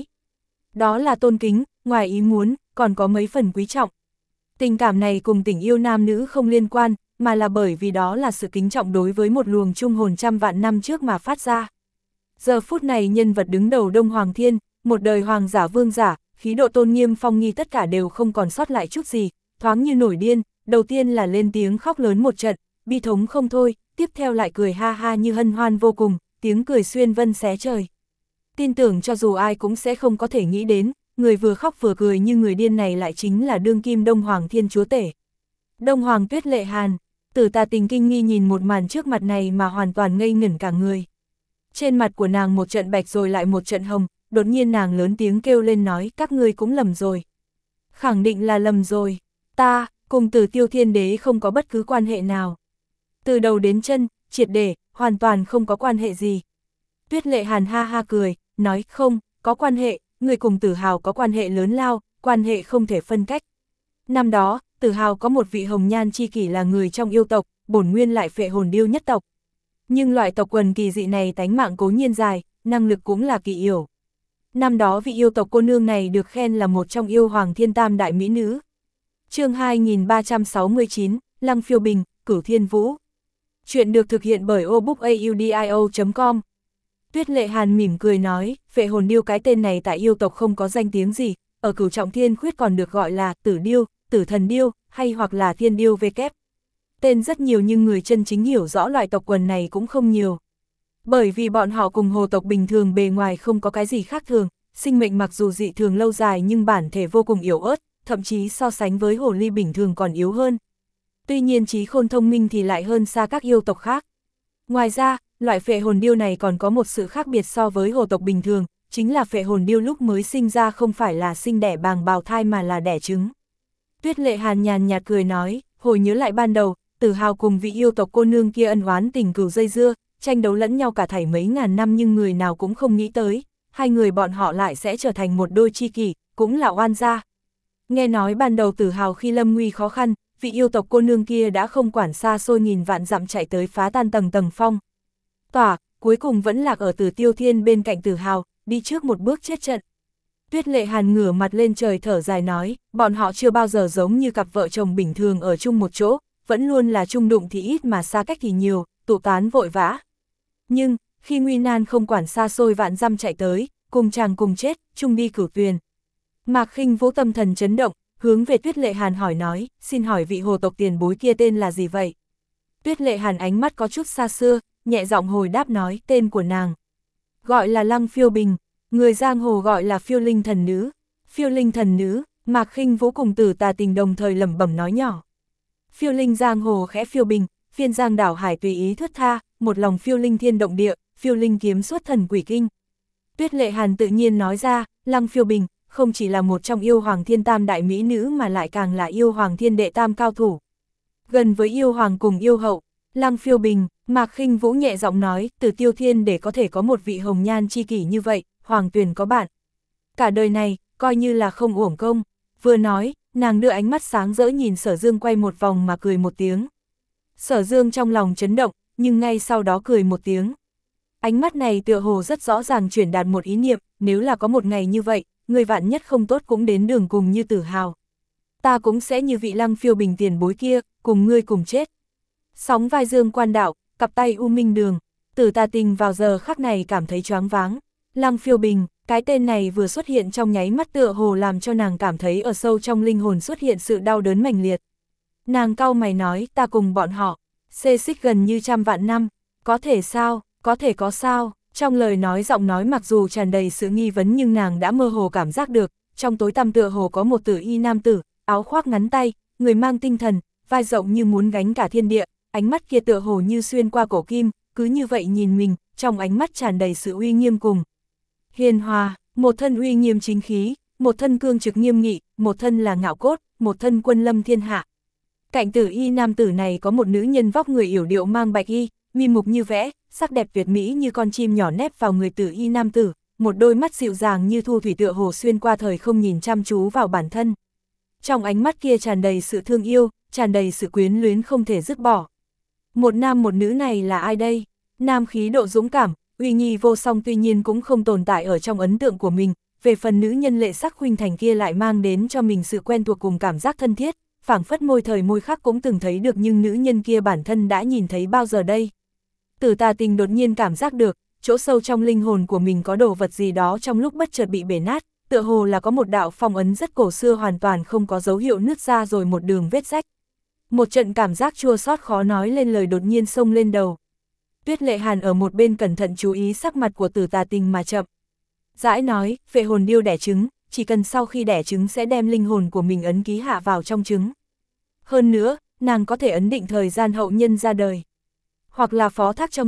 Đó là tôn kính, ngoài ý muốn, còn có mấy phần quý trọng. Tình cảm này cùng tình yêu nam nữ không liên quan, mà là bởi vì đó là sự kính trọng đối với một luồng trung hồn trăm vạn năm trước mà phát ra. Giờ phút này nhân vật đứng đầu Đông Hoàng Thiên, một đời hoàng giả vương giả, khí độ tôn nghiêm phong nghi tất cả đều không còn sót lại chút gì, thoáng như nổi điên, đầu tiên là lên tiếng khóc lớn một trận, bi thống không thôi, tiếp theo lại cười ha ha như hân hoan vô cùng, tiếng cười xuyên vân xé trời. Tin tưởng cho dù ai cũng sẽ không có thể nghĩ đến, người vừa khóc vừa cười như người điên này lại chính là đương kim Đông Hoàng Thiên Chúa Tể. Đông Hoàng Tuyết Lệ Hàn, Tử Tà Tình kinh nghi nhìn một màn trước mặt này mà hoàn toàn ngây ngẩn cả người. Trên mặt của nàng một trận bạch rồi lại một trận hồng, đột nhiên nàng lớn tiếng kêu lên nói các ngươi cũng lầm rồi. Khẳng định là lầm rồi, ta, cùng Tử Tiêu Thiên Đế không có bất cứ quan hệ nào. Từ đầu đến chân, triệt để, hoàn toàn không có quan hệ gì. Tuyết Lệ Hàn ha ha cười, nói không, có quan hệ, người cùng Tử Hào có quan hệ lớn lao, quan hệ không thể phân cách. Năm đó, Tử Hào có một vị hồng nhan chi kỷ là người trong yêu tộc, bổn nguyên lại phệ hồn điêu nhất tộc. Nhưng loại tộc quần kỳ dị này tánh mạng cố nhiên dài, năng lực cũng là kỳ yểu. Năm đó vị yêu tộc cô nương này được khen là một trong yêu hoàng thiên tam đại mỹ nữ. Chương hai nghìn ba trăm sáu mươi chín, Lăng Phiêu Bình, Cửu Thiên Vũ. Chuyện được thực hiện bởi obookaudio chấm com. Tuyết Lệ Hàn mỉm cười nói, phệ hồn điêu cái tên này tại yêu tộc không có danh tiếng gì, ở Cửu Trọng Thiên Khuyết còn được gọi là Tử Điêu, Tử Thần Điêu, hay hoặc là Thiên Điêu vê kép. Tên rất nhiều nhưng người chân chính hiểu rõ loại tộc quần này cũng không nhiều. Bởi vì bọn họ cùng hồ tộc bình thường bề ngoài không có cái gì khác thường, sinh mệnh mặc dù dị thường lâu dài nhưng bản thể vô cùng yếu ớt, thậm chí so sánh với hồ ly bình thường còn yếu hơn. Tuy nhiên trí khôn thông minh thì lại hơn xa các yêu tộc khác. Ngoài ra, loại phệ hồn điêu này còn có một sự khác biệt so với hồ tộc bình thường, chính là phệ hồn điêu lúc mới sinh ra không phải là sinh đẻ bàng bào thai mà là đẻ trứng. Tuyết Lệ Hàn nhàn nhạt cười nói, hồi nhớ lại ban đầu, Tử Hào cùng vị yêu tộc cô nương kia ân oán tình cừu dây dưa, tranh đấu lẫn nhau cả thảy mấy ngàn năm nhưng người nào cũng không nghĩ tới, hai người bọn họ lại sẽ trở thành một đôi tri kỷ, cũng là oan gia. Nghe nói ban đầu Tử Hào khi lâm nguy khó khăn, vị yêu tộc cô nương kia đã không quản xa xôi nghìn vạn dặm chạy tới phá tan tầng tầng phong tỏa, cuối cùng vẫn lạc ở Tử Tiêu Thiên bên cạnh Tử Hào, đi trước một bước chết trận. Tuyết Lệ Hàn ngửa mặt lên trời thở dài nói, bọn họ chưa bao giờ giống như cặp vợ chồng bình thường ở chung một chỗ, vẫn luôn là chung đụng thì ít mà xa cách thì nhiều, tụ tán vội vã. Nhưng, khi nguy nan không quản xa xôi vạn dặm chạy tới, cùng chàng cùng chết, chung đi cửu tuyền. Mạc Khinh Vũ tâm thần chấn động, hướng về Tuyết Lệ Hàn hỏi nói, xin hỏi vị hồ tộc tiền bối kia tên là gì vậy? Tuyết Lệ Hàn ánh mắt có chút xa xưa, nhẹ giọng hồi đáp nói, tên của nàng gọi là Lăng Phiêu Bình, người giang hồ gọi là Phiêu Linh thần nữ. Phiêu Linh thần nữ, Mạc Khinh Vũ cùng Tử Tà Tình đồng thời lẩm bẩm nói nhỏ. Phiêu Linh giang hồ khẽ phiêu bình, phiên giang đảo hải tùy ý thướt tha, một lòng phiêu linh thiên động địa, phiêu linh kiếm xuất thần quỷ kinh. Tuyết Lệ Hàn tự nhiên nói ra, Lăng Phiêu Bình không chỉ là một trong yêu hoàng thiên tam đại mỹ nữ mà lại càng là yêu hoàng thiên đệ tam cao thủ. Gần với yêu hoàng cùng yêu hậu, Lăng Phiêu Bình, Mạc Khinh Vũ nhẹ giọng nói, Tử Tiêu Thiên để có thể có một vị hồng nhan chi kỷ như vậy, hoàng tuyền có bạn. Cả đời này, coi như là không uổng công. Vừa nói, nàng đưa ánh mắt sáng rỡ nhìn Sở Dương quay một vòng mà cười một tiếng. Sở Dương trong lòng chấn động, nhưng ngay sau đó cười một tiếng. Ánh mắt này tựa hồ rất rõ ràng truyền đạt một ý niệm, nếu là có một ngày như vậy, người vạn nhất không tốt cũng đến đường cùng như Tử Hào. Ta cũng sẽ như vị Lăng Phiêu Bình tiền bối kia, cùng ngươi cùng chết. Sóng vai Dương Quan Đạo, cặp tay U Minh Đường, Tử Tà Tình vào giờ khắc này cảm thấy choáng váng. Lăng Phiêu Bình, cái tên này vừa xuất hiện trong nháy mắt tựa hồ làm cho nàng cảm thấy ở sâu trong linh hồn xuất hiện sự đau đớn mãnh liệt. Nàng cau mày nói, ta cùng bọn họ xê xích gần như trăm vạn năm, có thể sao, có thể có sao? Trong lời nói giọng nói mặc dù tràn đầy sự nghi vấn nhưng nàng đã mơ hồ cảm giác được, trong tối tăm tựa hồ có một tử y nam tử, áo khoác ngắn tay, người mang tinh thần, vai rộng như muốn gánh cả thiên địa, ánh mắt kia tựa hồ như xuyên qua cổ kim, cứ như vậy nhìn mình, trong ánh mắt tràn đầy sự uy nghiêm cùng hiền hòa, một thân uy nghiêm chính khí, một thân cương trực nghiêm nghị, một thân là ngạo cốt, một thân quân lâm thiên hạ. Cạnh tử y nam tử này có một nữ nhân vóc người yểu điệu mang bạch y, mi mục như vẽ, sắc đẹp tuyệt mỹ như con chim nhỏ nép vào người tử y nam tử, một đôi mắt dịu dàng như thu thủy tựa hồ xuyên qua thời không nhìn chăm chú vào bản thân. Trong ánh mắt kia tràn đầy sự thương yêu, tràn đầy sự quyến luyến không thể dứt bỏ. Một nam một nữ này là ai đây? Nam khí độ dũng cảm, uy nghi vô song tuy nhiên cũng không tồn tại ở trong ấn tượng của mình, về phần nữ nhân lệ sắc khuynh thành kia lại mang đến cho mình sự quen thuộc cùng cảm giác thân thiết, phảng phất môi thời môi khắc cũng từng thấy được nhưng nữ nhân kia bản thân đã nhìn thấy bao giờ đây. Tử Tà Tình đột nhiên cảm giác được, chỗ sâu trong linh hồn của mình có đồ vật gì đó trong lúc bất chợt bị bể nát, tựa hồ là có một đạo phong ấn rất cổ xưa hoàn toàn không có dấu hiệu nứt ra rồi một đường vết rách. Một trận cảm giác chua xót khó nói lên lời đột nhiên xông lên đầu. Tuyết Lệ Hàn ở một bên cẩn thận chú ý sắc mặt của Tử Tà Tình mà chậm rãi nói, phệ hồn điêu đẻ trứng, chỉ cần sau khi đẻ trứng sẽ đem linh hồn của mình ấn ký hạ vào trong trứng. Hơn nữa, nàng có thể ấn định thời gian hậu nhân ra đời, hoặc là phó thác cho người,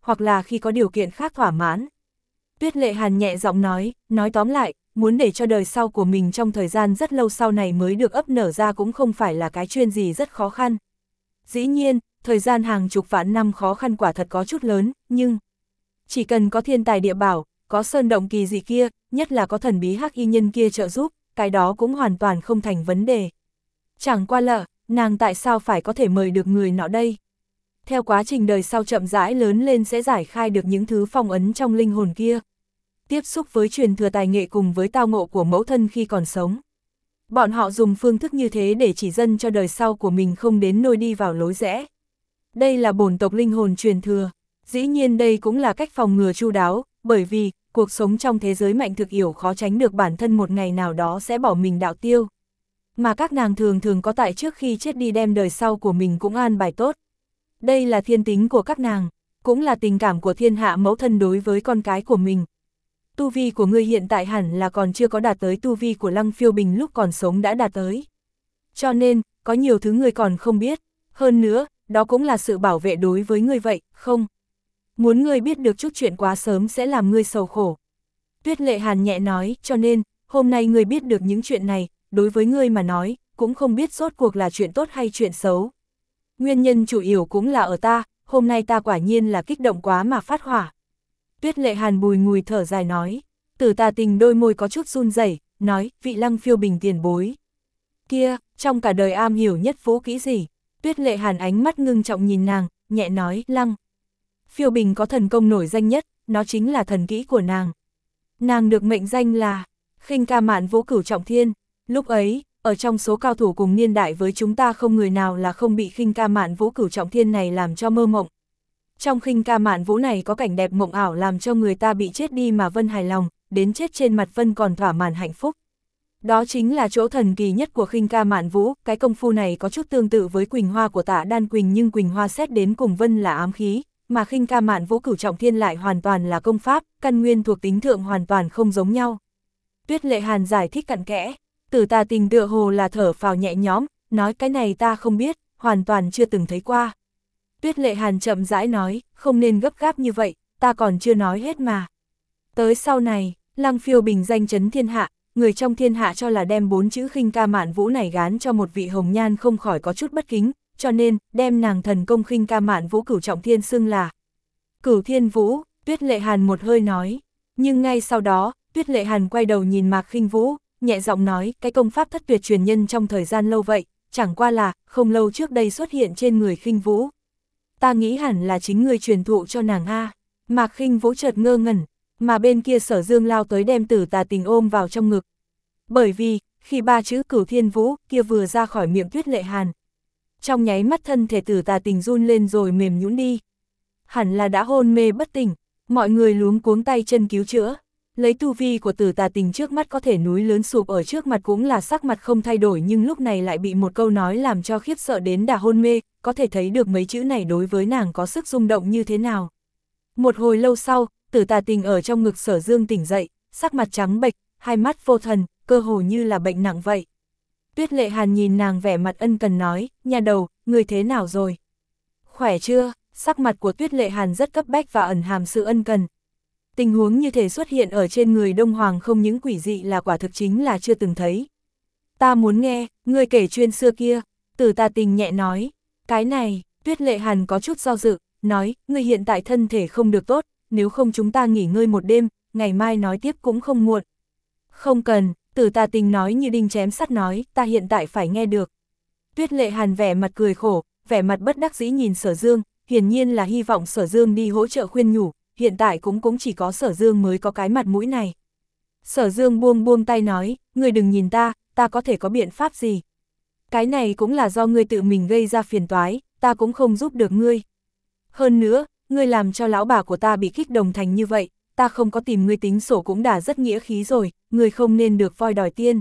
hoặc là khi có điều kiện khác thỏa mãn. Tuyết Lệ Hàn nhẹ giọng nói, nói tóm lại, muốn để cho đời sau của mình trong thời gian rất lâu sau này mới được ấp nở ra cũng không phải là cái chuyện gì rất khó khăn. Dĩ nhiên, thời gian hàng chục vạn năm khó khăn quả thật có chút lớn, nhưng chỉ cần có thiên tài địa bảo, có sơn động kỳ dị kia, nhất là có thần bí hắc y nhân kia trợ giúp, cái đó cũng hoàn toàn không thành vấn đề. Chẳng qua là, nàng tại sao phải có thể mời được người nọ đây? Theo quá trình đời sau chậm rãi lớn lên sẽ giải khai được những thứ phong ấn trong linh hồn kia. Tiếp xúc với truyền thừa tài nghệ cùng với tao ngộ của mẫu thân khi còn sống. Bọn họ dùng phương thức như thế để chỉ dẫn cho đời sau của mình không đến nôi đi vào lối rẽ. Đây là bổn tộc linh hồn truyền thừa. Dĩ nhiên đây cũng là cách phòng ngừa chu đáo, bởi vì, cuộc sống trong thế giới mạnh thực yểu khó tránh được bản thân một ngày nào đó sẽ bỏ mình đạo tiêu. Mà các nàng thường thường có tại trước khi chết đi đem đời sau của mình cũng an bài tốt. Đây là thiên tính của các nàng, cũng là tình cảm của thiên hạ mẫu thân đối với con cái của mình. Tu vi của ngươi hiện tại hẳn là còn chưa có đạt tới tu vi của Lăng Phiêu Bình lúc còn sống đã đạt tới. Cho nên, có nhiều thứ ngươi còn không biết, hơn nữa, đó cũng là sự bảo vệ đối với ngươi vậy, không? Muốn ngươi biết được chút chuyện quá sớm sẽ làm ngươi sầu khổ. Tuyết Lệ Hàn nhẹ nói, cho nên, hôm nay ngươi biết được những chuyện này, đối với ngươi mà nói, cũng không biết rốt cuộc là chuyện tốt hay chuyện xấu. Nguyên nhân chủ yếu cũng là ở ta, hôm nay ta quả nhiên là kích động quá mà phát hỏa. Tuyết Lệ Hàn bùi ngùi thở dài nói, Tử Tà Tình đôi môi có chút run rẩy, nói, vị Lăng Phiêu Bình tiền bối. Kia, trong cả đời am hiểu nhất vũ kỹ gì? Tuyết Lệ Hàn ánh mắt ngưng trọng nhìn nàng, nhẹ nói, Lăng Phiêu Bình có thần công nổi danh nhất, nó chính là thần kỹ của nàng. Nàng được mệnh danh là Khinh Ca Mạn Vũ Cửu Trọng Thiên. Lúc ấy, ở trong số cao thủ cùng niên đại với chúng ta không người nào là không bị Khinh Ca Mạn Vũ Cửu Trọng Thiên này làm cho mơ mộng. Trong Khinh Ca Mạn Vũ này có cảnh đẹp mộng ảo làm cho người ta bị chết đi mà vân hài lòng, đến chết trên mặt vân còn thỏa mãn hạnh phúc. Đó chính là chỗ thần kỳ nhất của Khinh Ca Mạn Vũ, cái công phu này có chút tương tự với Quỳnh Hoa của Tạ Đan Quỳnh nhưng Quỳnh Hoa xét đến cùng vân là ám khí, mà Khinh Ca Mạn Vũ Cửu Trọng Thiên lại hoàn toàn là công pháp, căn nguyên thuộc tính thượng hoàn toàn không giống nhau. Tuyết Lệ Hàn giải thích cặn kẽ, Tử Tà Tình tựa hồ là thở phào nhẹ nhõm, nói cái này ta không biết, hoàn toàn chưa từng thấy qua. Tuyết Lệ Hàn chậm rãi nói, không nên gấp gáp như vậy, ta còn chưa nói hết mà. Tới sau này, Lăng Phiêu Bình danh chấn thiên hạ, người trong thiên hạ cho là đem bốn chữ Khinh Ca Mạn Vũ này gán cho một vị hồng nhan không khỏi có chút bất kính, cho nên, đem nàng thần công Khinh Ca Mạn Vũ Cửu Trọng Thiên xưng là Cửu Thiên Vũ. Tuyết Lệ Hàn một hơi nói, nhưng ngay sau đó, Tuyết Lệ Hàn quay đầu nhìn Mạc Khinh Vũ, nhẹ giọng nói, cái công pháp thất tuyệt truyền nhân trong thời gian lâu vậy, chẳng qua là, không lâu trước đây xuất hiện trên người Khinh Vũ. Ta nghĩ hẳn là chính người truyền thụ cho nàng a. Mạc Khinh Vũ chợt ngơ ngẩn, mà bên kia Sở Dương lao tới đem Tử Tà Tình ôm vào trong ngực. Bởi vì, khi ba chữ Cửu Thiên Vũ kia vừa ra khỏi miệng Tuyết Lệ Hàn, trong nháy mắt thân thể Tử Tà Tình run lên rồi mềm nhũn đi. Hẳn là đã hôn mê bất tỉnh, mọi người luống cuống tay chân cứu chữa. Lấy tu vi của Tử Tà Tình trước mắt có thể núi lớn sụp ở trước mặt cũng là sắc mặt không thay đổi nhưng lúc này lại bị một câu nói làm cho khiếp sợ đến đà hôn mê, có thể thấy được mấy chữ này đối với nàng có sức rung động như thế nào. Một hồi lâu sau, Tử Tà Tình ở trong ngực Sở Dương tỉnh dậy, sắc mặt trắng bệch, hai mắt vô thần, cơ hồ như là bệnh nặng vậy. Tuyết Lệ Hàn nhìn nàng vẻ mặt ân cần nói, nhà đầu, người thế nào rồi? Khỏe chưa? Sắc mặt của Tuyết Lệ Hàn rất cấp bách và ẩn hàm sự ân cần. Tình huống như thể xuất hiện ở trên người Đông Hoàng không những quỷ dị là quả thực chính là chưa từng thấy. Ta muốn nghe, ngươi kể chuyện xưa kia, Tử Tà Tình nhẹ nói. Cái này, Tuyết Lệ Hàn có chút do dự, nói, ngươi hiện tại thân thể không được tốt, nếu không chúng ta nghỉ ngơi một đêm, ngày mai nói tiếp cũng không muộn. Không cần, Tử Tà Tình nói như đinh chém sắt nói, ta hiện tại phải nghe được. Tuyết Lệ Hàn vẻ mặt cười khổ, vẻ mặt bất đắc dĩ nhìn Sở Dương, hiển nhiên là hy vọng Sở Dương đi hỗ trợ khuyên nhủ, hiện tại cũng cũng chỉ có Sở Dương mới có cái mặt mũi này. Sở Dương buông buông tay nói, ngươi đừng nhìn ta, ta có thể có biện pháp gì. Cái này cũng là do ngươi tự mình gây ra phiền toái, ta cũng không giúp được ngươi. Hơn nữa, ngươi làm cho lão bà của ta bị kích động thành như vậy, ta không có tìm ngươi tính sổ cũng đã rất nghĩa khí rồi, ngươi không nên được voi đòi tiên.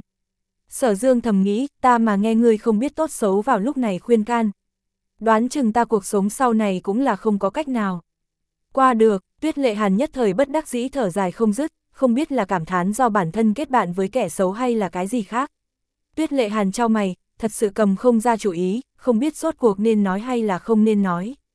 Sở Dương thầm nghĩ, ta mà nghe ngươi không biết tốt xấu vào lúc này khuyên can. Đoán chừng ta cuộc sống sau này cũng là không có cách nào. Qua được, Tuyết Lệ Hàn nhất thời bất đắc dĩ thở dài không dứt, không biết là cảm thán do bản thân kết bạn với kẻ xấu hay là cái gì khác. Tuyết Lệ Hàn chau mày, thật sự cầm không ra chủ ý, không biết rốt cuộc nên nói hay là không nên nói.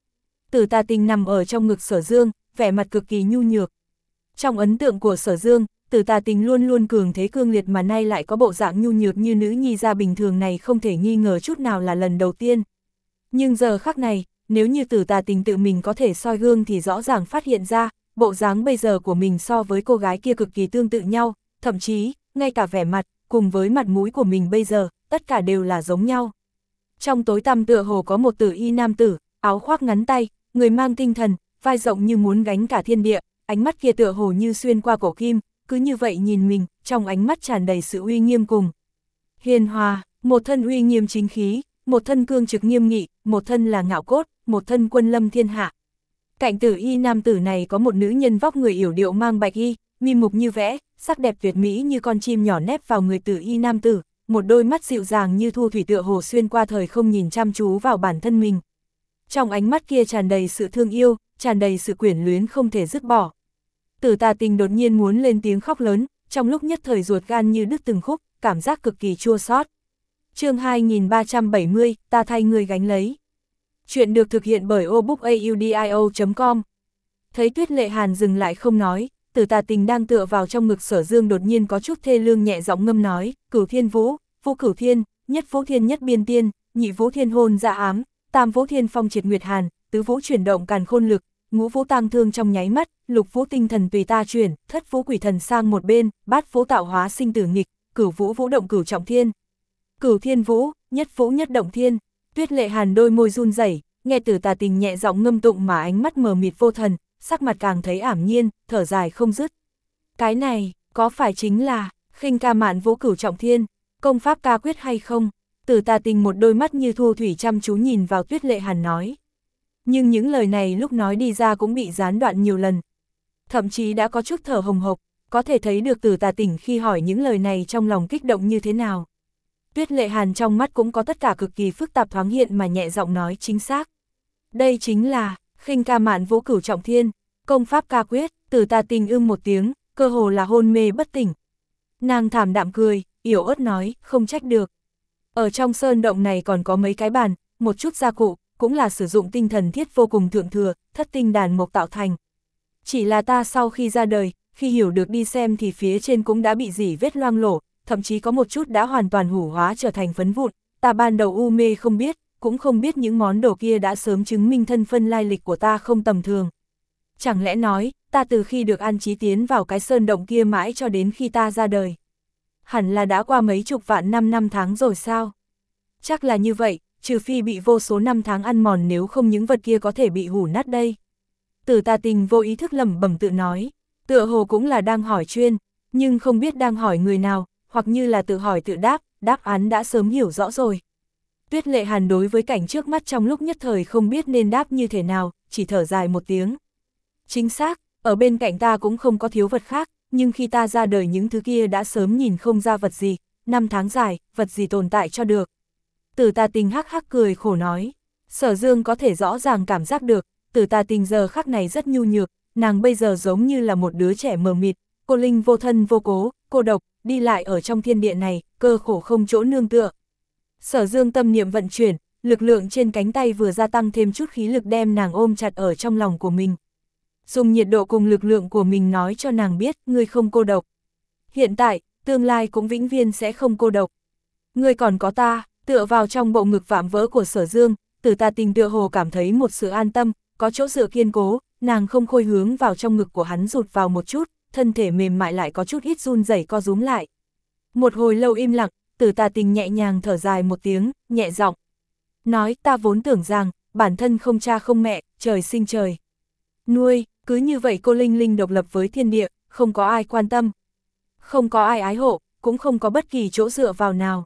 Tử Tà Tình nằm ở trong ngực Sở Dương, vẻ mặt cực kỳ nhu nhược. Trong ấn tượng của Sở Dương, Tử Tà Tình luôn luôn cường thế cương liệt mà nay lại có bộ dạng nhu nhược như nữ nhi gia bình thường này không thể nghi ngờ chút nào là lần đầu tiên. Nhưng giờ khắc này, nếu như Tử Tà Tình tự mình có thể soi gương thì rõ ràng phát hiện ra, bộ dáng bây giờ của mình so với cô gái kia cực kỳ tương tự nhau, thậm chí, ngay cả vẻ mặt, cùng với mặt mũi của mình bây giờ, tất cả đều là giống nhau. Trong tối tăm tựa hồ có một tử y nam tử, áo khoác ngắn tay, người mang tinh thần, vai rộng như muốn gánh cả thiên địa, ánh mắt kia tựa hồ như xuyên qua cổ kim, cứ như vậy nhìn mình, trong ánh mắt tràn đầy sự uy nghiêm cùng hiền hòa, một thân uy nghiêm chính khí, một thân cương trực nghiêm nghị, một thân là ngạo cốt, một thân quân lâm thiên hạ. Cạnh tử y nam tử này có một nữ nhân vóc người yểu điệu mang bạch y, mi mục như vẽ, sắc đẹp tuyệt mỹ như con chim nhỏ nép vào người tử y nam tử, một đôi mắt dịu dàng như thu thủy tựa hồ xuyên qua thời không nhìn chăm chú vào bản thân mình. Trong ánh mắt kia tràn đầy sự thương yêu, tràn đầy sự quyển luyến không thể dứt bỏ. Tử Tà Tình đột nhiên muốn lên tiếng khóc lớn, trong lúc nhất thời ruột gan như đứt từng khúc, cảm giác cực kỳ chua xót. Chương hai nghìn ba trăm bảy mươi, ta thay người gánh lấy. Chuyện được thực hiện bởi obookaudio chấm com. Thấy Tuyết Lệ Hàn dừng lại không nói, Tử Tà Tình đang tựa vào trong ngực Sở Dương đột nhiên có chút thê lương nhẹ giọng ngâm nói, Cửu Thiên Vũ, Vũ Cửu Thiên, Nhất Vũ Thiên Nhất Biên Tiên, Nhị Vũ Thiên Hôn Dạ Ám, Tam Vũ Thiên Phong Triệt Nguyệt Hàn, Tứ Vũ chuyển động càn khôn lực, Ngũ Vũ tang thương trong nháy mắt, Lục Vũ tinh thần tùy ta chuyển, Thất Vũ quỷ thần sang một bên, Bát Vũ tạo hóa sinh tử nghịch, Cửu Vũ vũ động cửu trọng thiên. Cửu Thiên Vũ, Nhất Vũ nhất động thiên. Tuyết Lệ Hàn đôi môi run rẩy, nghe Tử Tà Tình nhẹ giọng ngâm tụng mà ánh mắt mờ mịt vô thần, sắc mặt càng thấy ảm nhiên, thở dài không dứt. Cái này, có phải chính là khinh ca mạn vũ cửu trọng thiên, công pháp ca quyết hay không? Tử Tà Tình một đôi mắt như thu thủy chăm chú nhìn vào Tuyết Lệ Hàn nói. Nhưng những lời này lúc nói đi ra cũng bị gián đoạn nhiều lần. Thậm chí đã có chút thở hồng hộc, có thể thấy được Tử Tà Tình khi hỏi những lời này trong lòng kích động như thế nào. Tuyết Lệ Hàn trong mắt cũng có tất cả cực kỳ phức tạp thoáng hiện mà nhẹ giọng nói chính xác. Đây chính là khinh ca mạn vũ cửu trọng thiên, công pháp ca quyết. Tử Tà Tình ưm một tiếng, cơ hồ là hôn mê bất tỉnh. Nàng thảm đạm cười, yểu ớt nói, không trách được. Ở trong sơn động này còn có mấy cái bàn, một chút gia cụ, cũng là sử dụng tinh thần thiết vô cùng thượng thừa, thất tinh đàn mộc tạo thành. Chỉ là ta sau khi ra đời, khi hiểu được đi xem thì phía trên cũng đã bị rỉ vết loang lổ, thậm chí có một chút đã hoàn toàn hủ hóa trở thành phấn vụn. Ta ban đầu u mê không biết, cũng không biết những món đồ kia đã sớm chứng minh thân phân lai lịch của ta không tầm thường. Chẳng lẽ nói, ta từ khi được an trí tiến vào cái sơn động kia mãi cho đến khi ta ra đời. Hẳn là đã qua mấy chục vạn năm năm tháng rồi sao? Chắc là như vậy, trừ phi bị vô số năm tháng ăn mòn, nếu không những vật kia có thể bị hủ nát đây. Tử Tà Tình vô ý thức lẩm bẩm tự nói, tựa hồ cũng là đang hỏi chuyên, nhưng không biết đang hỏi người nào, hoặc như là tự hỏi tự đáp, đáp án đã sớm hiểu rõ rồi. Tuyết Lệ Hàn đối với cảnh trước mắt trong lúc nhất thời không biết nên đáp như thế nào, chỉ thở dài một tiếng. Chính xác, ở bên cạnh ta cũng không có thiếu vật khác, nhưng khi ta ra đời những thứ kia đã sớm nhìn không ra vật gì, năm tháng dài, vật gì tồn tại cho được. Tử Tà Tình hắc hắc cười khổ nói, Sở Dương có thể rõ ràng cảm giác được, Tử Tà Tình giờ khắc này rất nhu nhược, nàng bây giờ giống như là một đứa trẻ mờ mịt, cô linh vô thân vô cố, cô độc, đi lại ở trong thiên địa này, cơ khổ không chỗ nương tựa. Sở Dương tâm niệm vận chuyển, lực lượng trên cánh tay vừa gia tăng thêm chút khí lực đem nàng ôm chặt ở trong lòng của mình. Dùng nhiệt độ cùng lực lượng của mình nói cho nàng biết, ngươi không cô độc. Hiện tại, tương lai cũng vĩnh viễn sẽ không cô độc. Ngươi còn có ta. Tựa vào trong bộ ngực vạm vỡ của Sở Dương, Tử Tà Tình tựa hồ cảm thấy một sự an tâm, có chỗ dựa kiên cố, nàng không khôi hướng vào trong ngực của hắn rụt vào một chút, thân thể mềm mại lại có chút ít run rẩy co rúm lại. Một hồi lâu im lặng, Tử Tà Tình nhẹ nhàng thở dài một tiếng, nhẹ giọng nói, ta vốn tưởng rằng, bản thân không cha không mẹ, trời sinh trời nuôi, cứ như vậy cô linh linh độc lập với thiên địa, không có ai quan tâm, không có ai ái hộ, cũng không có bất kỳ chỗ dựa vào nào.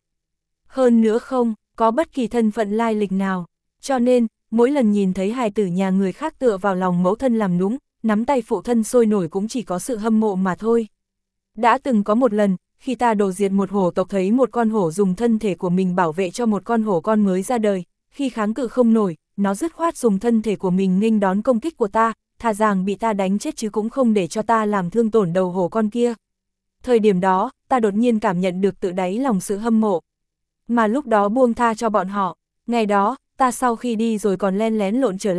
Hơn nữa không có bất kỳ thân phận lai lịch nào, cho nên, mỗi lần nhìn thấy hài tử nhà người khác tựa vào lòng mẫu thân làm nũng, nắm tay phụ thân sôi nổi cũng chỉ có sự hâm mộ mà thôi. Đã từng có một lần, khi ta đổ diệt một hổ tộc thấy một con hổ dùng thân thể của mình bảo vệ cho một con hổ con mới ra đời, khi kháng cự không nổi, nó dứt khoát dùng thân thể của mình nghênh đón công kích của ta, thà rằng bị ta đánh chết chứ cũng không để cho ta làm thương tổn đầu hổ con kia. Thời điểm đó, ta đột nhiên cảm nhận được tự đáy lòng sự hâm mộ. Mà lúc đó buông tha cho bọn họ, ngày đó, ta sau khi đi rồi còn len lén lộn trở lại,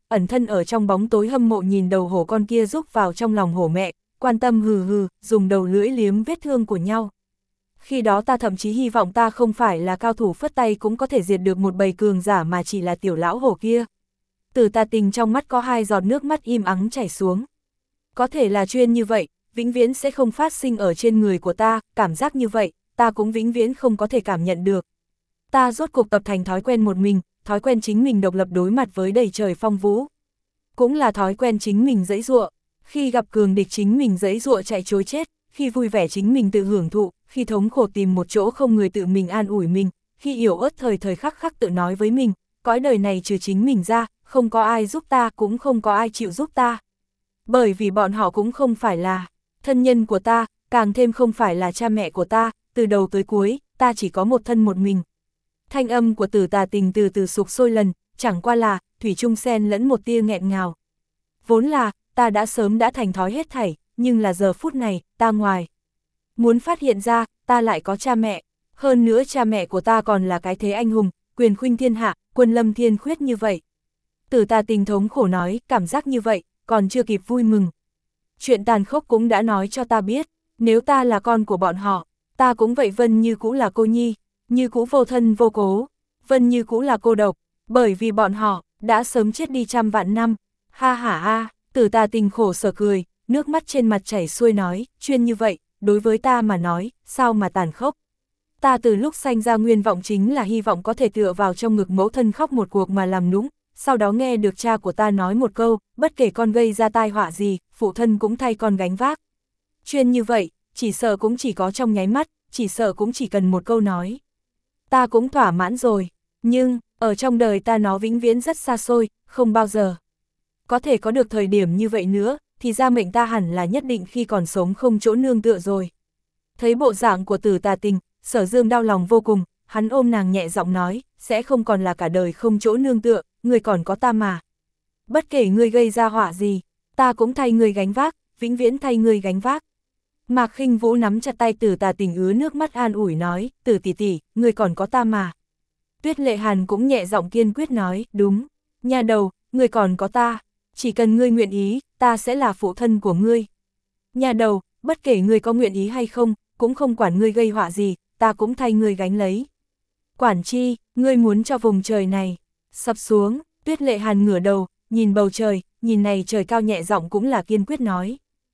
ẩn thân ở trong bóng tối hâm mộ nhìn đầu hổ con kia rúc vào trong lòng hổ mẹ, quan tâm hừ hừ, dùng đầu lưỡi liếm vết thương của nhau. Khi đó ta thậm chí hy vọng ta không phải là cao thủ phất tay cũng có thể diệt được một bầy cường giả mà chỉ là tiểu lão hổ kia. Từ Tà Tình trong mắt có hai giọt nước mắt im ắng chảy xuống. Có thể là chuyên như vậy, vĩnh viễn sẽ không phát sinh ở trên người của ta, cảm giác như vậy, ta cũng vĩnh viễn không có thể cảm nhận được. Ta rốt cuộc tập thành thói quen một mình, thói quen chính mình độc lập đối mặt với đầy trời phong vũ. Cũng là thói quen chính mình giãy giụa, khi gặp cường địch chính mình giãy giụa chạy trối chết, khi vui vẻ chính mình tự hưởng thụ, khi thống khổ tìm một chỗ không người tự mình an ủi mình, khi yếu ớt thời thời khắc khắc tự nói với mình, cõi đời này trừ chính mình ra, không có ai giúp ta, cũng không có ai chịu giúp ta. Bởi vì bọn họ cũng không phải là thân nhân của ta, càng thêm không phải là cha mẹ của ta, từ đầu tới cuối, ta chỉ có một thân một mình. Thanh âm của Từ Tà Tình từ từ sục sôi lần, chẳng qua là, thủy chung xen lẫn một tia nghẹn ngào. Vốn là, ta đã sớm đã thành thói hết thảy, nhưng là giờ phút này, ta ngoài muốn phát hiện ra, ta lại có cha mẹ, hơn nữa cha mẹ của ta còn là cái thế anh hùng, quyền khuynh thiên hạ, quân lâm thiên khuyết như vậy. Từ Tà Tình thống khổ nói, cảm giác như vậy, còn chưa kịp vui mừng. Chuyện tàn khốc cũng đã nói cho ta biết, nếu ta là con của bọn họ, ta cũng vậy Vân như cũ là cô nhi, như cũ vô thân vô cố, Vân như cũ là cô độc, bởi vì bọn họ đã sớm chết đi trăm vạn năm. Ha ha ha, Từ Tà Tình khổ sở cười, nước mắt trên mặt chảy xuôi nói, chuyên như vậy, đối với ta mà nói, sao mà tàn khốc. Ta từ lúc sanh ra nguyên vọng chính là hy vọng có thể tựa vào trong ngực mẫu thân khóc một cuộc mà làm nũng, sau đó nghe được cha của ta nói một câu, bất kể con gây ra tai họa gì, phụ thân cũng thay con gánh vác. Chuyên như vậy, chỉ sợ cũng chỉ có trong nháy mắt, chỉ sợ cũng chỉ cần một câu nói. Ta cũng thỏa mãn rồi, nhưng, ở trong đời ta nó vĩnh viễn rất xa xôi, không bao giờ có thể có được thời điểm như vậy nữa, thì ra mệnh ta hẳn là nhất định khi còn sống không chỗ nương tựa rồi. Thấy bộ dạng của Từ Tà Tình, Sở Dương đau lòng vô cùng, hắn ôm nàng nhẹ giọng nói, sẽ không còn là cả đời không chỗ nương tựa, ngươi còn có ta mà. Bất kể ngươi gây ra họa gì, ta cũng thay ngươi gánh vác, vĩnh viễn thay ngươi gánh vác. Mạc Khinh Vũ nắm chặt tay Từ Tà Tình ứa nước mắt an ủi nói, Từ tỷ tỷ, ngươi còn có ta mà. Tuyết Lệ Hàn cũng nhẹ giọng kiên quyết nói, đúng, nhà đầu, ngươi còn có ta, chỉ cần ngươi nguyện ý, ta sẽ là phụ thân của ngươi. Nhà đầu, bất kể ngươi có nguyện ý hay không, cũng không quản ngươi gây họa gì, ta cũng thay ngươi gánh lấy. Quản chi, ngươi muốn cho vùng trời này sập xuống. Tuyết Lệ Hàn ngửa đầu, nhìn bầu trời, nhìn này trời cao nhẹ giọng cũng là kiên quyết nói.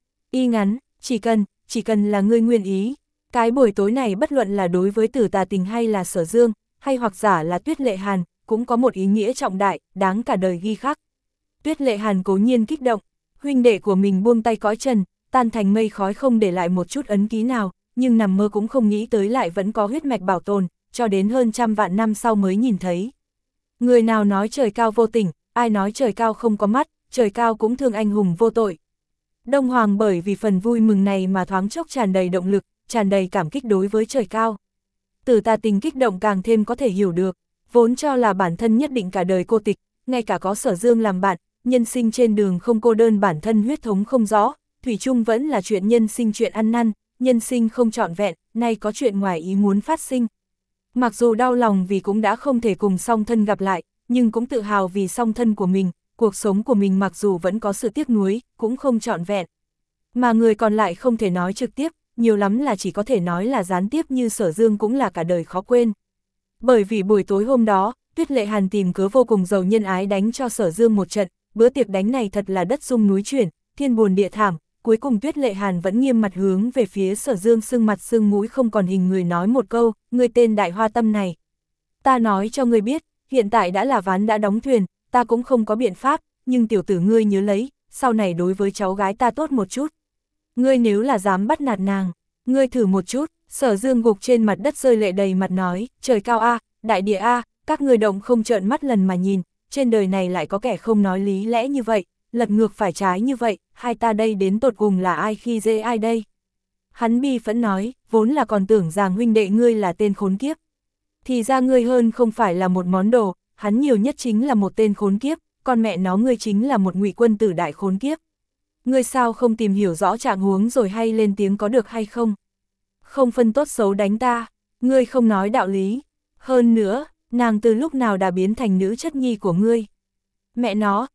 Y ngắn, chỉ cần, chỉ cần là ngươi nguyên ý. Cái buổi tối này bất luận là đối với Từ Tà Tình hay là Sở Dương, hay hoặc giả là Tuyết Lệ Hàn, cũng có một ý nghĩa trọng đại, đáng cả đời ghi khắc. Tuyết Lệ Hàn cố nhiên kích động, huynh đệ của mình buông tay cõi trần, tan thành mây khói không để lại một chút ấn ký nào, nhưng nằm mơ cũng không nghĩ tới lại vẫn có huyết mạch bảo tồn, cho đến hơn trăm vạn năm sau mới nhìn thấy. Người nào nói trời cao vô tình, ai nói trời cao không có mắt, trời cao cũng thương anh hùng vô tội. Đông Hoàng bởi vì phần vui mừng này mà thoáng chốc tràn đầy động lực, tràn đầy cảm kích đối với trời cao. Từ Tà Tình kích động càng thêm có thể hiểu được, vốn cho là bản thân nhất định cả đời cô tịch, ngay cả có Sở Dương làm bạn, nhân sinh trên đường không cô đơn bản thân huyết thống không rõ, thủy chung vẫn là chuyện nhân sinh chuyện ăn năn, nhân sinh không trọn vẹn, nay có chuyện ngoài ý muốn phát sinh. Mặc dù đau lòng vì cũng đã không thể cùng song thân gặp lại, nhưng cũng tự hào vì song thân của mình, cuộc sống của mình mặc dù vẫn có sự tiếc nuối, cũng không trọn vẹn. Mà người còn lại không thể nói trực tiếp, nhiều lắm là chỉ có thể nói là gián tiếp như Sở Dương cũng là cả đời khó quên. Bởi vì buổi tối hôm đó, Tuyết Lệ Hàn tìm cớ vô cùng giàu nhân ái đánh cho Sở Dương một trận, bữa tiệc đánh này thật là đất rung núi chuyển, thiên buồn địa thảm, cuối cùng Tuyết Lệ Hàn vẫn nghiêm mặt hướng về phía Sở Dương sưng mặt sưng mũi không còn hình người nói một câu, ngươi tên đại hoa tâm này. Ta nói cho ngươi biết, hiện tại đã là ván đã đóng thuyền, ta cũng không có biện pháp, nhưng tiểu tử ngươi nhớ lấy, sau này đối với cháu gái ta tốt một chút. Ngươi nếu là dám bắt nạt nàng, ngươi thử một chút. Sở Dương gục trên mặt đất rơi lệ đầy mặt nói, trời cao a, đại địa a, các ngươi động không trợn mắt lần mà nhìn, trên đời này lại có kẻ không nói lý lẽ như vậy, lật ngược phải trái như vậy, hai ta đây đến tột cùng là ai khi dễ ai đây? Hắn bi phẫn nói, vốn là còn tưởng rằng huynh đệ ngươi là tên khốn kiếp. Thì ra ngươi hơn không phải là một món đồ, hắn nhiều nhất chính là một tên khốn kiếp, con mẹ nó ngươi chính là một ngụy quân tử đại khốn kiếp. Ngươi sao không tìm hiểu rõ trạng huống rồi hay lên tiếng có được hay không? Không phân tốt xấu đánh ta, ngươi không nói đạo lý. Hơn nữa, nàng từ lúc nào đã biến thành nữ chất nhi của ngươi? Mẹ nó,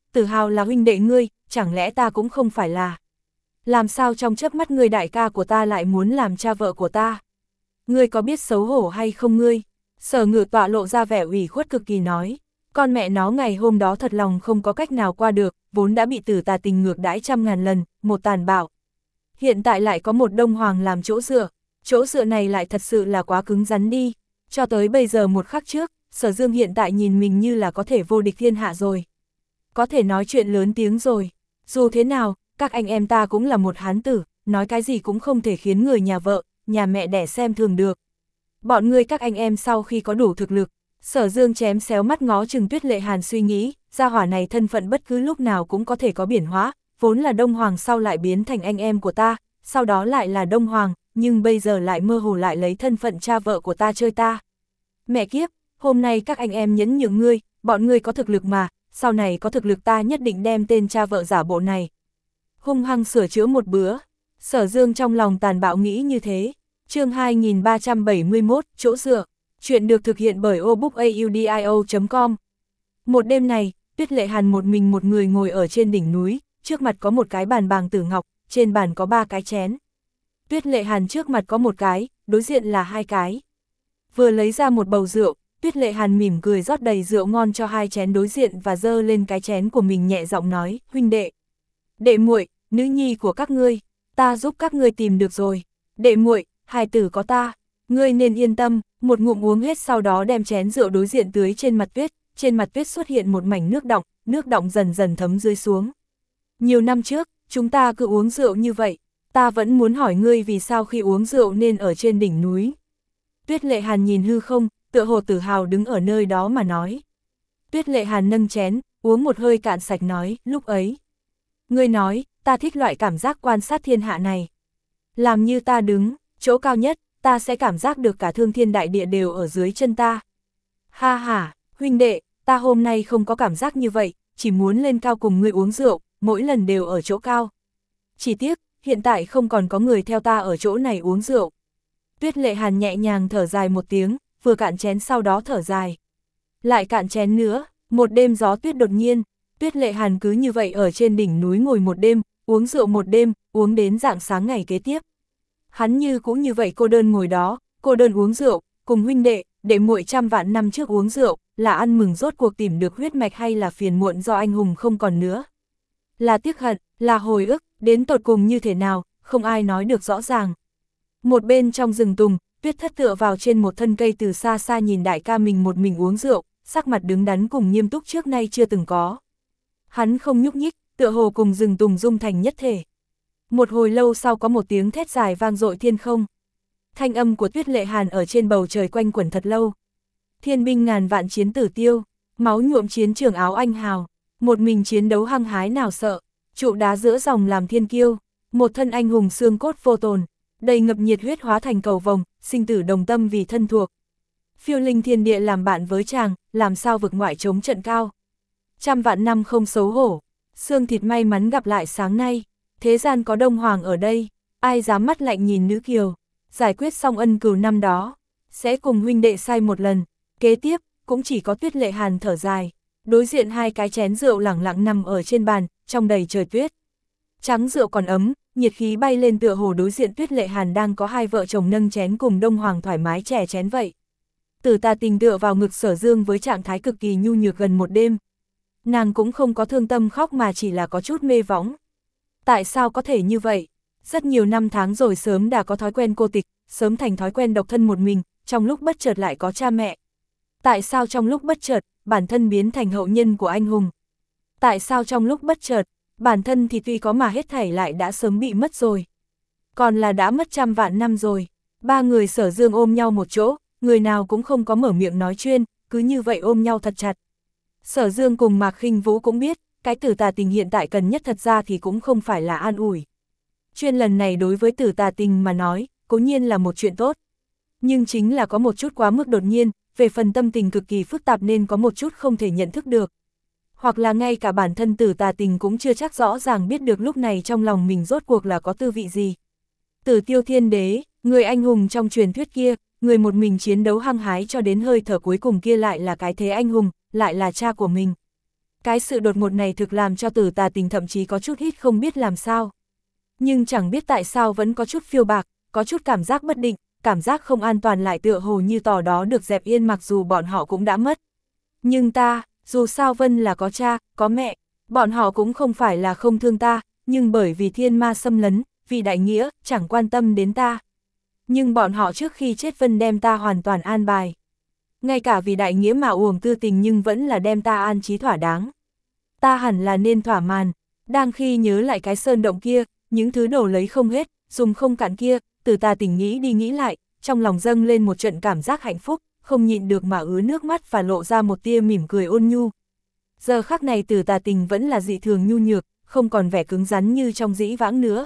Tử Hào là huynh đệ ngươi, chẳng lẽ ta cũng không phải là? Làm sao trong chớp mắt ngươi đại ca của ta lại muốn làm cha vợ của ta? Ngươi có biết xấu hổ hay không ngươi? Sở Ngự Tọa lộ ra vẻ ủy khuất cực kỳ nói. Con mẹ nó ngày hôm đó thật lòng không có cách nào qua được, vốn đã bị Tử Tà Tình ngược đãi trăm ngàn lần, một tàn bạo. Hiện tại lại có một Đông Hoàng làm chỗ dựa, chỗ dựa này lại thật sự là quá cứng rắn đi. Cho tới bây giờ một khắc trước, Sở Dương hiện tại nhìn mình như là có thể vô địch thiên hạ rồi. Có thể nói chuyện lớn tiếng rồi. Dù thế nào, các anh em ta cũng là một hán tử, nói cái gì cũng không thể khiến người nhà vợ, nhà mẹ đẻ xem thường được. Bọn ngươi các anh em sau khi có đủ thực lực, Sở Dương chém xéo mắt ngó chừng Tuyết Lệ Hàn suy nghĩ, gia hỏa này thân phận bất cứ lúc nào cũng có thể có biến hóa, vốn là Đông Hoàng sau lại biến thành anh em của ta, sau đó lại là Đông Hoàng, nhưng bây giờ lại mơ hồ lại lấy thân phận cha vợ của ta chơi ta. Mẹ kiếp, hôm nay các anh em nhẫn nhượng ngươi, bọn ngươi có thực lực mà, sau này có thực lực ta nhất định đem tên cha vợ giả bộ này hung hăng sửa chữa một bữa. Sở Dương trong lòng tàn bạo nghĩ như thế. Chương hai nghìn ba trăm bảy mươi mốt, chỗ dựa. Chuyện được thực hiện bởi obookaudio chấm com. Một đêm này, Tuyết Lệ Hàn một mình một người ngồi ở trên đỉnh núi, trước mặt có một cái bàn bàng tử ngọc, trên bàn có ba cái chén. Tuyết Lệ Hàn trước mặt có một cái, đối diện là hai cái. Vừa lấy ra một bầu rượu, Tuyết Lệ Hàn mỉm cười rót đầy rượu ngon cho hai chén đối diện và dơ lên cái chén của mình nhẹ giọng nói, huynh đệ. Đệ muội, nữ nhi của các ngươi, ta giúp các ngươi tìm được rồi. Đệ muội, hài tử có ta, ngươi nên yên tâm. Một ngụm uống hết sau đó đem chén rượu đối diện tưới trên mặt tuyết, trên mặt tuyết xuất hiện một mảnh nước đọng, nước đọng dần dần thấm dưới xuống. Nhiều năm trước, chúng ta cứ uống rượu như vậy, ta vẫn muốn hỏi ngươi vì sao khi uống rượu nên ở trên đỉnh núi. Tuyết Lệ Hàn nhìn hư không, tựa hồ Tử Hào đứng ở nơi đó mà nói. Tuyết Lệ Hàn nâng chén, uống một hơi cạn sạch nói, lúc ấy. Ngươi nói, ta thích loại cảm giác quan sát thiên hạ này. Làm như ta đứng, chỗ cao nhất, ta sẽ cảm giác được cả thương thiên đại địa đều ở dưới chân ta. Ha ha, huynh đệ, ta hôm nay không có cảm giác như vậy, chỉ muốn lên cao cùng ngươi uống rượu, mỗi lần đều ở chỗ cao. Chỉ tiếc, hiện tại không còn có người theo ta ở chỗ này uống rượu. Tuyết Lệ Hàn nhẹ nhàng thở dài một tiếng, vừa cạn chén sau đó thở dài. Lại cạn chén nữa, một đêm gió tuyết đột nhiên, Tuyết Lệ Hàn cứ như vậy ở trên đỉnh núi ngồi một đêm, uống rượu một đêm, uống đến rạng sáng ngày kế tiếp. Hắn như cũng như vậy cô đơn ngồi đó, cô đơn uống rượu, cùng huynh đệ, đệ muội trăm vạn năm trước uống rượu, là ăn mừng rốt cuộc tìm được huyết mạch hay là phiền muộn do anh hùng không còn nữa. Là tiếc hận, là hồi ức, đến tột cùng như thế nào, không ai nói được rõ ràng. Một bên trong rừng tùng, Tuyết Thất tựa vào trên một thân cây từ xa xa nhìn đại ca mình một mình uống rượu, sắc mặt đứng đắn cùng nghiêm túc trước nay chưa từng có. Hắn không nhúc nhích, tựa hồ cùng rừng tùng dung thành nhất thể. Một hồi lâu sau có một tiếng thét dài vang dội thiên không. Thanh âm của Tuyết Lệ Hàn ở trên bầu trời quanh quẩn thật lâu. Thiên binh ngàn vạn chiến tử tiêu, máu nhuộm chiến trường áo anh hào, một mình chiến đấu hăng hái nào sợ, trụ đá giữa dòng làm thiên kiêu, một thân anh hùng xương cốt vô tồn, đầy ngập nhiệt huyết hóa thành cầu vồng, sinh tử đồng tâm vì thân thuộc. Phiêu linh thiên địa làm bạn với chàng, làm sao vực ngoại chống trận cao. Trăm vạn năm không xấu hổ, xương thịt may mắn gặp lại sáng nay, thế gian có Đông Hoàng ở đây, ai dám mắt lạnh nhìn nữ kiều, giải quyết xong ân cừu năm đó, sẽ cùng huynh đệ sai một lần, kế tiếp, cũng chỉ có Tuyết Lệ Hàn thở dài, đối diện hai cái chén rượu lẳng lặng nằm ở trên bàn, trong đầy trời tuyết. Trắng rượu còn ấm, nhiệt khí bay lên tựa hồ đối diện Tuyết Lệ Hàn đang có hai vợ chồng nâng chén cùng Đông Hoàng thoải mái chè chén vậy. Tử Tà Tình tựa vào ngực Sở Dương với trạng thái cực kỳ nhu nhược gần một đêm. Nàng cũng không có thương tâm khóc mà chỉ là có chút mê võng. Tại sao có thể như vậy? Rất nhiều năm tháng rồi sớm đã có thói quen cô tịch, sớm thành thói quen độc thân một mình, trong lúc bất chợt lại có cha mẹ. Tại sao trong lúc bất chợt, bản thân biến thành hậu nhân của anh hùng? Tại sao trong lúc bất chợt, bản thân thì tuy có mà hết thảy lại đã sớm bị mất rồi? Còn là đã mất trăm vạn năm rồi. Ba người Sở Dương ôm nhau một chỗ, người nào cũng không có mở miệng nói chuyên, cứ như vậy ôm nhau thật chặt. Sở Dương cùng Mạc Khinh Vũ cũng biết, cái Tử Tà Tình hiện tại cần nhất thật ra thì cũng không phải là an ủi. Chuyên lần này đối với Tử Tà Tình mà nói, cố nhiên là một chuyện tốt. Nhưng chính là có một chút quá mức đột nhiên, về phần tâm tình cực kỳ phức tạp nên có một chút không thể nhận thức được. Hoặc là ngay cả bản thân Tử Tà Tình cũng chưa chắc rõ ràng biết được lúc này trong lòng mình rốt cuộc là có tư vị gì. Tử Tiêu Thiên Đế, người anh hùng trong truyền thuyết kia, người một mình chiến đấu hăng hái cho đến hơi thở cuối cùng kia lại là cái thế anh hùng, lại là cha của mình. Cái sự đột ngột này thực làm cho Tử Tà Tình thậm chí có chút hít không biết làm sao. Nhưng chẳng biết tại sao vẫn có chút phiêu bạc, có chút cảm giác bất định, cảm giác không an toàn lại tựa hồ như tỏ đó được dẹp yên mặc dù bọn họ cũng đã mất. Nhưng ta, dù sao Vân là có cha, có mẹ, bọn họ cũng không phải là không thương ta, nhưng bởi vì thiên ma xâm lấn, vì đại nghĩa, chẳng quan tâm đến ta. Nhưng bọn họ trước khi chết Vân đem ta hoàn toàn an bài. Ngay cả vì đại nghĩa mà uổng tư tình nhưng vẫn là đem ta an trí thỏa đáng. Ta hẳn là nên thỏa mãn. Đang khi nhớ lại cái sơn động kia, những thứ đổ lấy không hết, dùng không cạn kia, Tử Tà Tình nghĩ đi nghĩ lại, trong lòng dâng lên một trận cảm giác hạnh phúc, không nhịn được mà ứa nước mắt và lộ ra một tia mỉm cười ôn nhu. Giờ khắc này Tử Tà Tình vẫn là dị thường nhu nhược, không còn vẻ cứng rắn như trong dĩ vãng nữa.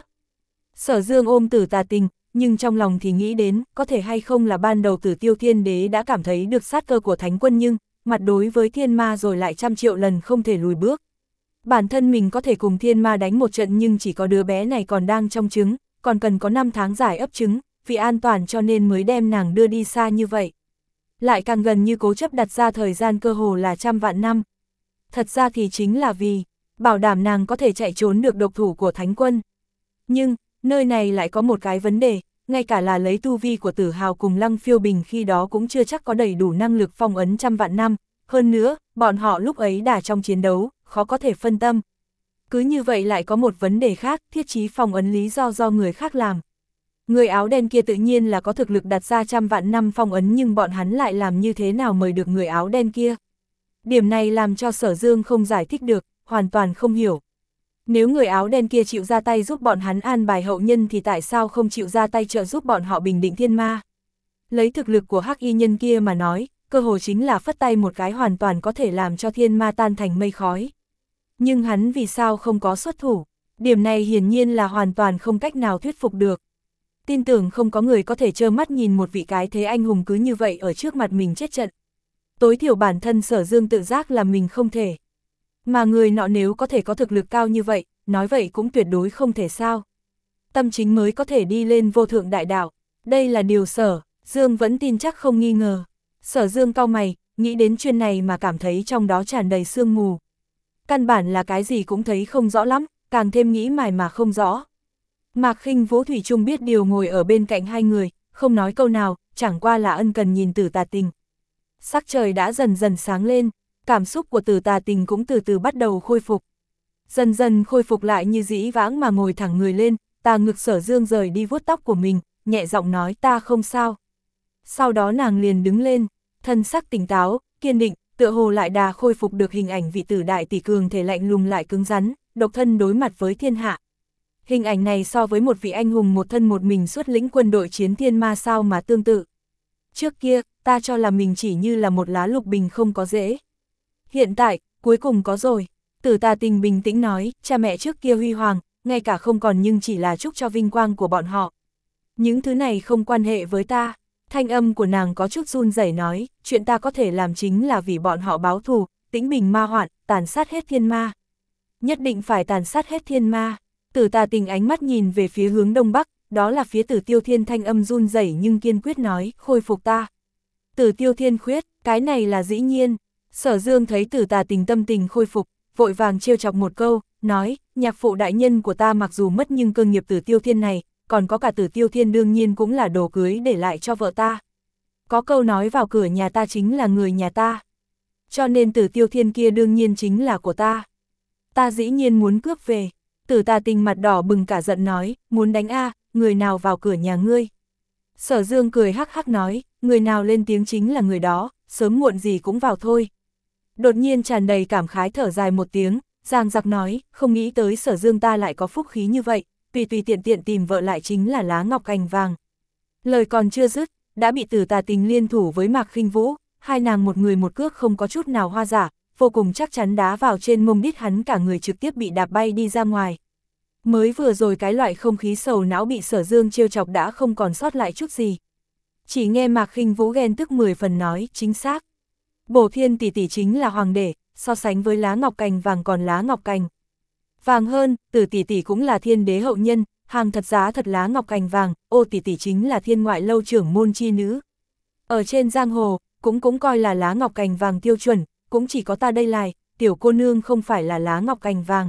Sở Dương ôm Tử Tà Tình, nhưng trong lòng thì nghĩ đến, có thể hay không là ban đầu Tử Tiêu Thiên Đế đã cảm thấy được sát cơ của Thánh Quân nhưng, mặt đối với thiên ma rồi lại trăm triệu lần không thể lùi bước. Bản thân mình có thể cùng thiên ma đánh một trận nhưng chỉ có đứa bé này còn đang trong trứng, còn cần có năm tháng giải ấp trứng, vì an toàn cho nên mới đem nàng đưa đi xa như vậy. Lại càng gần như cố chấp đặt ra thời gian cơ hồ là trăm vạn năm. Thật ra thì chính là vì, bảo đảm nàng có thể chạy trốn được độc thủ của Thánh Quân. Nhưng, nơi này lại có một cái vấn đề, ngay cả là lấy tu vi của Tử Hào cùng Lăng Phiêu Bình khi đó cũng chưa chắc có đầy đủ năng lực phong ấn trăm vạn năm. Hơn nữa, bọn họ lúc ấy đã trong chiến đấu, khó có thể phân tâm. Cứ như vậy lại có một vấn đề khác, thiết chí phong ấn lý do do người khác làm. Người áo đen kia tự nhiên là có thực lực đặt ra trăm vạn năm phong ấn nhưng bọn hắn lại làm như thế nào mời được người áo đen kia. Điểm này làm cho Sở Dương không giải thích được, hoàn toàn không hiểu. Nếu người áo đen kia chịu ra tay giúp bọn hắn an bài hậu nhân thì tại sao không chịu ra tay trợ giúp bọn họ bình định thiên ma? Lấy thực lực của hắc y nhân kia mà nói, cơ hồ chính là phất tay một cái hoàn toàn có thể làm cho thiên ma tan thành mây khói. Nhưng hắn vì sao không có xuất thủ? Điểm này hiển nhiên là hoàn toàn không cách nào thuyết phục được. Tin tưởng không có người có thể trơ mắt nhìn một vị cái thế anh hùng cứ như vậy ở trước mặt mình chết trận. Tối thiểu bản thân Sở Dương tự giác là mình không thể. Mà người nọ nếu có thể có thực lực cao như vậy, nói vậy cũng tuyệt đối không thể sao. Tâm chính mới có thể đi lên vô thượng đại đạo. Đây là điều Sở Dương vẫn tin chắc không nghi ngờ. Sở Dương cau mày, nghĩ đến chuyện này mà cảm thấy trong đó tràn đầy sương mù. Căn bản là cái gì cũng thấy không rõ lắm, càng thêm nghĩ mải mà không rõ. Mạc Khinh Vũ thủy chung biết điều ngồi ở bên cạnh hai người, không nói câu nào, chẳng qua là ân cần nhìn Tử Tà Tình. Sắc trời đã dần dần sáng lên, cảm xúc của Tử Tà Tình cũng từ từ bắt đầu khôi phục. Dần dần khôi phục lại như dĩ vãng mà ngồi thẳng người lên, tà ngực Sở Dương rời đi vuốt tóc của mình, nhẹ giọng nói ta không sao. Sau đó nàng liền đứng lên, thân sắc tỉnh táo, kiên định, tựa hồ lại đà khôi phục được hình ảnh vị tử đại tỷ cường thể lạnh lùng lại cứng rắn, độc thân đối mặt với thiên hạ. Hình ảnh này so với một vị anh hùng một thân một mình xuất lĩnh quân đội chiến thiên ma sao mà tương tự. Trước kia, ta cho là mình chỉ như là một lá lục bình không có rễ. Hiện tại, cuối cùng có rồi. Tử Tà Tình bình tĩnh nói, cha mẹ trước kia huy hoàng, ngay cả không còn nhưng chỉ là chúc cho vinh quang của bọn họ. Những thứ này không quan hệ với ta. Thanh âm của nàng có chút run rẩy nói, chuyện ta có thể làm chính là vì bọn họ báo thù, tĩnh bình ma hoạn, tàn sát hết thiên ma. Nhất định phải tàn sát hết thiên ma. Tử Tà Tình ánh mắt nhìn về phía hướng đông bắc, đó là phía Tử Tiêu Thiên, thanh âm run rẩy nhưng kiên quyết nói, khôi phục ta. Tử Tiêu Thiên khuyết, cái này là dĩ nhiên. Sở Dương thấy Tử Tà Tình tâm tình khôi phục, vội vàng trêu chọc một câu, nói, nhạc phụ đại nhân của ta mặc dù mất nhưng cơ nghiệp Tử Tiêu Thiên này, còn có cả Tử Tiêu Thiên đương nhiên cũng là đồ cưới để lại cho vợ ta. Có câu nói vào cửa nhà ta chính là người nhà ta. Cho nên Tử Tiêu Thiên kia đương nhiên chính là của ta. Ta dĩ nhiên muốn cướp về. Tử Tà Tình mặt đỏ bừng cả giận nói, muốn đánh a, người nào vào cửa nhà ngươi. Sở Dương cười hắc hắc nói, người nào lên tiếng chính là người đó, sớm muộn gì cũng vào thôi. Đột nhiên tràn đầy cảm khái thở dài một tiếng, giang giặc nói, không nghĩ tới Sở Dương ta lại có phúc khí như vậy, tùy tùy tiện tiện tìm vợ lại chính là lá ngọc cành vàng. Lời còn chưa dứt, đã bị Tử Tà Tình liên thủ với Mạc Khinh Vũ, hai nàng một người một cước không có chút nào hoa giả, vô cùng chắc chắn đá vào trên mông đít hắn, cả người trực tiếp bị đạp bay đi ra ngoài. Mới vừa rồi cái loại không khí sầu não bị Sở Dương trêu chọc đã không còn sót lại chút gì. Chỉ nghe Mạc Khinh Vũ ghen tức mười phần nói, chính xác. Bổ Thiên tỷ tỷ chính là hoàng đế, so sánh với lá ngọc cành vàng còn lá ngọc cành vàng hơn, Tử tỷ tỷ cũng là thiên đế hậu nhân, hàng thật giá thật lá ngọc cành vàng, Ô tỷ tỷ chính là thiên ngoại lâu trưởng môn chi nữ. Ở trên giang hồ, cũng cũng coi là lá ngọc cành vàng tiêu chuẩn, cũng chỉ có ta đây lại, tiểu cô nương không phải là lá ngọc cành vàng.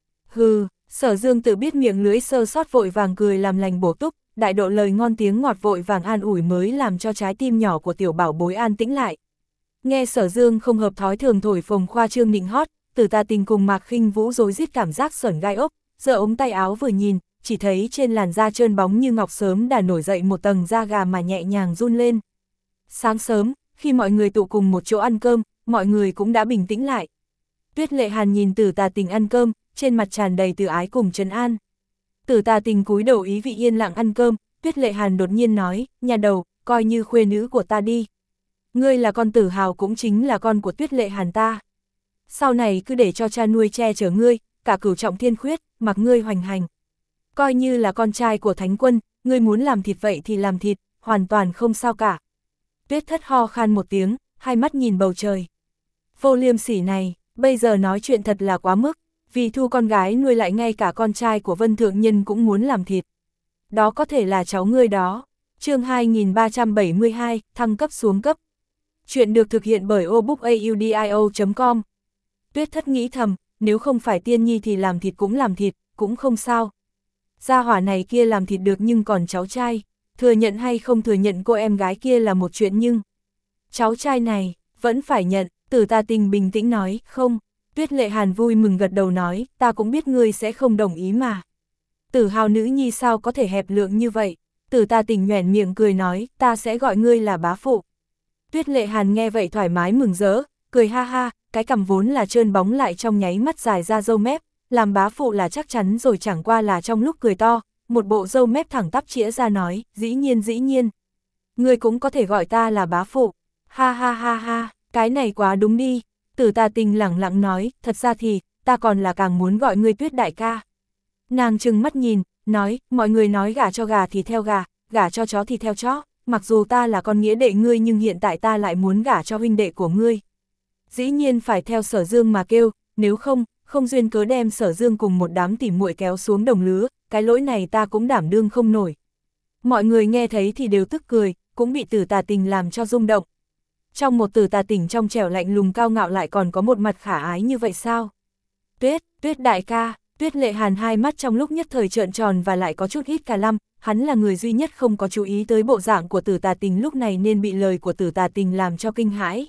Hừ, Sở Dương tự biết miệng lưỡi sơ sót vội vàng cười làm lành bổ túc, đại độ lời ngon tiếng ngọt vội vàng an ủi mới làm cho trái tim nhỏ của tiểu bảo bối an tĩnh lại. Nghe Sở Dương không hợp thói thường thổi phồng khoa trương nịnh hót, Tử Tà Tình cùng Mạc Khinh Vũ rối rít cảm giác sởn gai ốc, giơ ống tay áo vừa nhìn, chỉ thấy trên làn da trơn bóng như ngọc sớm đã nổi dậy một tầng da gà mà nhẹ nhàng run lên. Sáng sớm, khi mọi người tụ cùng một chỗ ăn cơm, mọi người cũng đã bình tĩnh lại. Tuyết Lệ Hàn nhìn Tử Tà Tình ăn cơm, trên mặt tràn đầy từ ái cùng trấn an. Tử Tà Tình cúi đầu ý vị yên lặng ăn cơm, Tuyết Lệ Hàn đột nhiên nói, nhà đầu, coi như khuê nữ của ta đi. Ngươi là con Tử Hào cũng chính là con của Tuyết Lệ Hàn ta. Sau này cứ để cho cha nuôi che chở ngươi, cả cửu trọng thiên khuyết, mặc ngươi hoành hành. Coi như là con trai của Thánh Quân, ngươi muốn làm thịt vậy thì làm thịt, hoàn toàn không sao cả. Tuyết Thất ho khan một tiếng, hai mắt nhìn bầu trời. Vô liêm sỉ này, bây giờ nói chuyện thật là quá mức, vì thu con gái nuôi lại ngay cả con trai của Vân Thượng Nhân cũng muốn làm thịt. Đó có thể là cháu ngươi đó. Chương hai nghìn ba trăm bảy mươi hai, thăng cấp xuống cấp. Chuyện được thực hiện bởi obookaudio chấm com. Tuyết Thất nghĩ thầm, nếu không phải Tiên Nhi thì làm thịt cũng làm thịt, cũng không sao. Gia hỏa này kia làm thịt được nhưng còn cháu trai, thừa nhận hay không thừa nhận cô em gái kia là một chuyện nhưng cháu trai này, vẫn phải nhận. Tử Tà Tình bình tĩnh nói, không. Tuyết Lệ Hàn vui mừng gật đầu nói, ta cũng biết ngươi sẽ không đồng ý mà. Tử Hào nữ nhi sao có thể hẹp lượng như vậy. Tử Tà Tình nhoẻn miệng cười nói, ta sẽ gọi ngươi là bá phụ. Tuyết Lệ Hàn nghe vậy thoải mái mừng rỡ, cười ha ha, cái cằm vốn là trơn bóng lại trong nháy mắt dài ra râu mép, làm bá phụ là chắc chắn rồi, chẳng qua là trong lúc cười to, một bộ râu mép thẳng tắp chĩa ra nói, dĩ nhiên dĩ nhiên. Ngươi cũng có thể gọi ta là bá phụ. Ha ha ha ha, cái này quá đúng đi. Tử Tà Tình lẳng lặng nói, thật ra thì, ta còn là càng muốn gọi ngươi Tuyết đại ca. Nàng trừng mắt nhìn, nói, mọi người nói gả cho gà thì theo gà, gả cho chó thì theo chó, mặc dù ta là con nghĩa đệ ngươi nhưng hiện tại ta lại muốn gả cho huynh đệ của ngươi. Dĩ nhiên phải theo Sở Dương mà kêu, nếu không, không duyên cớ đem Sở Dương cùng một đám tỉ muội kéo xuống đồng lứa, cái lỗi này ta cũng đảm đương không nổi. Mọi người nghe thấy thì đều tức cười, cũng bị Tử Tà Tình làm cho rung động. Trong một Tử Tà Tình trong trẻo lạnh lùng cao ngạo lại còn có một mặt khả ái như vậy sao? Tuyết, Tuyết đại ca. Tuyết Lệ Hàn hai mắt trong lúc nhất thời trợn tròn và lại có chút hít cả lăm, hắn là người duy nhất không có chú ý tới bộ dạng của Tử Tà Tình lúc này nên bị lời của Tử Tà Tình làm cho kinh hãi.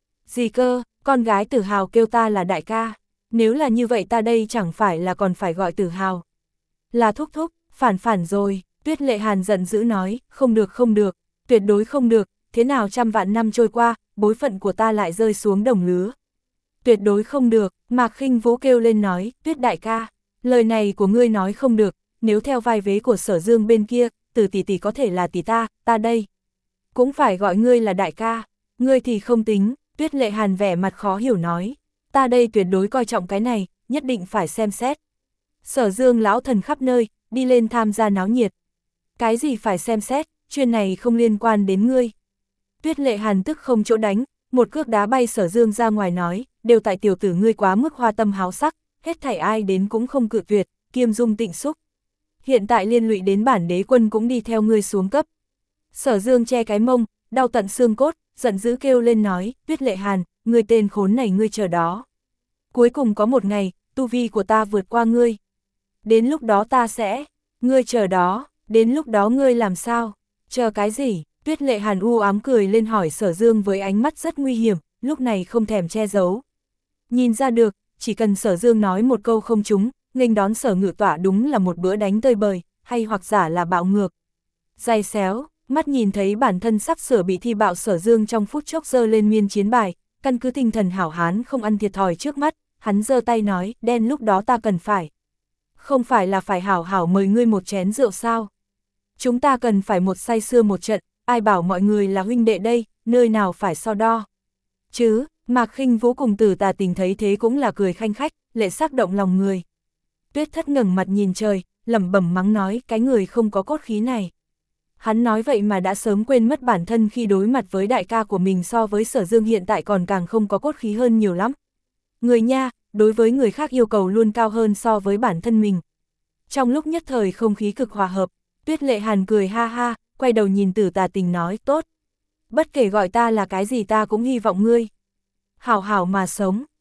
Gì cơ, con gái Tử Hào kêu ta là đại ca, nếu là như vậy ta đây chẳng phải là còn phải gọi Tử Hào là thúc thúc, phản phản rồi. Tuyết Lệ Hàn giận dữ nói, không được không được, tuyệt đối không được, thế nào trăm vạn năm trôi qua, bối phận của ta lại rơi xuống đồng lứa. Tuyệt đối không được, Mạc Khinh Vũ kêu lên nói, Tuyết đại ca, lời này của ngươi nói không được, nếu theo vai vế của Sở Dương bên kia, Tử tỷ tỷ có thể là tỷ ta, ta đây cũng phải gọi ngươi là đại ca, ngươi thì không tính. Tuyết Lệ Hàn vẻ mặt khó hiểu nói, ta đây tuyệt đối coi trọng cái này, nhất định phải xem xét. Sở Dương lão thần khắp nơi, đi lên tham gia náo nhiệt. Cái gì phải xem xét, chuyện này không liên quan đến ngươi. Tuyết Lệ Hàn tức không chỗ đánh, một cước đá bay Sở Dương ra ngoài nói, đều tại tiểu tử ngươi quá mức hoa tâm háo sắc, hết thảy ai đến cũng không cự tuyệt, kiêm dung tịnh xúc. Hiện tại liên lụy đến bản đế quân cũng đi theo ngươi xuống cấp. Sở Dương che cái mông, đau tận xương cốt, giận dữ kêu lên nói, Tuyết Lệ Hàn, ngươi tên khốn này ngươi chờ đó. Cuối cùng có một ngày, tu vi của ta vượt qua ngươi. Đến lúc đó ta sẽ, ngươi chờ đó, đến lúc đó ngươi làm sao, chờ cái gì? Tuyết Lệ Hàn u ám cười lên hỏi Sở Dương với ánh mắt rất nguy hiểm, lúc này không thèm che giấu. Nhìn ra được, chỉ cần Sở Dương nói một câu không trúng, nghênh đón Sở Ngự Tỏa đúng là một bữa đánh tơi bời, hay hoặc giả là bạo ngược. Dai xéo, mắt nhìn thấy bản thân sắp sửa bị thi bạo Sở Dương trong phút chốc giơ lên miên chiến bài, căn cứ tinh thần hảo hán không ăn thiệt thòi trước mắt, hắn giơ tay nói, đen lúc đó ta cần phải. Không phải là phải hảo hảo mời ngươi một chén rượu sao? Chúng ta cần phải một say sưa một trận, ai bảo mọi người là huynh đệ đây, nơi nào phải so đo. Chứ, Mạc Khinh Vũ cùng Tử Tà Tình thấy thế cũng là cười khanh khách, lệ sắc động lòng người. Tuyết Thất ngẩng mặt nhìn trời, lẩm bẩm mắng nói, cái người không có cốt khí này. Hắn nói vậy mà đã sớm quên mất bản thân khi đối mặt với đại ca của mình so với Sở Dương hiện tại còn càng không có cốt khí hơn nhiều lắm. Người nha, đối với người khác yêu cầu luôn cao hơn so với bản thân mình. Trong lúc nhất thời không khí cực hòa hợp, Tuyết Lệ Hàn cười ha ha, quay đầu nhìn Tử Tà Tình nói, tốt. Bất kể gọi ta là cái gì ta cũng hy vọng ngươi hảo hảo mà sống.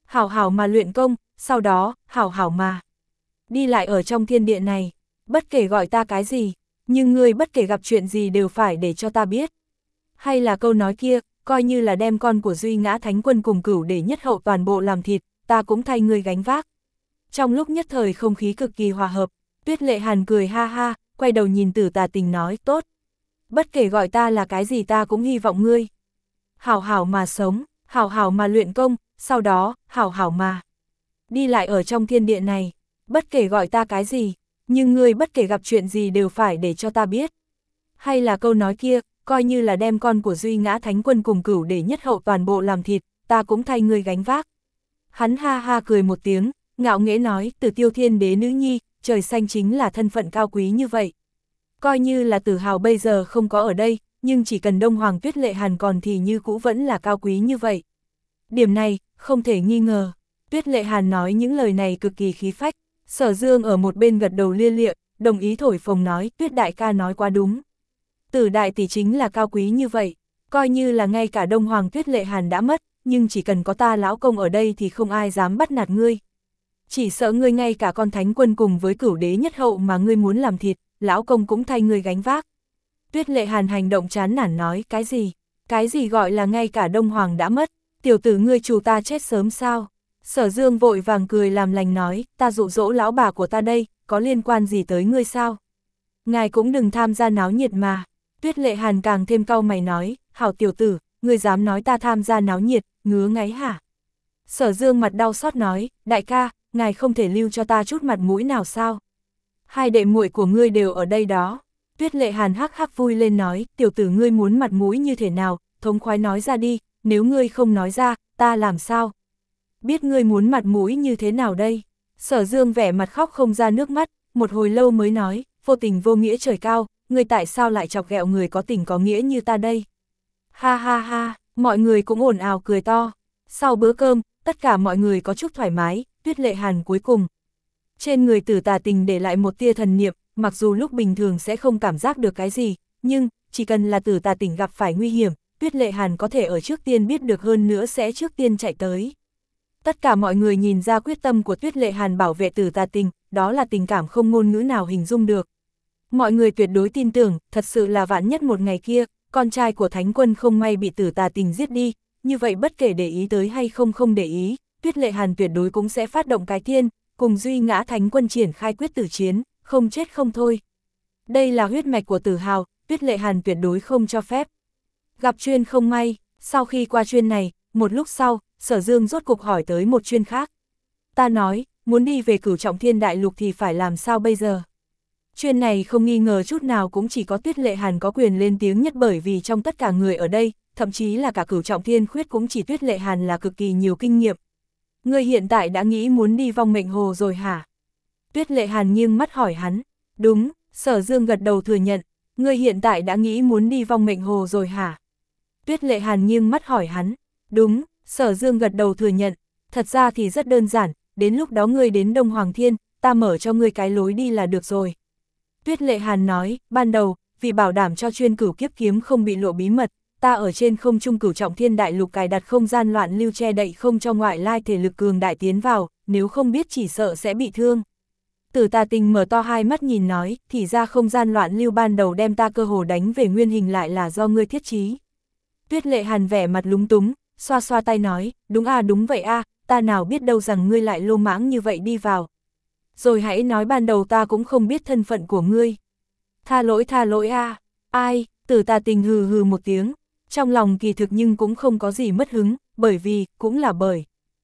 hảo hảo mà luyện công, sau đó, hảo hảo mà đi lại ở trong thiên địa này, bất kể gọi ta cái gì, nhưng ngươi bất kể gặp chuyện gì đều phải để cho ta biết. Hay là câu nói kia, coi như là đem con của Duy Ngã Thánh Quân cùng Cửu Đế Nhất Hậu toàn bộ làm thịt, ta cũng thay ngươi gánh vác. Trong lúc nhất thời không khí cực kỳ hòa hợp, Tuyết Lệ Hàn cười ha ha, quay đầu nhìn Tử Tà Tình nói, tốt. Bất kể gọi ta là cái gì ta cũng hy vọng ngươi hảo hảo mà sống, hảo hảo mà luyện công, sau đó, hảo hảo mà đi lại ở trong thiên địa này, bất kể gọi ta cái gì, nhưng ngươi bất kể gặp chuyện gì đều phải để cho ta biết. Hay là câu nói kia, coi như là đem con của Duy Ngã Thánh Quân cùng Cửu Đế Nhất Hậu toàn bộ làm thịt, ta cũng thay ngươi gánh vác. Hắn ha ha cười một tiếng, ngạo nghễ nói, Tử Tiêu Thiên Đế nữ nhi, trời xanh chính là thân phận cao quý như vậy. Coi như là Tử Hào bây giờ không có ở đây, nhưng chỉ cần Đông Hoàng Tuyết Lệ Hàn còn thì như cũ vẫn là cao quý như vậy. Điểm này, không thể nghi ngờ. Tuyết Lệ Hàn nói những lời này cực kỳ khí phách, Sở Dương ở một bên gật đầu lia lịa, đồng ý thổi phồng nói, Tuyết đại ca nói quá đúng. Tử đại tỷ chính là cao quý như vậy, coi như là ngay cả Đông Hoàng Tuyết Lệ Hàn đã mất, nhưng chỉ cần có ta lão công ở đây thì không ai dám bắt nạt ngươi. Chỉ sợ ngươi ngay cả con Thánh Quân cùng với Cửu Đế Nhất Hậu mà ngươi muốn làm thịt, lão công cũng thay ngươi gánh vác. Tuyết Lệ Hàn hành động chán nản nói, cái gì? Cái gì gọi là ngay cả Đông Hoàng đã mất, tiểu tử ngươi chủ ta chết sớm sao? Sở Dương vội vàng cười làm lành nói, ta dụ dỗ lão bà của ta đây, có liên quan gì tới ngươi sao? Ngài cũng đừng tham gia náo nhiệt mà. Tuyết Lệ Hàn càng thêm cau mày nói, hảo tiểu tử, ngươi dám nói ta tham gia náo nhiệt, ngứa ngáy hả? Sở Dương mặt đau xót nói, đại ca, ngài không thể lưu cho ta chút mặt mũi nào sao? Hai đệ muội của ngươi đều ở đây đó. Tuyết Lệ Hàn hắc hắc vui lên nói, tiểu tử ngươi muốn mặt mũi như thế nào, thống khoái nói ra đi, nếu ngươi không nói ra, ta làm sao? Biết ngươi muốn mặt mũi như thế nào đây? Sở Dương vẻ mặt khóc không ra nước mắt, một hồi lâu mới nói, vô tình vô nghĩa trời cao, ngươi tại sao lại chọc ghẹo người có tình có nghĩa như ta đây? Ha ha ha, mọi người cũng ồn ào cười to. Sau bữa cơm, tất cả mọi người có chút thoải mái, Tuyết Lệ Hàn cuối cùng. Trên người Tử Tà Tình để lại một tia thần niệm, mặc dù lúc bình thường sẽ không cảm giác được cái gì, nhưng, chỉ cần là Tử Tà Tình gặp phải nguy hiểm, Tuyết Lệ Hàn có thể ở trước tiên biết được hơn nữa sẽ trước tiên chạy tới. Tất cả mọi người nhìn ra quyết tâm của Tuyết Lệ Hàn bảo vệ Tử Tà Tình, đó là tình cảm không ngôn ngữ nào hình dung được. Mọi người tuyệt đối tin tưởng, thật sự là vạn nhất một ngày kia, con trai của Thánh Quân không may bị Tử Tà Tình giết đi, như vậy bất kể để ý tới hay không không để ý, Tuyết Lệ Hàn tuyệt đối cũng sẽ phát động cái thiên, cùng Duy Ngã Thánh Quân triển khai quyết tử chiến, không chết không thôi. Đây là huyết mạch của Tử Hào, Tuyết Lệ Hàn tuyệt đối không cho phép. Gặp chuyên không may, sau khi qua chuyên này, một lúc sau, Sở Dương rốt cục hỏi tới một chuyên khác. Ta nói, muốn đi về Cửu Trọng Thiên Đại Lục thì phải làm sao bây giờ? Chuyên này không nghi ngờ chút nào cũng chỉ có Tuyết Lệ Hàn có quyền lên tiếng nhất, bởi vì trong tất cả người ở đây, thậm chí là cả Cửu Trọng Thiên Khuyết cũng chỉ Tuyết Lệ Hàn là cực kỳ nhiều kinh nghiệm. Ngươi hiện tại đã nghĩ muốn đi Vong Mệnh Hồ rồi hả? Tuyết Lệ Hàn nghiêng mắt hỏi hắn. Đúng, Sở Dương gật đầu thừa nhận. Ngươi hiện tại đã nghĩ muốn đi Vong Mệnh Hồ rồi hả? Tuyết Lệ Hàn nghiêng mắt hỏi hắn. Đúng, Sở Dương gật đầu thừa nhận. Thật ra thì rất đơn giản, đến lúc đó ngươi đến Đông Hoàng Thiên, ta mở cho ngươi cái lối đi là được rồi. Tuyết Lệ Hàn nói, ban đầu, vì bảo đảm cho chuyên cửu kiếp kiếm không bị lộ bí mật, ta ở trên không trung Cửu Trọng Thiên Đại Lục cài đặt không gian loạn lưu che đậy không cho ngoại lai thể lực cường đại tiến vào, nếu không biết chỉ sợ sẽ bị thương. Tử Tà Tình mở to hai mắt nhìn nói, thì ra không gian loạn lưu ban đầu đem ta cơ hồ đánh về nguyên hình lại là do ngươi thiết trí. Tuyết Lệ Hàn vẻ mặt lúng túng, xoa xoa tay nói, đúng à đúng vậy à, ta nào biết đâu rằng ngươi lại lô mãng như vậy đi vào. Rồi hãy nói ban đầu ta cũng không biết thân phận của ngươi. Tha lỗi tha lỗi à, ai, Tử Tà Tình hừ hừ một tiếng, trong lòng kỳ thực nhưng cũng không có gì mất hứng, bởi vì, cũng là bởi.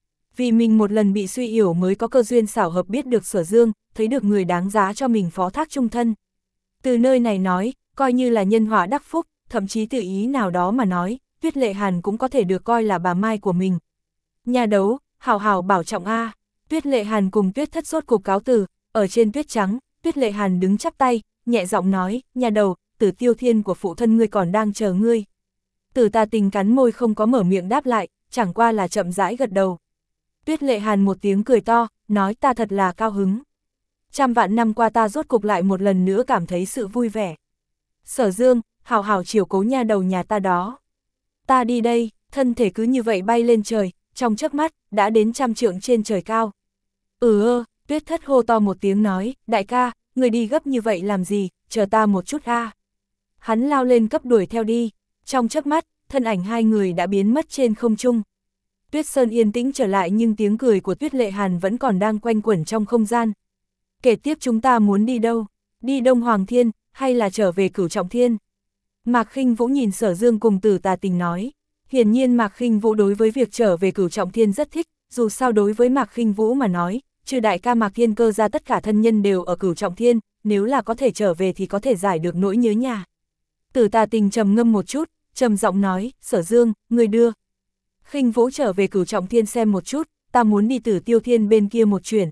Vì mình một lần bị suy yếu mới có cơ duyên xảo hợp biết được Sở Dương, thấy được người đáng giá cho mình phó thác chung thân. Từ nơi này nói, coi như là nhân họa đắc phúc, thậm chí tự ý nào đó mà nói, Tuyết Lệ Hàn cũng có thể được coi là bà Mai của mình. Nhà đấu, hảo hảo bảo trọng a. Tuyết Lệ Hàn cùng Tuyết Thất rốt cục cáo từ, ở trên tuyết trắng, Tuyết Lệ Hàn đứng chắp tay, nhẹ giọng nói, nhà đầu, Tử Tiêu Thiên của phụ thân ngươi còn đang chờ ngươi. Tử Tà Tình cắn môi không có mở miệng đáp lại, chẳng qua là chậm rãi gật đầu. Tuyết Lệ Hàn một tiếng cười to, nói ta thật là cao hứng. Trăm vạn năm qua ta rốt cục lại một lần nữa cảm thấy sự vui vẻ. Sở Dương, hào hào chiều cố nha đầu nhà ta đó. Ta đi đây, thân thể cứ như vậy bay lên trời, trong chớp mắt, đã đến trăm trượng trên trời cao. Ừ ơ, Tuyết Thất hô to một tiếng nói, đại ca, người đi gấp như vậy làm gì, chờ ta một chút a. Hắn lao lên cấp đuổi theo đi, trong chớp mắt, thân ảnh hai người đã biến mất trên không trung. Tuyết Sơn yên tĩnh trở lại nhưng tiếng cười của Tuyết Lệ Hàn vẫn còn đang quanh quẩn trong không gian. Kể tiếp chúng ta muốn đi đâu? Đi Đông Hoàng Thiên, hay là trở về Cửu Trọng Thiên? Mạc Khinh Vũ nhìn Sở Dương cùng Tử Tà Tình nói. Hiển nhiên Mạc Khinh Vũ đối với việc trở về Cửu Trọng Thiên rất thích, dù sao đối với Mạc Khinh Vũ mà nói, trừ đại ca Mạc Thiên Cơ ra tất cả thân nhân đều ở Cửu Trọng Thiên, nếu là có thể trở về thì có thể giải được nỗi nhớ nhà. Tử Tà Tình trầm ngâm một chút, trầm giọng nói, Sở Dương, người đưa. Khinh Vũ trở về Cửu Trọng Thiên xem một chút, ta muốn đi Tử Tiêu Thiên bên kia một chuyển.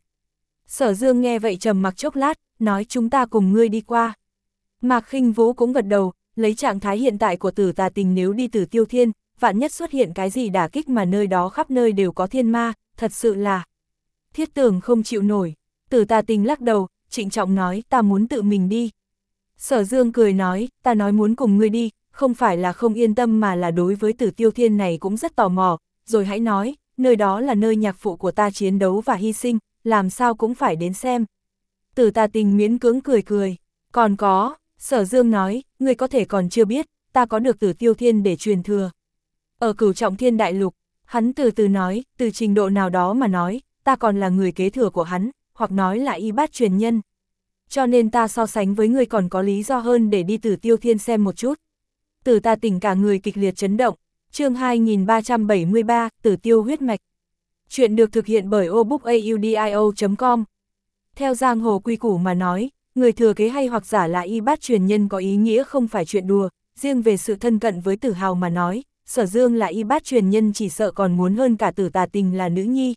Sở Dương nghe vậy trầm mặc chốc lát, nói chúng ta cùng ngươi đi qua. Mạc Khinh Vũ cũng gật đầu, lấy trạng thái hiện tại của Tử Tà Tình nếu đi Tử Tiêu Thiên, vạn nhất xuất hiện cái gì đả kích mà nơi đó khắp nơi đều có thiên ma, thật sự là thiết tưởng không chịu nổi. Tử Tà Tình lắc đầu, trịnh trọng nói ta muốn tự mình đi. Sở Dương cười nói, ta nói muốn cùng ngươi đi, không phải là không yên tâm mà là đối với Tử Tiêu Thiên này cũng rất tò mò, rồi hãy nói, nơi đó là nơi nhạc phụ của ta chiến đấu và hy sinh, làm sao cũng phải đến xem. Tử Tà Tình miễn cưỡng cười cười, còn có, Sở Dương nói, ngươi có thể còn chưa biết, ta có được Tử Tiêu Thiên để truyền thừa. Ở Cửu Trọng Thiên Đại Lục, hắn từ từ nói, từ trình độ nào đó mà nói, ta còn là người kế thừa của hắn, hoặc nói là y bát truyền nhân. Cho nên ta so sánh với ngươi còn có lý do hơn để đi Tử Tiêu Thiên xem một chút. Tử Tà Tình cả người kịch liệt chấn động, chương hai nghìn ba trăm bảy mươi ba, Tử Tiêu huyết mạch. Chuyện được thực hiện bởi obookaudio chấm com. Theo giang hồ quy củ mà nói, người thừa kế hay hoặc giả là y bát truyền nhân có ý nghĩa không phải chuyện đùa, riêng về sự thân cận với Tử Hào mà nói, Sở Dương là y bát truyền nhân chỉ sợ còn muốn hơn cả Tử Tà Tình là nữ nhi.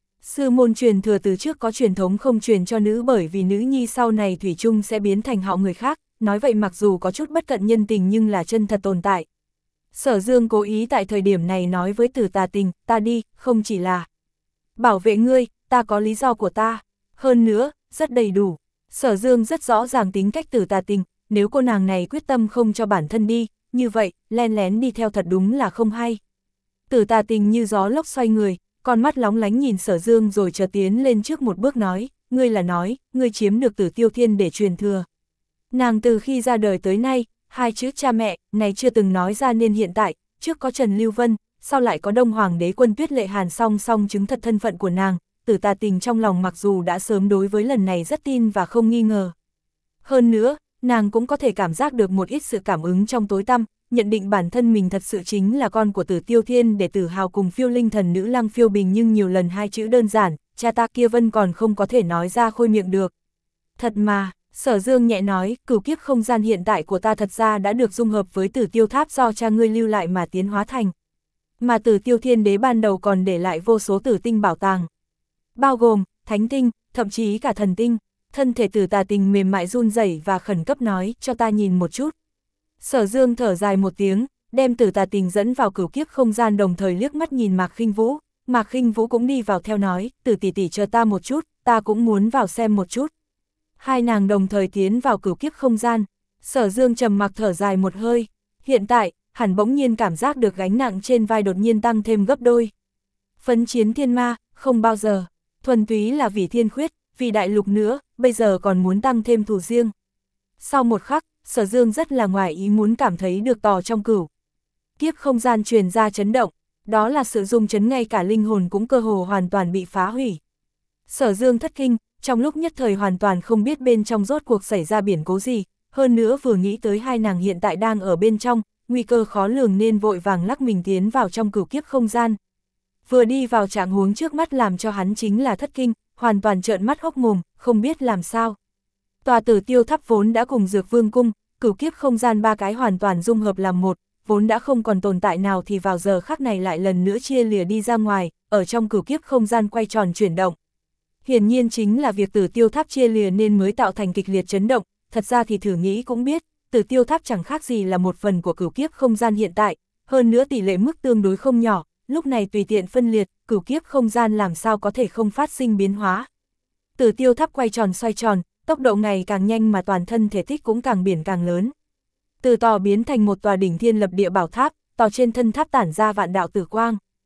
Sư môn truyền thừa từ trước có truyền thống không truyền cho nữ bởi vì nữ nhi sau này thủy chung sẽ biến thành họ người khác, nói vậy mặc dù có chút bất cận nhân tình nhưng là chân thật tồn tại. Sở Dương cố ý tại thời điểm này nói với Tử Tà Tình, ta đi, không chỉ là bảo vệ ngươi, ta có lý do của ta, hơn nữa, rất đầy đủ. Sở Dương rất rõ ràng tính cách Tử Tà Tình, nếu cô nàng này quyết tâm không cho bản thân đi, như vậy, len lén đi theo thật đúng là không hay. Tử Tà Tình như gió lốc xoay người, con mắt lóng lánh nhìn Sở Dương rồi chợt tiến lên trước một bước nói, ngươi là nói, ngươi chiếm được Tử Tiêu Thiên để truyền thừa. Nàng từ khi ra đời tới nay, hai chữ cha mẹ, này chưa từng nói ra nên hiện tại, trước có Trần Lưu Vân, sau lại có Đông Hoàng đế quân Tuyết Lệ Hàn song song chứng thật thân phận của nàng, Tử Tà Tình trong lòng mặc dù đã sớm đối với lần này rất tin và không nghi ngờ. Hơn nữa, nàng cũng có thể cảm giác được một ít sự cảm ứng trong tối tăm, nhận định bản thân mình thật sự chính là con của Tử Tiêu Thiên để Tử Hào cùng Phiêu Linh thần nữ Lăng Phiêu Bình nhưng nhiều lần hai chữ đơn giản, cha ta kia Vân còn không có thể nói ra khôi miệng được. Thật mà, Sở Dương nhẹ nói, cửu kiếp không gian hiện tại của ta thật ra đã được dung hợp với Tử Tiêu Tháp do cha ngươi lưu lại mà tiến hóa thành. Mà Tử Tiêu Thiên đế ban đầu còn để lại vô số tử tinh bảo tàng, bao gồm thánh tinh, thậm chí cả thần tinh. Thân thể Tử Tà Tình mềm mại run rẩy và khẩn cấp nói, cho ta nhìn một chút. Sở Dương thở dài một tiếng, đem Tử Tà Tình dẫn vào cửu kiếp không gian đồng thời liếc mắt nhìn Mạc Khinh Vũ. Mạc Khinh Vũ cũng đi vào theo nói, Tử tỷ tỷ chờ ta một chút, ta cũng muốn vào xem một chút. Hai nàng đồng thời tiến vào cửu kiếp không gian. Sở Dương trầm mặc thở dài một hơi. Hiện tại, hẳn bỗng nhiên cảm giác được gánh nặng trên vai đột nhiên tăng thêm gấp đôi. Phấn chiến thiên ma, không bao giờ. Thuần túy là vì thiên khuyết, vì đại lục nữa, bây giờ còn muốn tăng thêm thù riêng. Sau một khắc, Sở Dương rất là ngoài ý muốn cảm thấy được tò trong cửu kiếp không gian truyền ra chấn động, đó là sự rung chấn ngay cả linh hồn cũng cơ hồ hoàn toàn bị phá hủy. Sở Dương thất kinh, trong lúc nhất thời hoàn toàn không biết bên trong rốt cuộc xảy ra biến cố gì, hơn nữa vừa nghĩ tới hai nàng hiện tại đang ở bên trong, nguy cơ khó lường nên vội vàng lắc mình tiến vào trong cửu kiếp không gian. Vừa đi vào trạng huống trước mắt làm cho hắn chính là thất kinh, hoàn toàn trợn mắt hốc mồm, không biết làm sao. Tòa Tử Tiêu Tháp vốn đã cùng Dược Vương cung, cửu kiếp không gian ba cái hoàn toàn dung hợp làm một, vốn đã không còn tồn tại nào thì vào giờ khắc này lại lần nữa chia lìa đi ra ngoài, ở trong cửu kiếp không gian quay tròn chuyển động. Hiển nhiên chính là việc Tử Tiêu Tháp chia lìa nên mới tạo thành kịch liệt chấn động, thật ra thì thử nghĩ cũng biết, Tử Tiêu Tháp chẳng khác gì là một phần của cửu kiếp không gian hiện tại, hơn nữa tỷ lệ mức tương đối không nhỏ, lúc này tùy tiện phân liệt, cửu kiếp không gian làm sao có thể không phát sinh biến hóa. Tử Tiêu Tháp quay tròn xoay tròn, tốc độ ngày càng nhanh mà toàn thân thể tích cũng càng biển càng lớn. Từ tò biến thành một tòa đỉnh thiên lập địa bảo tháp, tò trên thân tháp tản ra vạn đạo tử quang.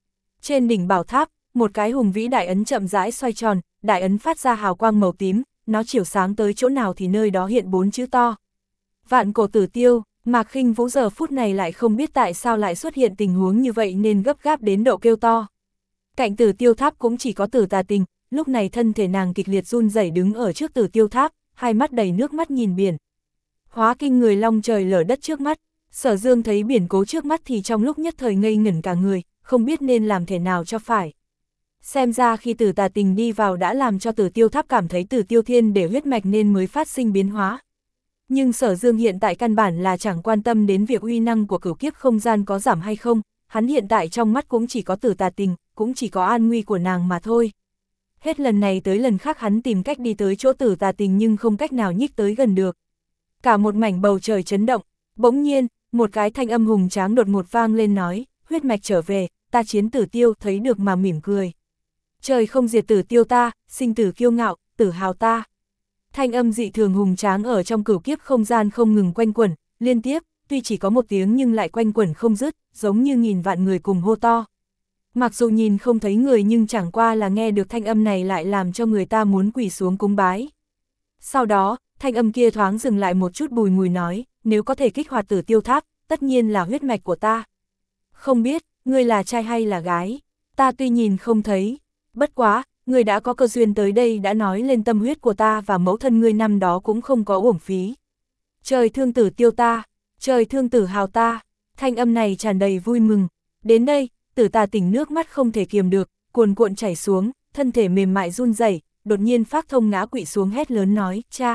Trên đỉnh bảo tháp, một cái hùng vĩ đại ấn chậm rãi xoay tròn, đại ấn phát ra hào quang màu tím, nó chiếu sáng tới chỗ nào thì nơi đó hiện bốn chữ to. Vạn cổ tử tiêu. Mạc Khinh Vũ giờ phút này lại không biết tại sao lại xuất hiện tình huống như vậy nên gấp gáp đến độ kêu to. Cạnh Tử Tiêu Tháp cũng chỉ có Tử Tà Tình, lúc này thân thể nàng kịch liệt run rẩy đứng ở trước Tử Tiêu Tháp, hai mắt đầy nước mắt nhìn biển. Hóa kinh người long trời lở đất trước mắt, Sở Dương thấy biển cố trước mắt thì trong lúc nhất thời ngây ngẩn cả người, không biết nên làm thế nào cho phải. Xem ra khi Tử Tà Tình đi vào đã làm cho Tử Tiêu Tháp cảm thấy Tử Tiêu Thiên để huyết mạch nên mới phát sinh biến hóa. Nhưng Sở Dương hiện tại căn bản là chẳng quan tâm đến việc uy năng của cửu kiếp không gian có giảm hay không, hắn hiện tại trong mắt cũng chỉ có Tử Tà Tình, cũng chỉ có an nguy của nàng mà thôi. Hết lần này tới lần khác hắn tìm cách đi tới chỗ Tử Tà Tình nhưng không cách nào nhích tới gần được. Cả một mảnh bầu trời chấn động, bỗng nhiên, một cái thanh âm hùng tráng đột ngột vang lên nói, huyết mạch trở về, ta chiến Tử Tiêu thấy được mà mỉm cười. Trời không diệt Tử Tiêu ta, sinh tử kiêu ngạo, tử hào ta. Thanh âm dị thường hùng tráng ở trong cửu kiếp không gian không ngừng quanh quẩn, liên tiếp, tuy chỉ có một tiếng nhưng lại quanh quẩn không dứt, giống như nghìn vạn người cùng hô to. Mặc dù nhìn không thấy người nhưng chẳng qua là nghe được thanh âm này lại làm cho người ta muốn quỳ xuống cúng bái. Sau đó, thanh âm kia thoáng dừng lại một chút bùi ngùi nói, nếu có thể kích hoạt Tử Tiêu Tháp, tất nhiên là huyết mạch của ta. Không biết, ngươi là trai hay là gái, ta tuy nhìn không thấy, bất quá, ngươi đã có cơ duyên tới đây đã nói lên tâm huyết của ta và mẫu thân ngươi năm đó cũng không có uổng phí. Trời thương Tử Tiêu ta, trời thương tử hào ta, thanh âm này tràn đầy vui mừng. Đến đây, Tử Tà Tình nước mắt không thể kiềm được, cuồn cuộn chảy xuống, thân thể mềm mại run rẩy, đột nhiên phát thông ngã quỵ xuống hét lớn nói, cha,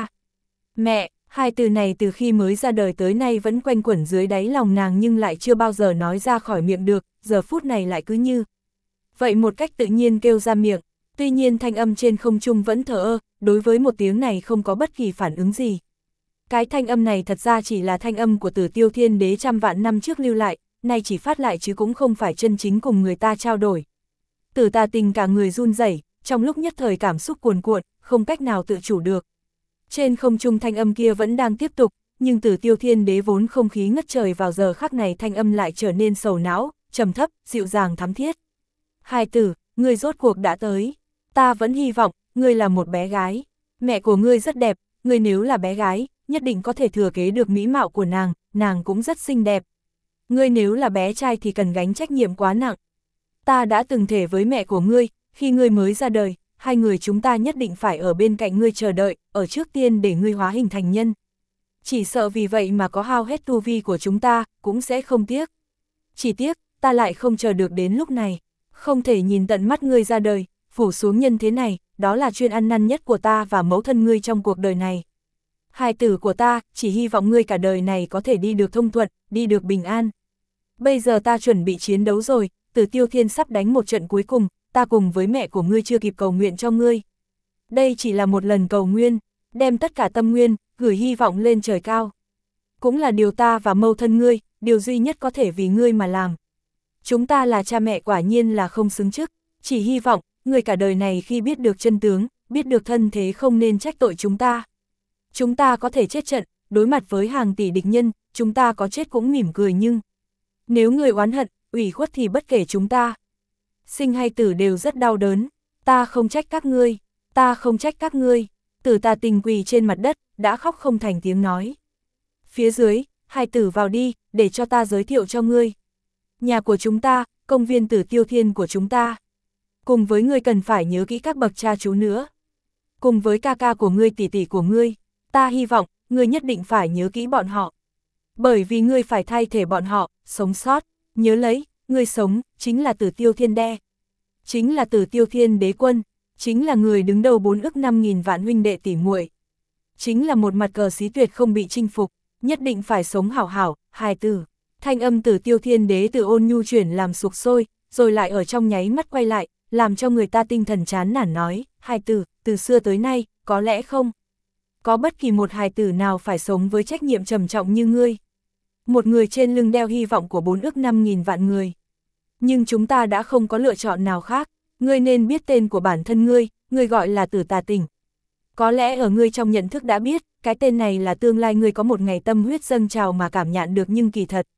mẹ. Hai từ này từ khi mới ra đời tới nay vẫn quanh quẩn dưới đáy lòng nàng nhưng lại chưa bao giờ nói ra khỏi miệng được, giờ phút này lại cứ như vậy một cách tự nhiên kêu ra miệng. Tuy nhiên thanh âm trên không trung vẫn thờ ơ, đối với một tiếng này không có bất kỳ phản ứng gì. Cái thanh âm này thật ra chỉ là thanh âm của Tử Tiêu Thiên Đế trăm vạn năm trước lưu lại, nay chỉ phát lại chứ cũng không phải chân chính cùng người ta trao đổi. Tử Tà Tình cả người run rẩy, trong lúc nhất thời cảm xúc cuồn cuộn, không cách nào tự chủ được. Trên không trung thanh âm kia vẫn đang tiếp tục, nhưng Tử Tiêu Thiên Đế vốn không khí ngất trời vào giờ khắc này thanh âm lại trở nên sầu não, trầm thấp, dịu dàng thắm thiết. Hai tử, ngươi rốt cuộc đã tới. Ta vẫn hy vọng, ngươi là một bé gái. Mẹ của ngươi rất đẹp, ngươi nếu là bé gái, nhất định có thể thừa kế được mỹ mạo của nàng, nàng cũng rất xinh đẹp. Ngươi nếu là bé trai thì cần gánh trách nhiệm quá nặng. Ta đã từng thề với mẹ của ngươi, khi ngươi mới ra đời, hai người chúng ta nhất định phải ở bên cạnh ngươi chờ đợi, ở trước tiên để ngươi hóa hình thành nhân. Chỉ sợ vì vậy mà có hao hết tu vi của chúng ta, cũng sẽ không tiếc. Chỉ tiếc, ta lại không chờ được đến lúc này, không thể nhìn tận mắt ngươi ra đời, phủ xuống nhân thế này, đó là chuyên ăn năn nhất của ta và mẫu thân ngươi trong cuộc đời này. Hài tử của ta, chỉ hy vọng ngươi cả đời này có thể đi được thông thuận, đi được bình an. Bây giờ ta chuẩn bị chiến đấu rồi, Tử Tiêu Thiên sắp đánh một trận cuối cùng, ta cùng với mẹ của ngươi chưa kịp cầu nguyện cho ngươi. Đây chỉ là một lần cầu nguyện, đem tất cả tâm nguyên, gửi hy vọng lên trời cao. Cũng là điều ta và mẫu thân ngươi, điều duy nhất có thể vì ngươi mà làm. Chúng ta là cha mẹ quả nhiên là không xứng chức, chỉ hy vọng, ngươi cả đời này khi biết được chân tướng, biết được thân thế không nên trách tội chúng ta. Chúng ta có thể chết trận, đối mặt với hàng tỷ địch nhân, chúng ta có chết cũng mỉm cười nhưng nếu người oán hận, ủy khuất thì bất kể chúng ta. Sinh hay tử đều rất đau đớn, ta không trách các ngươi, ta không trách các ngươi. Tử Tà Tình quỳ trên mặt đất, đã khóc không thành tiếng nói. Phía dưới, hai tử vào đi, để cho ta giới thiệu cho ngươi. Nhà của chúng ta, công viên Tử Tiêu Thiên của chúng ta. Cùng với ngươi cần phải nhớ kỹ các bậc cha chú nữa. Cùng với ca ca của ngươi tỷ tỷ của ngươi, ta hy vọng, ngươi nhất định phải nhớ kỹ bọn họ. Bởi vì ngươi phải thay thế bọn họ, sống sót, nhớ lấy, ngươi sống, chính là Tử Tiêu Thiên Đe. Chính là Tử Tiêu Thiên Đế Quân, chính là người đứng đầu bốn ức năm nghìn vạn huynh đệ tỷ muội. Chính là một mặt cờ xí tuyệt không bị chinh phục, nhất định phải sống hảo hảo, hài tử. Thanh âm Tử Tiêu Thiên Đế từ ôn nhu chuyển làm sục sôi, rồi lại ở trong nháy mắt quay lại, làm cho người ta tinh thần chán nản nói, hài tử, từ xưa tới nay, có lẽ không có bất kỳ một hài tử nào phải sống với trách nhiệm trầm trọng như ngươi. Một người trên lưng đeo hy vọng của bốn ức năm nghìn vạn người. Nhưng chúng ta đã không có lựa chọn nào khác, ngươi nên biết tên của bản thân ngươi, ngươi gọi là Tử Tà Tình. Có lẽ ở ngươi trong nhận thức đã biết, cái tên này là tương lai ngươi có một ngày tâm huyết dâng trào mà cảm nhận được nhưng kỳ thật.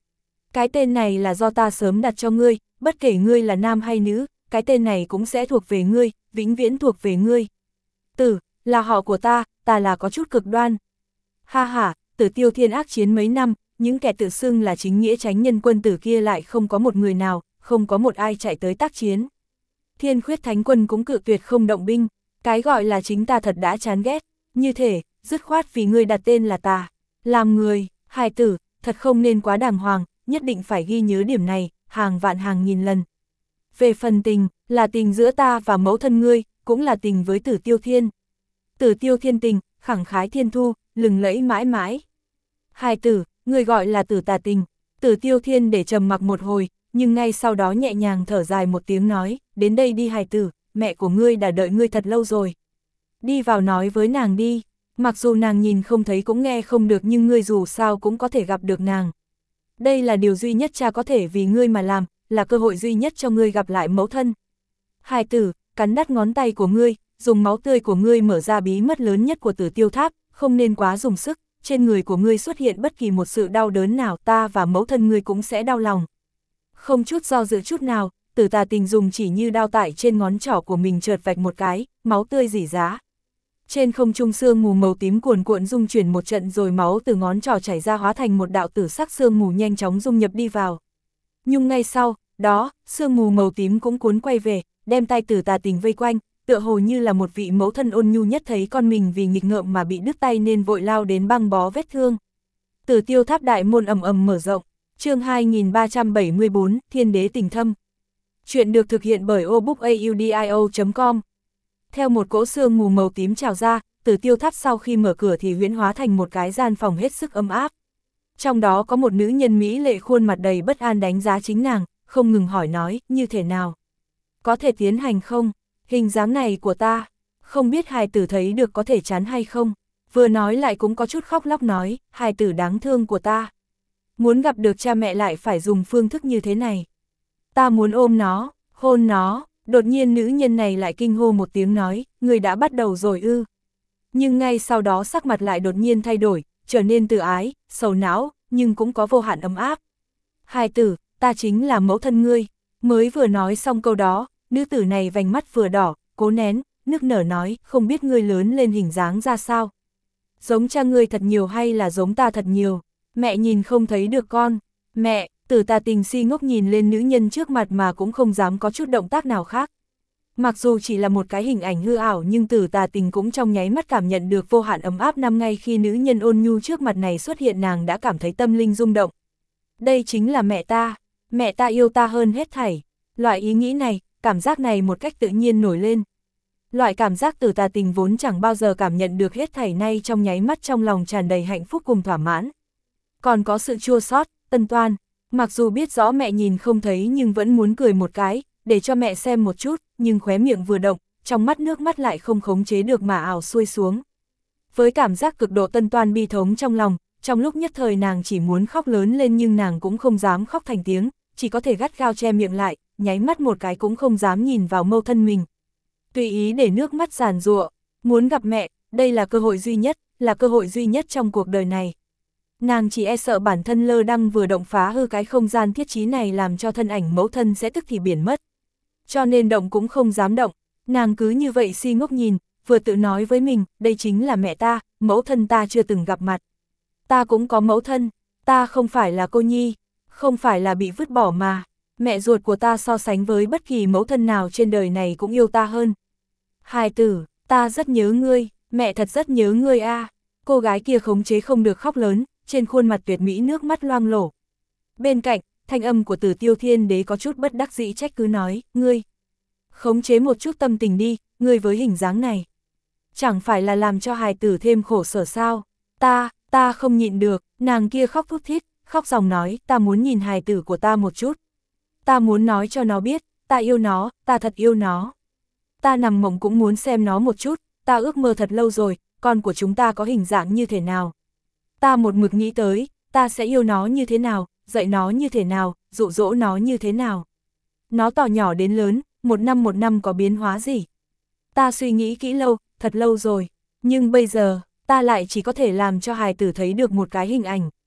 Cái tên này là do ta sớm đặt cho ngươi, bất kể ngươi là nam hay nữ, cái tên này cũng sẽ thuộc về ngươi, vĩnh viễn thuộc về ngươi. Tử, là họ của ta, ta là có chút cực đoan. Ha ha, Tử Tiêu Thiên ác chiến mấy năm, những kẻ tự xưng là chính nghĩa chánh nhân quân tử kia lại không có một người nào, không có một ai chạy tới tác chiến. Thiên Khuyết Thánh Quân cũng cự tuyệt không động binh, cái gọi là chính ta thật đã chán ghét, như thể, dứt khoát vì ngươi đặt tên là ta. Làm người, hài tử, thật không nên quá đàng hoàng, nhất định phải ghi nhớ điểm này, hàng vạn hàng nghìn lần. Về phần tình, là tình giữa ta và mẫu thân ngươi, cũng là tình với Tử Tiêu Thiên. Tử Tiêu Thiên tình, khẳng khái thiên thu, lừng lẫy mãi mãi. Hài tử, người gọi là Tử Tà Tình. Tử Tiêu Thiên để trầm mặc một hồi, nhưng ngay sau đó nhẹ nhàng thở dài một tiếng nói, đến đây đi hài tử, mẹ của ngươi đã đợi ngươi thật lâu rồi. Đi vào nói với nàng đi, mặc dù nàng nhìn không thấy cũng nghe không được nhưng ngươi dù sao cũng có thể gặp được nàng. Đây là điều duy nhất cha có thể vì ngươi mà làm, là cơ hội duy nhất cho ngươi gặp lại mẫu thân. Hài tử, cắn đắt ngón tay của ngươi, dùng máu tươi của ngươi mở ra bí mật lớn nhất của Tử Tiêu Tháp, không nên quá dùng sức, trên người của ngươi xuất hiện bất kỳ một sự đau đớn nào ta và mẫu thân ngươi cũng sẽ đau lòng. Không chút do dự chút nào, Tử Tà Tình dùng chỉ như đao tại trên ngón trỏ của mình chợt vạch một cái, máu tươi rỉ rá. Trên không trung sương mù màu tím cuồn cuộn rung chuyển một trận rồi máu từ ngón trỏ chảy ra hóa thành một đạo tử sắc sương mù nhanh chóng dung nhập đi vào. Nhưng ngay sau đó, sương mù màu tím cũng cuốn quay về, đem tay Tử Tà Tình vây quanh, tựa hồ như là một vị mẫu thân ôn nhu nhất thấy con mình vì nghịch ngợm mà bị đứt tay nên vội lao đến băng bó vết thương. Tử Tiêu Tháp đại môn ầm ầm mở rộng, chương hai nghìn ba trăm bảy mươi bốn, Thiên Đế Tình Thâm. Chuyện được thực hiện bởi obookaudio chấm com. Theo một cỗ sương mù màu tím trào ra, Tử Tiêu Tháp sau khi mở cửa thì huyễn hóa thành một cái gian phòng hết sức ấm áp. Trong đó có một nữ nhân mỹ lệ khuôn mặt đầy bất an đánh giá chính nàng, không ngừng hỏi nói, như thế nào? Có thể tiến hành không? Hình dáng này của ta, không biết hài tử thấy được có thể chán hay không? Vừa nói lại cũng có chút khóc lóc nói, hài tử đáng thương của ta. Muốn gặp được cha mẹ lại phải dùng phương thức như thế này. Ta muốn ôm nó, hôn nó. Đột nhiên nữ nhân này lại kinh hô một tiếng nói, người đã bắt đầu rồi ư. Nhưng ngay sau đó sắc mặt lại đột nhiên thay đổi, trở nên từ ái, sầu não, nhưng cũng có vô hạn ấm áp. Hài tử, ta chính là mẫu thân ngươi. Mới vừa nói xong câu đó, nữ tử này vành mắt vừa đỏ, cố nén, nức nở nói, không biết ngươi lớn lên hình dáng ra sao. Giống cha ngươi thật nhiều hay là giống ta thật nhiều, mẹ nhìn không thấy được con, mẹ. Tử Tà Tình si ngốc nhìn lên nữ nhân trước mặt mà cũng không dám có chút động tác nào khác. Mặc dù chỉ là một cái hình ảnh hư ảo nhưng Tử Tà Tình cũng trong nháy mắt cảm nhận được vô hạn ấm áp năm ngay khi nữ nhân ôn nhu trước mặt này xuất hiện nàng đã cảm thấy tâm linh rung động. Đây chính là mẹ ta, mẹ ta yêu ta hơn hết thảy. Loại ý nghĩ này, cảm giác này một cách tự nhiên nổi lên. Loại cảm giác Tử Tà Tình vốn chẳng bao giờ cảm nhận được hết thảy nay trong nháy mắt trong lòng tràn đầy hạnh phúc cùng thỏa mãn. Còn có sự chua xót, tân toan. Mặc dù biết rõ mẹ nhìn không thấy nhưng vẫn muốn cười một cái, để cho mẹ xem một chút, nhưng khóe miệng vừa động, trong mắt nước mắt lại không khống chế được mà ảo xuôi xuống. Với cảm giác cực độ tân toan bi thống trong lòng, trong lúc nhất thời nàng chỉ muốn khóc lớn lên nhưng nàng cũng không dám khóc thành tiếng, chỉ có thể gắt gao che miệng lại, nháy mắt một cái cũng không dám nhìn vào mâu thân mình. Tùy ý để nước mắt giàn giụa, muốn gặp mẹ, đây là cơ hội duy nhất, là cơ hội duy nhất trong cuộc đời này. Nàng chỉ e sợ bản thân lơ đăng vừa động phá hư cái không gian thiết trí này làm cho thân ảnh mẫu thân sẽ tức thì biển mất. Cho nên động cũng không dám động, nàng cứ như vậy si ngốc nhìn, vừa tự nói với mình, đây chính là mẹ ta, mẫu thân ta chưa từng gặp mặt. Ta cũng có mẫu thân, ta không phải là cô nhi, không phải là bị vứt bỏ mà, mẹ ruột của ta so sánh với bất kỳ mẫu thân nào trên đời này cũng yêu ta hơn. Hài tử, ta rất nhớ ngươi, mẹ thật rất nhớ ngươi a. Cô gái kia khống chế không được khóc lớn, trên khuôn mặt tuyệt mỹ nước mắt loang lổ. Bên cạnh, thanh âm của Tử Tiêu Thiên Đế có chút bất đắc dĩ trách cứ nói, ngươi, khống chế một chút tâm tình đi, ngươi với hình dáng này. Chẳng phải là làm cho hài tử thêm khổ sở sao, ta, ta không nhịn được, nàng kia khóc thút thít, khóc dòng nói, ta muốn nhìn hài tử của ta một chút. Ta muốn nói cho nó biết, ta yêu nó, ta thật yêu nó. Ta nằm mộng cũng muốn xem nó một chút, ta ước mơ thật lâu rồi, con của chúng ta có hình dạng như thế nào. Ta một mực nghĩ tới, ta sẽ yêu nó như thế nào, dạy nó như thế nào, dụ dỗ nó như thế nào. Nó to nhỏ đến lớn, một năm một năm có biến hóa gì. Ta suy nghĩ kỹ lâu, thật lâu rồi, nhưng bây giờ, ta lại chỉ có thể làm cho hài tử thấy được một cái hình ảnh.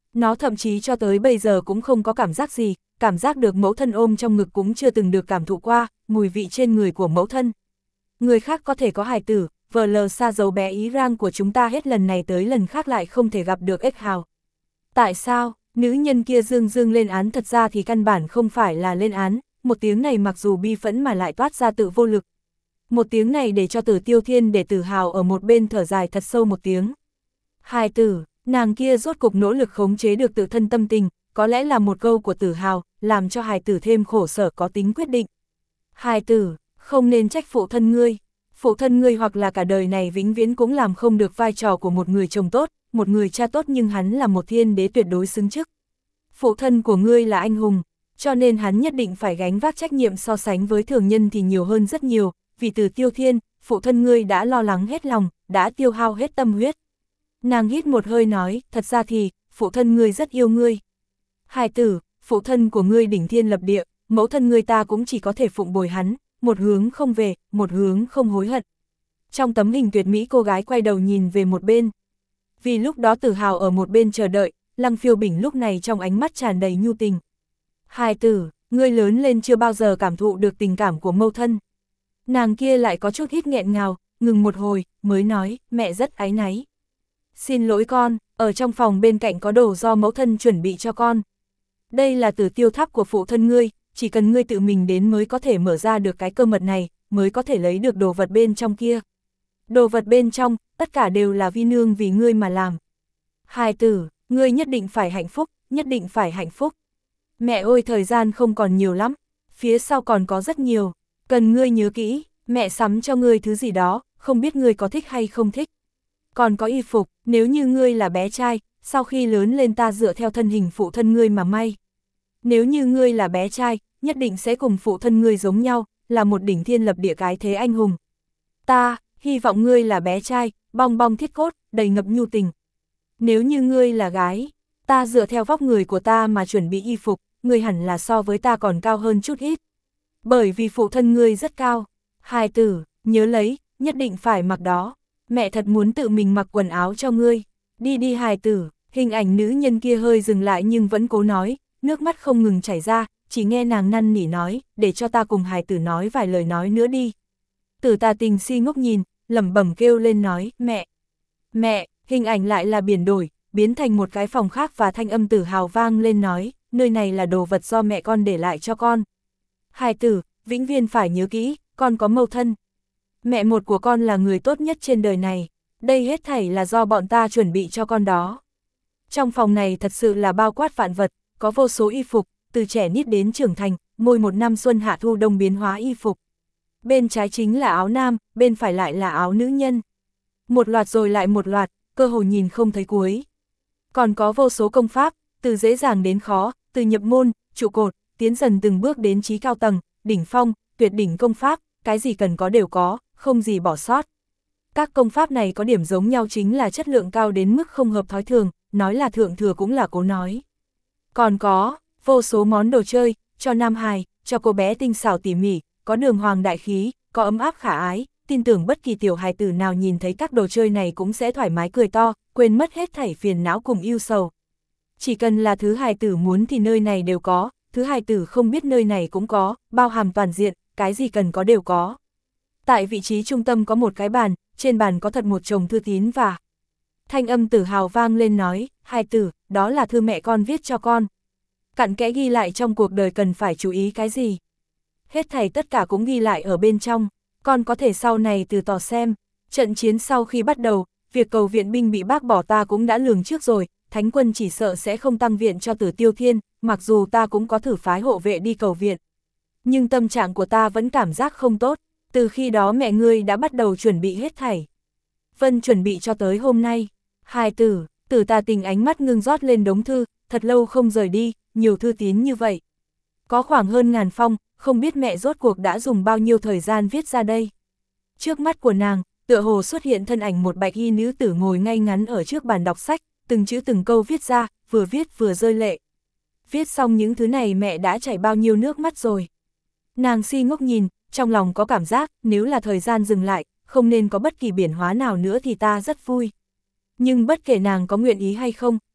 Nó thậm chí cho tới bây giờ cũng không có cảm giác gì, cảm giác được mẫu thân ôm trong ngực cũng chưa từng được cảm thụ qua, mùi vị trên người của mẫu thân. Người khác có thể có hài tử, vờ lờ xa giấu bé Irang của chúng ta hết lần này tới lần khác lại không thể gặp được ếch hào. Tại sao? Nữ nhân kia dương dương lên án, thật ra thì căn bản không phải là lên án, một tiếng này mặc dù bi phẫn mà lại toát ra tự vô lực. Một tiếng này để cho Tử Tiêu Thiên để Tử Hào ở một bên thở dài thật sâu một tiếng. Hài tử, nàng kia rốt cục nỗ lực khống chế được tự thân tâm tình, có lẽ là một câu của Tử Hào, làm cho hài tử thêm khổ sở có tính quyết định. Hài tử, không nên trách phụ thân ngươi. Phụ thân ngươi hoặc là cả đời này vĩnh viễn cũng làm không được vai trò của một người chồng tốt, một người cha tốt, nhưng hắn là một thiên đế tuyệt đối xứng chức. Phụ thân của ngươi là anh hùng, cho nên hắn nhất định phải gánh vác trách nhiệm, so sánh với thường nhân thì nhiều hơn rất nhiều, vì Từ Tiêu Thiên, phụ thân ngươi đã lo lắng hết lòng, đã tiêu hao hết tâm huyết. Nàng hít một hơi nói, thật ra thì, phụ thân ngươi rất yêu ngươi. Hài tử, phụ thân của ngươi đỉnh thiên lập địa, mẫu thân ngươi ta cũng chỉ có thể phụng bồi hắn, một hướng không về, một hướng không hối hận. Trong tấm hình tuyệt mỹ cô gái quay đầu nhìn về một bên. Vì lúc đó Tử Hào ở một bên chờ đợi, Lăng Phiêu Bình lúc này trong ánh mắt tràn đầy nhu tình. Hài tử, ngươi lớn lên chưa bao giờ cảm thụ được tình cảm của mẫu thân. Nàng kia lại có chút ít nghẹn ngào, ngừng một hồi, mới nói, mẹ rất áy náy. Xin lỗi con, ở trong phòng bên cạnh có đồ do mẫu thân chuẩn bị cho con. Đây là Tử Tiêu Tháp của phụ thân ngươi, chỉ cần ngươi tự mình đến mới có thể mở ra được cái cơ mật này, mới có thể lấy được đồ vật bên trong kia. Đồ vật bên trong, tất cả đều là vi nương vì ngươi mà làm. Hài tử, ngươi nhất định phải hạnh phúc, nhất định phải hạnh phúc. Mẹ ơi, thời gian không còn nhiều lắm, phía sau còn có rất nhiều, cần ngươi nhớ kỹ, mẹ sắm cho ngươi thứ gì đó, không biết ngươi có thích hay không thích. Còn có y phục, nếu như ngươi là bé trai, sau khi lớn lên ta dựa theo thân hình phụ thân ngươi mà may. Nếu như ngươi là bé trai, nhất định sẽ cùng phụ thân ngươi giống nhau, là một đỉnh thiên lập địa cái thế anh hùng. Ta, hy vọng ngươi là bé trai, bong bong thiết cốt, đầy ngập nhu tình. Nếu như ngươi là gái, ta dựa theo vóc người của ta mà chuẩn bị y phục, ngươi hẳn là so với ta còn cao hơn chút ít. Bởi vì phụ thân ngươi rất cao. Hài tử, nhớ lấy, nhất định phải mặc đó. Mẹ thật muốn tự mình mặc quần áo cho ngươi. Đi đi hài tử, hình ảnh nữ nhân kia hơi dừng lại nhưng vẫn cố nói, nước mắt không ngừng chảy ra, chỉ nghe nàng năn nỉ nói, để cho ta cùng hài tử nói vài lời nói nữa đi. Tử Tà Tình si ngốc nhìn, lẩm bẩm kêu lên nói, mẹ, mẹ, hình ảnh lại là biển đổi, biến thành một cái phòng khác và thanh âm Tử Hào vang lên nói, nơi này là đồ vật do mẹ con để lại cho con. Hài tử, vĩnh viễn phải nhớ kỹ, con có mẫu thân. Mẹ một của con là người tốt nhất trên đời này, đây hết thảy là do bọn ta chuẩn bị cho con đó. Trong phòng này thật sự là bao quát vạn vật, có vô số y phục, từ trẻ nít đến trưởng thành, mỗi một năm xuân hạ thu đông biến hóa y phục. Bên trái chính là áo nam, bên phải lại là áo nữ nhân. Một loạt rồi lại một loạt, cơ hồ nhìn không thấy cuối. Còn có vô số công pháp, từ dễ dàng đến khó, từ nhập môn, trụ cột, tiến dần từng bước đến trí cao tầng, đỉnh phong, tuyệt đỉnh công pháp, cái gì cần có đều có, không gì bỏ sót. Các công pháp này có điểm giống nhau chính là chất lượng cao đến mức không hợp thói thường, nói là thượng thừa cũng là cố nói. Còn có, vô số món đồ chơi, cho nam hài, cho cô bé tinh xảo tỉ mỉ, có đường hoàng đại khí, có ấm áp khả ái, tin tưởng bất kỳ tiểu hài tử nào nhìn thấy các đồ chơi này cũng sẽ thoải mái cười to, quên mất hết thảy phiền não cùng ưu sầu. Chỉ cần là thứ hài tử muốn thì nơi này đều có, thứ hài tử không biết nơi này cũng có, bao hàm toàn diện, cái gì cần có đều có. Tại vị trí trung tâm có một cái bàn, trên bàn có thật một chồng thư tín và thanh âm Tử Hào vang lên nói, hài tử, đó là thư mẹ con viết cho con. Cặn kẽ ghi lại trong cuộc đời cần phải chú ý cái gì. Hết thảy tất cả cũng ghi lại ở bên trong, con có thể sau này từ tò xem. Trận chiến sau khi bắt đầu, việc cầu viện binh bị bác bỏ ta cũng đã lường trước rồi, Thánh quân chỉ sợ sẽ không tăng viện cho Tử Tiêu Thiên, mặc dù ta cũng có thử phái hộ vệ đi cầu viện. Nhưng tâm trạng của ta vẫn cảm giác không tốt, từ khi đó mẹ ngươi đã bắt đầu chuẩn bị hết thảy. Vân chuẩn bị cho tới hôm nay. Hài tử, Tử Tà Tình ánh mắt ngưng rót lên đống thư, thật lâu không rời đi, nhiều thư tín như vậy. Có khoảng hơn ngàn phong, không biết mẹ rốt cuộc đã dùng bao nhiêu thời gian viết ra đây. Trước mắt của nàng, tựa hồ xuất hiện thân ảnh một bạch y nữ tử ngồi ngay ngắn ở trước bàn đọc sách, từng chữ từng câu viết ra, vừa viết vừa rơi lệ. Viết xong những thứ này mẹ đã chảy bao nhiêu nước mắt rồi. Nàng si ngốc nhìn, trong lòng có cảm giác, nếu là thời gian dừng lại, không nên có bất kỳ biến hóa nào nữa thì ta rất vui. Nhưng bất kể nàng có nguyện ý hay không,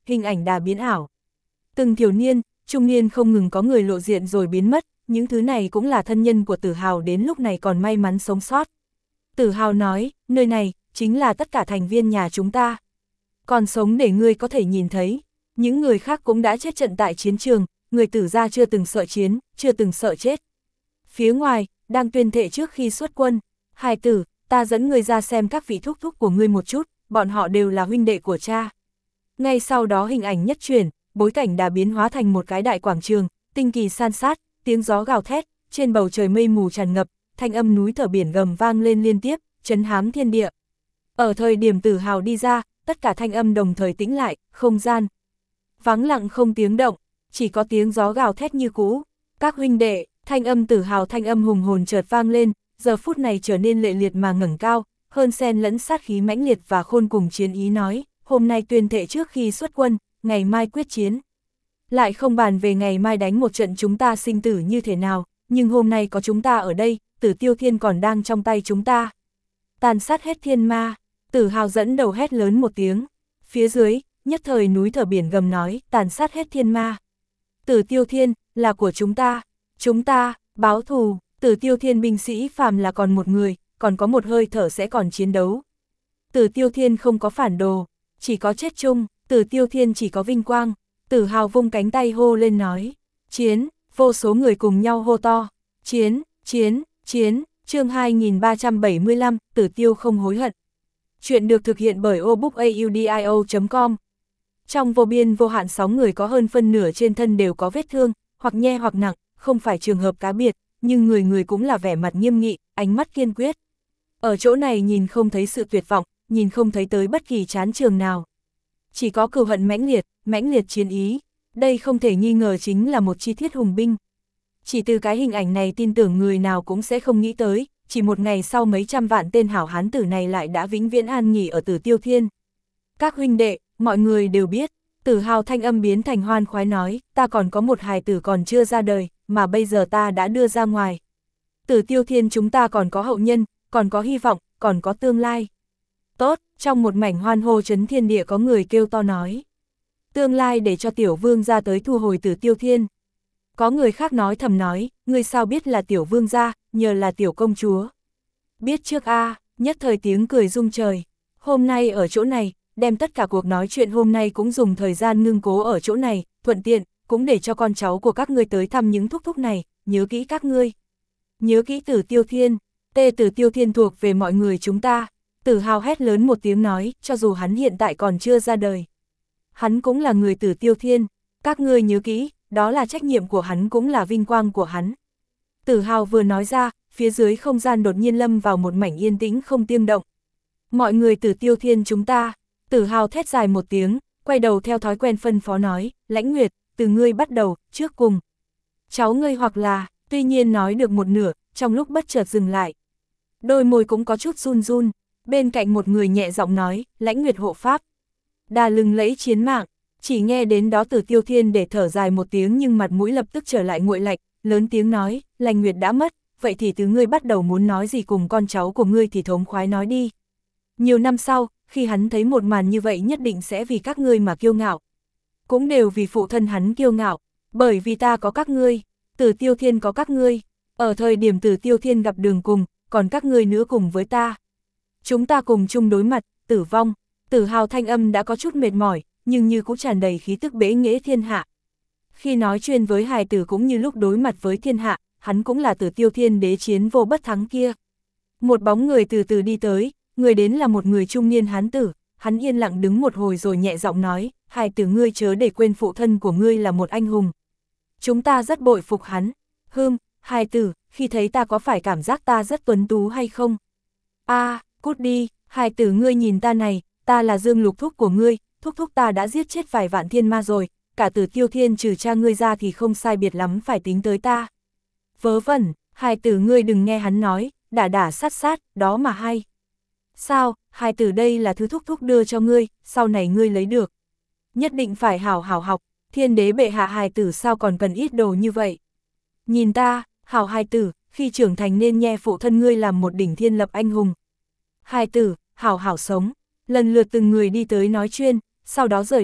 hình ảnh đà biến ảo. Từng thiếu niên, trung niên không ngừng có người lộ diện rồi biến mất, những thứ này cũng là thân nhân của Tử Hào đến lúc này còn may mắn sống sót. Tử Hào nói, nơi này, chính là tất cả thành viên nhà chúng ta. Còn sống để ngươi có thể nhìn thấy, những người khác cũng đã chết trận tại chiến trường, người Tử gia chưa từng sợ chiến, chưa từng sợ chết. Phía ngoài, đang tuyên thệ trước khi xuất quân, hài tử, ta dẫn ngươi ra xem các vị thúc thúc của ngươi một chút, bọn họ đều là huynh đệ của cha. Ngay sau đó hình ảnh nhất chuyển, bối cảnh đà biến hóa thành một cái đại quảng trường, tinh kỳ san sát, tiếng gió gào thét, trên bầu trời mây mù tràn ngập, thanh âm núi thở biển gầm vang lên liên tiếp, chấn hám thiên địa. Ở thời điểm Tử Hào đi ra, tất cả thanh âm đồng thời tĩnh lại, không gian vắng lặng không tiếng động, chỉ có tiếng gió gào thét như cũ. Các huynh đệ, thanh âm Tử Hào thanh âm hùng hồn chợt vang lên, giờ phút này trở nên lệ liệt mà ngẩng cao, hơn xen lẫn sát khí mãnh liệt và khôn cùng chiến ý nói, hôm nay tuyên thệ trước khi xuất quân, ngày mai quyết chiến. Lại không bàn về ngày mai đánh một trận chúng ta sinh tử như thế nào, nhưng hôm nay có chúng ta ở đây, Tử Tiêu Thiên còn đang trong tay chúng ta. Tàn sát hết thiên ma, Tử Hào dẫn đầu hét lớn một tiếng. Phía dưới, nhất thời núi thở biển gầm nói, tàn sát hết thiên ma. Tử Tiêu Thiên, là của chúng ta. Chúng ta, báo thù, Tử Tiêu Thiên binh sĩ phàm là còn một người, còn có một hơi thở sẽ còn chiến đấu. Tử Tiêu Thiên không có phản đồ, chỉ có chết chung, Tử Tiêu Thiên chỉ có vinh quang. Tử Hào vung cánh tay hô lên nói, chiến, vô số người cùng nhau hô to, chiến, chiến, chiến, chương hai nghìn ba trăm bảy mươi lăm, Tử Tiêu không hối hận. Chuyện được thực hiện bởi obookaudio chấm com. Trong vô biên vô hạn sáu người có hơn phân nửa trên thân đều có vết thương, hoặc nhẹ hoặc nặng, không phải trường hợp cá biệt, nhưng người người cũng là vẻ mặt nghiêm nghị, ánh mắt kiên quyết. Ở chỗ này nhìn không thấy sự tuyệt vọng, nhìn không thấy tới bất kỳ chán trường nào. Chỉ có cừu hận mãnh liệt, mãnh liệt chiến ý, đây không thể nghi ngờ chính là một chi tiết hùng binh. Chỉ từ cái hình ảnh này tin tưởng người nào cũng sẽ không nghĩ tới, chỉ một ngày sau mấy trăm vạn tên hảo hán tử này lại đã vĩnh viễn an nghỉ ở Tử Tiêu Thiên. Các huynh đệ, mọi người đều biết, Tử Hào thanh âm biến thành hoan khoái nói, ta còn có một hài tử còn chưa ra đời, mà bây giờ ta đã đưa ra ngoài. Tử Tiêu Thiên chúng ta còn có hậu nhân, còn có hy vọng, còn có tương lai. Tốt, trong một mảnh hoan hô chấn thiên địa có người kêu to nói. Tương lai để cho tiểu vương ra tới thu hồi Tử Tiêu Thiên. Có người khác nói thầm nói, ngươi sao biết là tiểu vương gia, nhờ là tiểu công chúa. Biết trước a à, nhất thời tiếng cười rung trời. Hôm nay ở chỗ này, đem tất cả cuộc nói chuyện hôm nay cũng dùng thời gian ngưng cố ở chỗ này, thuận tiện, cũng để cho con cháu của các ngươi tới thăm những thúc thúc này, nhớ kỹ các ngươi. Nhớ kỹ Tử Tiêu Thiên, tê Tử Tiêu Thiên thuộc về mọi người chúng ta. Tử Hào hét lớn một tiếng nói, cho dù hắn hiện tại còn chưa ra đời. Hắn cũng là người Tử Tiêu Thiên, các ngươi nhớ kỹ, đó là trách nhiệm của hắn cũng là vinh quang của hắn. Tử Hào vừa nói ra, phía dưới không gian đột nhiên lâm vào một mảnh yên tĩnh không tiếng động. Mọi người Tử Tiêu Thiên chúng ta, Tử Hào thét dài một tiếng, quay đầu theo thói quen phân phó nói, Lãnh Nguyệt, từ ngươi bắt đầu, trước cùng. Cháu ngươi hoặc là, tuy nhiên nói được một nửa, trong lúc bất chợt dừng lại. Đôi môi cũng có chút run run, bên cạnh một người nhẹ giọng nói, Lãnh Nguyệt hộ pháp. Đà lừng lẫy chiến mạng, chỉ nghe đến đó Tử Tiêu Thiên để thở dài một tiếng nhưng mặt mũi lập tức trở lại nguội lạnh, lớn tiếng nói, Lãnh Nguyệt đã mất, vậy thì từ ngươi bắt đầu muốn nói gì cùng con cháu của ngươi thì thống khoái nói đi. Nhiều năm sau, khi hắn thấy một màn như vậy nhất định sẽ vì các ngươi mà kiêu ngạo. Cũng đều vì phụ thân hắn kiêu ngạo, bởi vì ta có các ngươi, Tử Tiêu Thiên có các ngươi, ở thời điểm Tử Tiêu Thiên gặp đường cùng, còn các ngươi nữa cùng với ta. Chúng ta cùng chung đối mặt, tử vong. Tử Hào thanh âm đã có chút mệt mỏi, nhưng như cũng tràn đầy khí tức bẽ nghễ thiên hạ. Khi nói chuyện với hài tử cũng như lúc đối mặt với thiên hạ, hắn cũng là Tử Tiêu Thiên đế chiến vô bất thắng kia. Một bóng người từ từ đi tới, người đến là một người trung niên hán tử, hắn yên lặng đứng một hồi rồi nhẹ giọng nói, hài tử ngươi chớ để quên phụ thân của ngươi là một anh hùng. Chúng ta rất bội phục hắn. Hừm, hài tử, khi thấy ta có phải cảm giác ta rất tuấn tú hay không? A, à, cút đi, hài tử ngươi nhìn ta này, ta là Dương Lục thúc của ngươi, thúc thúc ta đã giết chết vài vạn thiên ma rồi, cả Tử Tiêu Thiên trừ cha ngươi ra thì không sai biệt lắm phải tính tới ta. Vớ vẩn, hài tử ngươi đừng nghe hắn nói, đả đả sát sát, đó mà hay. Sao, hài tử đây là thứ thúc thúc đưa cho ngươi, sau này ngươi lấy được. Nhất định phải hảo hảo học, thiên đế bệ hạ hài tử sao còn cần ít đồ như vậy. Nhìn ta, hảo hài tử, khi trưởng thành nên nghe phụ thân ngươi làm một đỉnh thiên lập anh hùng. Hài tử, hảo hảo sống, lần lượt từng người đi tới nói chuyên, sau đó rời đi,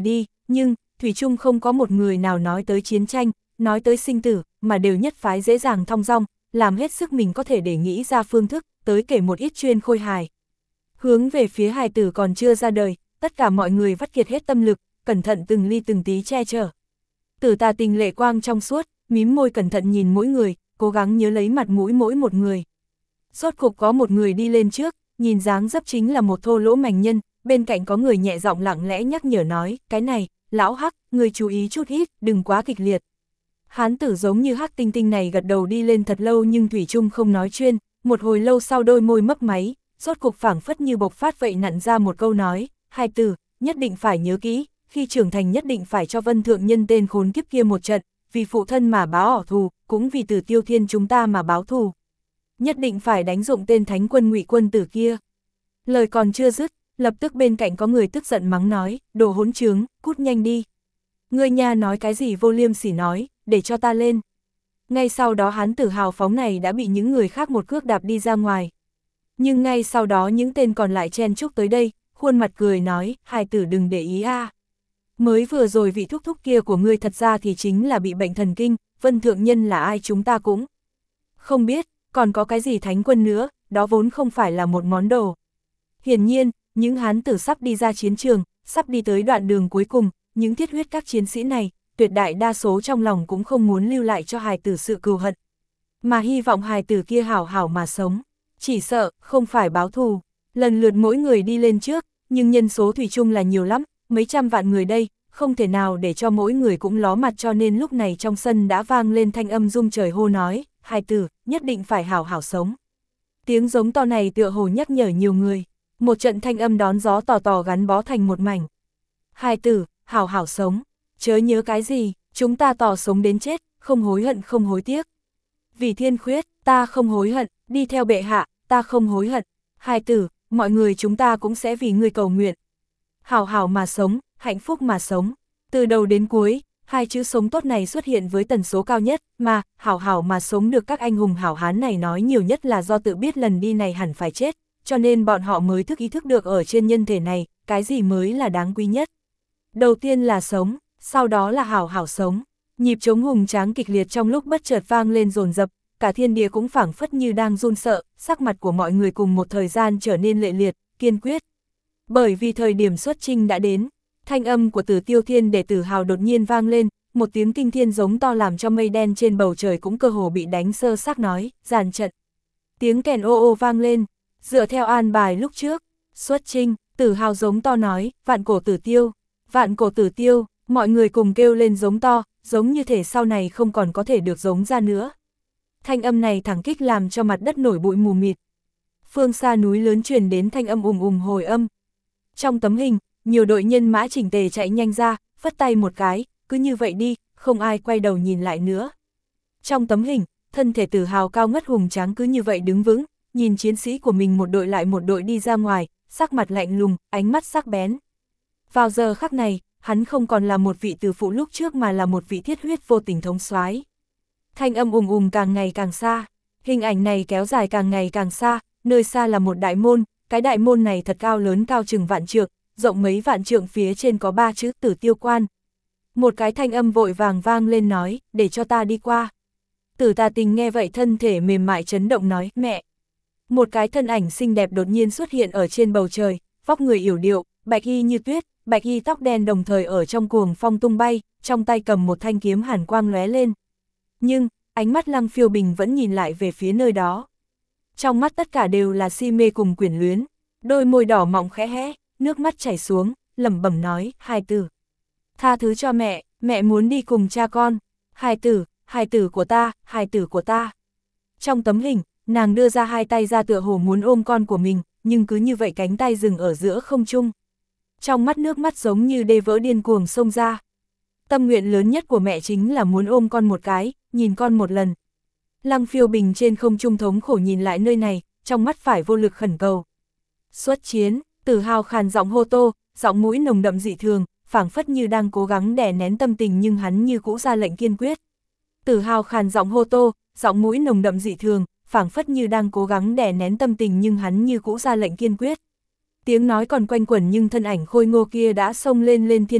nhưng, thủy chung không có một người nào nói tới chiến tranh, nói tới sinh tử, mà đều nhất phái dễ dàng thong dong, làm hết sức mình có thể để nghĩ ra phương thức, tới kể một ít chuyên khôi hài. Hướng về phía hài tử còn chưa ra đời, tất cả mọi người vắt kiệt hết tâm lực, cẩn thận từng ly từng tí che chở. Tử Tà Tình lệ quang trong suốt, mím môi cẩn thận nhìn mỗi người, cố gắng nhớ lấy mặt mũi mỗi một người. Rốt cục có một người đi lên trước, nhìn dáng dấp chính là một thô lỗ mảnh nhân, bên cạnh có người nhẹ giọng lặng lẽ nhắc nhở nói, cái này, lão Hắc, người chú ý chút ít, đừng quá kịch liệt. Hán tử giống như Hắc Tinh Tinh này gật đầu đi lên thật lâu nhưng thủy chung không nói chuyên, một hồi lâu sau đôi môi mấp máy, rốt cục phảng phất như bộc phát vậy nặn ra một câu nói, hai tử, nhất định phải nhớ kỹ, khi trưởng thành nhất định phải cho Vân Thượng Nhân tên khốn kiếp kia một trận, vì phụ thân mà báo ỏ thù, cũng vì Tử Tiêu Thiên chúng ta mà báo thù. Nhất định phải đánh dụng tên thánh quân Ngụy quân tử kia. Lời còn chưa dứt, lập tức bên cạnh có người tức giận mắng nói, đồ hỗn trướng, cút nhanh đi. Ngươi nha nói cái gì vô liêm sỉ nói, để cho ta lên. Ngay sau đó hán tử hào phóng này đã bị những người khác một cước đạp đi ra ngoài. Nhưng ngay sau đó những tên còn lại chen chúc tới đây, khuôn mặt cười nói, hài tử đừng để ý a. À. Mới vừa rồi vị thúc thúc kia của ngươi thật ra thì chính là bị bệnh thần kinh, Vân Thượng Nhân là ai chúng ta cũng không biết, còn có cái gì thánh quân nữa, đó vốn không phải là một món đồ. Hiển nhiên, những hán tử sắp đi ra chiến trường, sắp đi tới đoạn đường cuối cùng, những thiết huyết các chiến sĩ này, tuyệt đại đa số trong lòng cũng không muốn lưu lại cho hài tử sự cừu hận, mà hy vọng hài tử kia hảo hảo mà sống, chỉ sợ, không phải báo thù. Lần lượt mỗi người đi lên trước, nhưng nhân số thủy chung là nhiều lắm, mấy trăm vạn người đây, không thể nào để cho mỗi người cũng ló mặt cho nên lúc này trong sân đã vang lên thanh âm rung trời hô nói, hài tử, nhất định phải hảo hảo sống. Tiếng giống to này tựa hồ nhắc nhở nhiều người, một trận thanh âm đón gió tò tò gắn bó thành một mảnh. Hài tử, hảo hảo sống, chớ nhớ cái gì, chúng ta tỏ sống đến chết, không hối hận không hối tiếc. Vì thiên khuyết, ta không hối hận, đi theo bệ hạ, ta không hối hận. Hài tử, mọi người chúng ta cũng sẽ vì ngươi cầu nguyện. Hảo hảo mà sống, hạnh phúc mà sống. Từ đầu đến cuối, hai chữ sống tốt này xuất hiện với tần số cao nhất, mà hảo hảo mà sống được các anh hùng hảo hán này nói nhiều nhất là do tự biết lần đi này hẳn phải chết, cho nên bọn họ mới thức ý thức được ở trên nhân thể này, cái gì mới là đáng quý nhất. Đầu tiên là sống, sau đó là hảo hảo sống. Nhịp trống hùng tráng kịch liệt trong lúc bất chợt vang lên dồn dập, cả thiên địa cũng phảng phất như đang run sợ, sắc mặt của mọi người cùng một thời gian trở nên lệ liệt, kiên quyết. Bởi vì thời điểm xuất chinh đã đến, thanh âm của Tử Tiêu Thiên để Tử Hào đột nhiên vang lên, một tiếng kinh thiên giống to làm cho mây đen trên bầu trời cũng cơ hồ bị đánh sơ xác nói, dàn trận. Tiếng kèn ô ô vang lên, dựa theo an bài lúc trước, xuất chinh, Tử Hào giống to nói, vạn cổ tử tiêu, vạn cổ tử tiêu, mọi người cùng kêu lên giống to, giống như thể sau này không còn có thể được giống ra nữa. Thanh âm này thẳng kích làm cho mặt đất nổi bụi mù mịt. Phương xa núi lớn truyền đến thanh âm ùng ùng hồi âm. Trong tấm hình, nhiều đội nhân mã chỉnh tề chạy nhanh ra, phất tay một cái, cứ như vậy đi, không ai quay đầu nhìn lại nữa. Trong tấm hình, thân thể Tử Hào cao ngất hùng tráng cứ như vậy đứng vững, nhìn chiến sĩ của mình một đội lại một đội đi ra ngoài, sắc mặt lạnh lùng, ánh mắt sắc bén. Vào giờ khắc này, hắn không còn là một vị tử phụ lúc trước mà là một vị thiết huyết vô tình thống soái. Thanh âm ùng ùng càng ngày càng xa, hình ảnh này kéo dài càng ngày càng xa, nơi xa là một đại môn, cái đại môn này thật cao lớn cao chừng vạn trượng, rộng mấy vạn trượng, phía trên có ba chữ Tử Tiêu Quan. Một cái thanh âm vội vàng vang lên nói, để cho ta đi qua. Tử Tà Tình nghe vậy thân thể mềm mại chấn động nói, mẹ. Một cái thân ảnh xinh đẹp đột nhiên xuất hiện ở trên bầu trời, vóc người yểu điệu, bạch y như tuyết, bạch y tóc đen đồng thời ở trong cuồng phong tung bay, trong tay cầm một thanh kiếm hàn quang lóe lên. Nhưng, ánh mắt Lăng Phiêu Bình vẫn nhìn lại về phía nơi đó. Trong mắt tất cả đều là si mê cùng quyển luyến, đôi môi đỏ mọng khẽ hé, nước mắt chảy xuống, lẩm bẩm nói, hài tử. Tha thứ cho mẹ, mẹ muốn đi cùng cha con. Hài tử, hài tử của ta, hài tử của ta. Trong tấm hình, nàng đưa ra hai tay ra tựa hồ muốn ôm con của mình, nhưng cứ như vậy cánh tay dừng ở giữa không trung. Trong mắt nước mắt giống như đê vỡ điên cuồng xông ra. Tâm nguyện lớn nhất của mẹ chính là muốn ôm con một cái, nhìn con một lần. Lăng Phiêu Bình trên không trung thống khổ nhìn lại nơi này, trong mắt phải vô lực khẩn cầu. Xuất chiến, Tử Hào khàn giọng hô tô, giọng mũi nồng đậm dị thường, phảng phất như đang cố gắng đè nén tâm tình nhưng hắn như cũ ra lệnh kiên quyết. Tử Hào khàn giọng hô tô, giọng mũi nồng đậm dị thường, phảng phất như đang cố gắng đè nén tâm tình nhưng hắn như cũ ra lệnh kiên quyết. Tiếng nói còn quanh quẩn nhưng thân ảnh khôi ngô kia đã xông lên lên thiên không,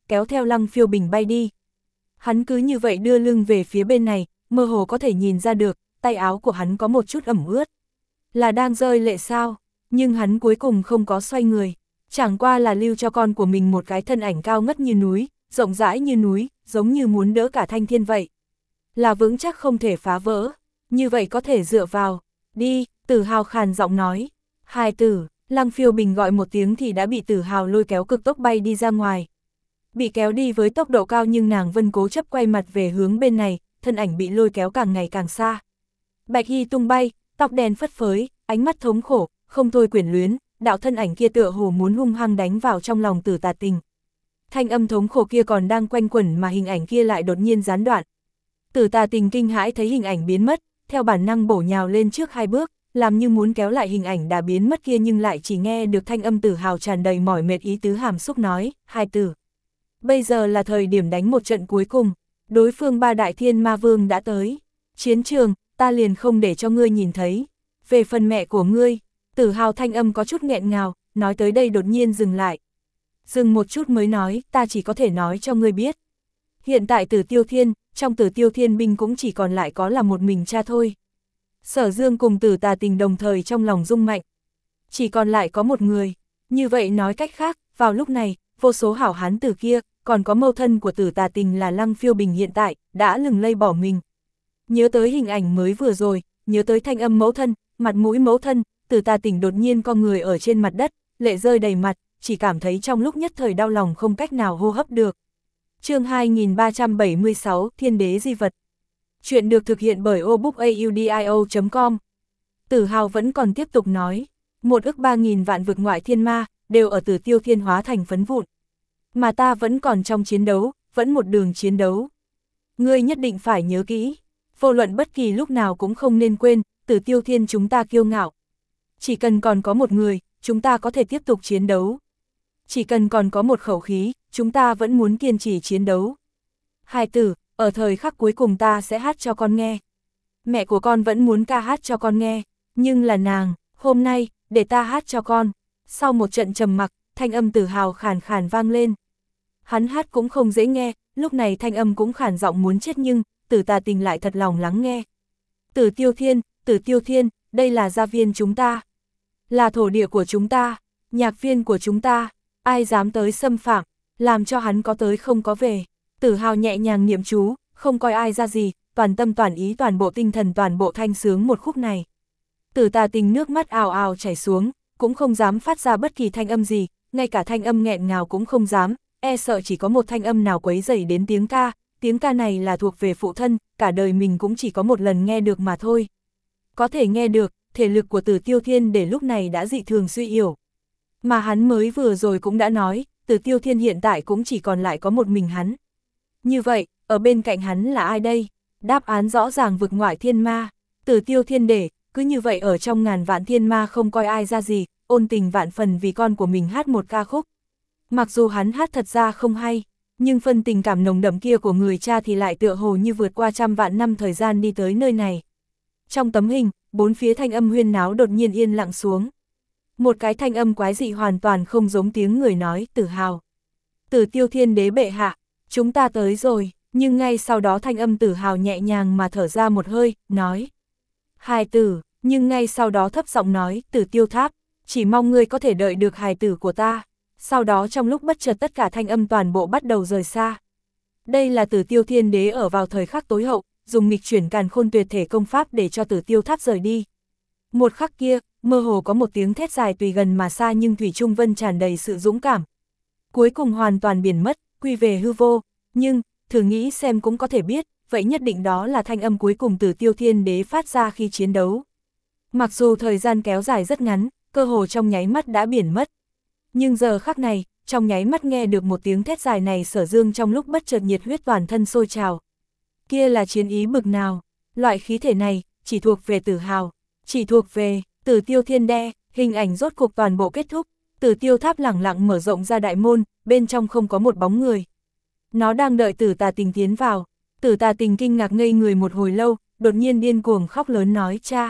kéo theo Lăng Phiêu Bình bay đi. Hắn cứ như vậy đưa lưng về phía bên này, mơ hồ có thể nhìn ra được, tay áo của hắn có một chút ẩm ướt. Là đang rơi lệ sao? Nhưng hắn cuối cùng không có xoay người. Chẳng qua là lưu cho con của mình một cái thân ảnh cao ngất như núi, rộng rãi như núi, giống như muốn đỡ cả thanh thiên vậy. Là vững chắc không thể phá vỡ. Như vậy có thể dựa vào. Đi, Tử Hào khàn giọng nói. Hài tử, Lăng Phiêu Bình gọi một tiếng thì đã bị Tử Hào lôi kéo cực tốc bay đi ra ngoài. Bị kéo đi với tốc độ cao nhưng nàng vẫn cố chấp quay mặt về hướng bên này, thân ảnh bị lôi kéo càng ngày càng xa. Bạch y tung bay, tóc đen phất phới, ánh mắt thống khổ, không thôi quyển luyến, đạo thân ảnh kia tựa hồ muốn hung hăng đánh vào trong lòng Tử Tà Tình. Thanh âm thống khổ kia còn đang quanh quẩn mà hình ảnh kia lại đột nhiên gián đoạn. Tử Tà Tình kinh hãi thấy hình ảnh biến mất, theo bản năng bổ nhào lên trước hai bước, làm như muốn kéo lại hình ảnh đã biến mất kia nhưng lại chỉ nghe được thanh âm Tử Hào tràn đầy mỏi mệt ý tứ hàm xúc nói, hai tử. Bây giờ là thời điểm đánh một trận cuối cùng, đối phương ba đại thiên ma vương đã tới. Chiến trường, ta liền không để cho ngươi nhìn thấy. Về phần mẹ của ngươi, Tử Hào thanh âm có chút nghẹn ngào, nói tới đây đột nhiên dừng lại. Dừng một chút mới nói, ta chỉ có thể nói cho ngươi biết. Hiện tại Tử Tiêu Thiên, trong Tử Tiêu Thiên binh cũng chỉ còn lại có là một mình cha thôi. Sở Dương cùng Tử Tà Tình đồng thời trong lòng rung mạnh. Chỉ còn lại có một người. Như vậy nói cách khác, vào lúc này, vô số hảo hán tử kia, còn có mâu thân của Tử Tà Tình là Lăng Phiêu Bình hiện tại, đã lừng lây bỏ mình. Nhớ tới hình ảnh mới vừa rồi, nhớ tới thanh âm mẫu thân, mặt mũi mẫu thân, Tử Tà Tình đột nhiên con người ở trên mặt đất, lệ rơi đầy mặt, chỉ cảm thấy trong lúc nhất thời đau lòng không cách nào hô hấp được. Chương hai nghìn ba trăm bảy mươi sáu, Thiên Đế Di Vật. Chuyện được thực hiện bởi obookaudio chấm com. Tử Hào vẫn còn tiếp tục nói, một ức ba nghìn vạn vực ngoại thiên ma, đều ở Tử Tiêu Thiên hóa thành phấn vụn. Mà ta vẫn còn trong chiến đấu, vẫn một đường chiến đấu. Ngươi nhất định phải nhớ kỹ, vô luận bất kỳ lúc nào cũng không nên quên, Tử Tiêu Thiên chúng ta kiêu ngạo. Chỉ cần còn có một người, chúng ta có thể tiếp tục chiến đấu. Chỉ cần còn có một khẩu khí, chúng ta vẫn muốn kiên trì chiến đấu. Hài tử, ở thời khắc cuối cùng ta sẽ hát cho con nghe. Mẹ của con vẫn muốn ca hát cho con nghe, nhưng là nàng, hôm nay, để ta hát cho con. Sau một trận trầm mặc, thanh âm Tử Hào khàn khàn vang lên. Hắn hát cũng không dễ nghe, lúc này thanh âm cũng khàn giọng muốn chết nhưng, Tử Tà Tình lại thật lòng lắng nghe. Tử Tiêu Thiên, Tử Tiêu Thiên, đây là gia viên chúng ta. Là thổ địa của chúng ta, nhạc viên của chúng ta, ai dám tới xâm phạm, làm cho hắn có tới không có về. Tử Hào nhẹ nhàng niệm chú, không coi ai ra gì, toàn tâm toàn ý toàn bộ tinh thần toàn bộ thanh sướng một khúc này. Tử Tà Tình nước mắt ào ào chảy xuống, cũng không dám phát ra bất kỳ thanh âm gì, ngay cả thanh âm nghẹn ngào cũng không dám, e sợ chỉ có một thanh âm nào quấy rầy đến tiếng ca, tiếng ca này là thuộc về phụ thân, cả đời mình cũng chỉ có một lần nghe được mà thôi. Có thể nghe được, thể lực của Tử Tiêu Thiên để lúc này đã dị thường suy yếu. Mà hắn mới vừa rồi cũng đã nói, Tử Tiêu Thiên hiện tại cũng chỉ còn lại có một mình hắn. Như vậy, ở bên cạnh hắn là ai đây? Đáp án rõ ràng vực ngoại thiên ma, Tử Tiêu Thiên để, cứ như vậy ở trong ngàn vạn thiên ma không coi ai ra gì, ôn tình vạn phần vì con của mình hát một ca khúc. Mặc dù hắn hát thật ra không hay, nhưng phân tình cảm nồng đậm kia của người cha thì lại tựa hồ như vượt qua trăm vạn năm thời gian đi tới nơi này. Trong tấm hình, bốn phía thanh âm huyên náo đột nhiên yên lặng xuống. Một cái thanh âm quái dị hoàn toàn không giống tiếng người nói, Tử Hào. Tử Tiêu Thiên đế bệ hạ, chúng ta tới rồi, nhưng ngay sau đó thanh âm Tử Hào nhẹ nhàng mà thở ra một hơi, nói. Hài tử, nhưng ngay sau đó thấp giọng nói, Tử Tiêu Tháp, chỉ mong ngươi có thể đợi được hài tử của ta. Sau đó trong lúc bất chợt tất cả thanh âm toàn bộ bắt đầu rời xa. Đây là Tử Tiêu Thiên đế ở vào thời khắc tối hậu, dùng nghịch chuyển càn khôn tuyệt thể công pháp để cho Tử Tiêu Tháp rời đi. Một khắc kia, mơ hồ có một tiếng thét dài tùy gần mà xa nhưng thủy trung vân tràn đầy sự dũng cảm. Cuối cùng hoàn toàn biển mất, quy về hư vô, nhưng, thử nghĩ xem cũng có thể biết, vậy nhất định đó là thanh âm cuối cùng Tử Tiêu Thiên đế phát ra khi chiến đấu. Mặc dù thời gian kéo dài rất ngắn, cơ hồ trong nháy mắt đã biển mất. Nhưng giờ khắc này, trong nháy mắt nghe được một tiếng thét dài này Sở Dương trong lúc bất chợt nhiệt huyết toàn thân sôi trào. Kia là chiến ý bực nào, loại khí thể này, chỉ thuộc về Tử Hào, chỉ thuộc về Tử Tiêu Thiên đế, hình ảnh rốt cuộc toàn bộ kết thúc, Tử Tiêu Tháp lẳng lặng mở rộng ra đại môn, bên trong không có một bóng người. Nó đang đợi Tử Tà Tình tiến vào, Tử Tà Tình kinh ngạc ngây người một hồi lâu, đột nhiên điên cuồng khóc lớn nói cha,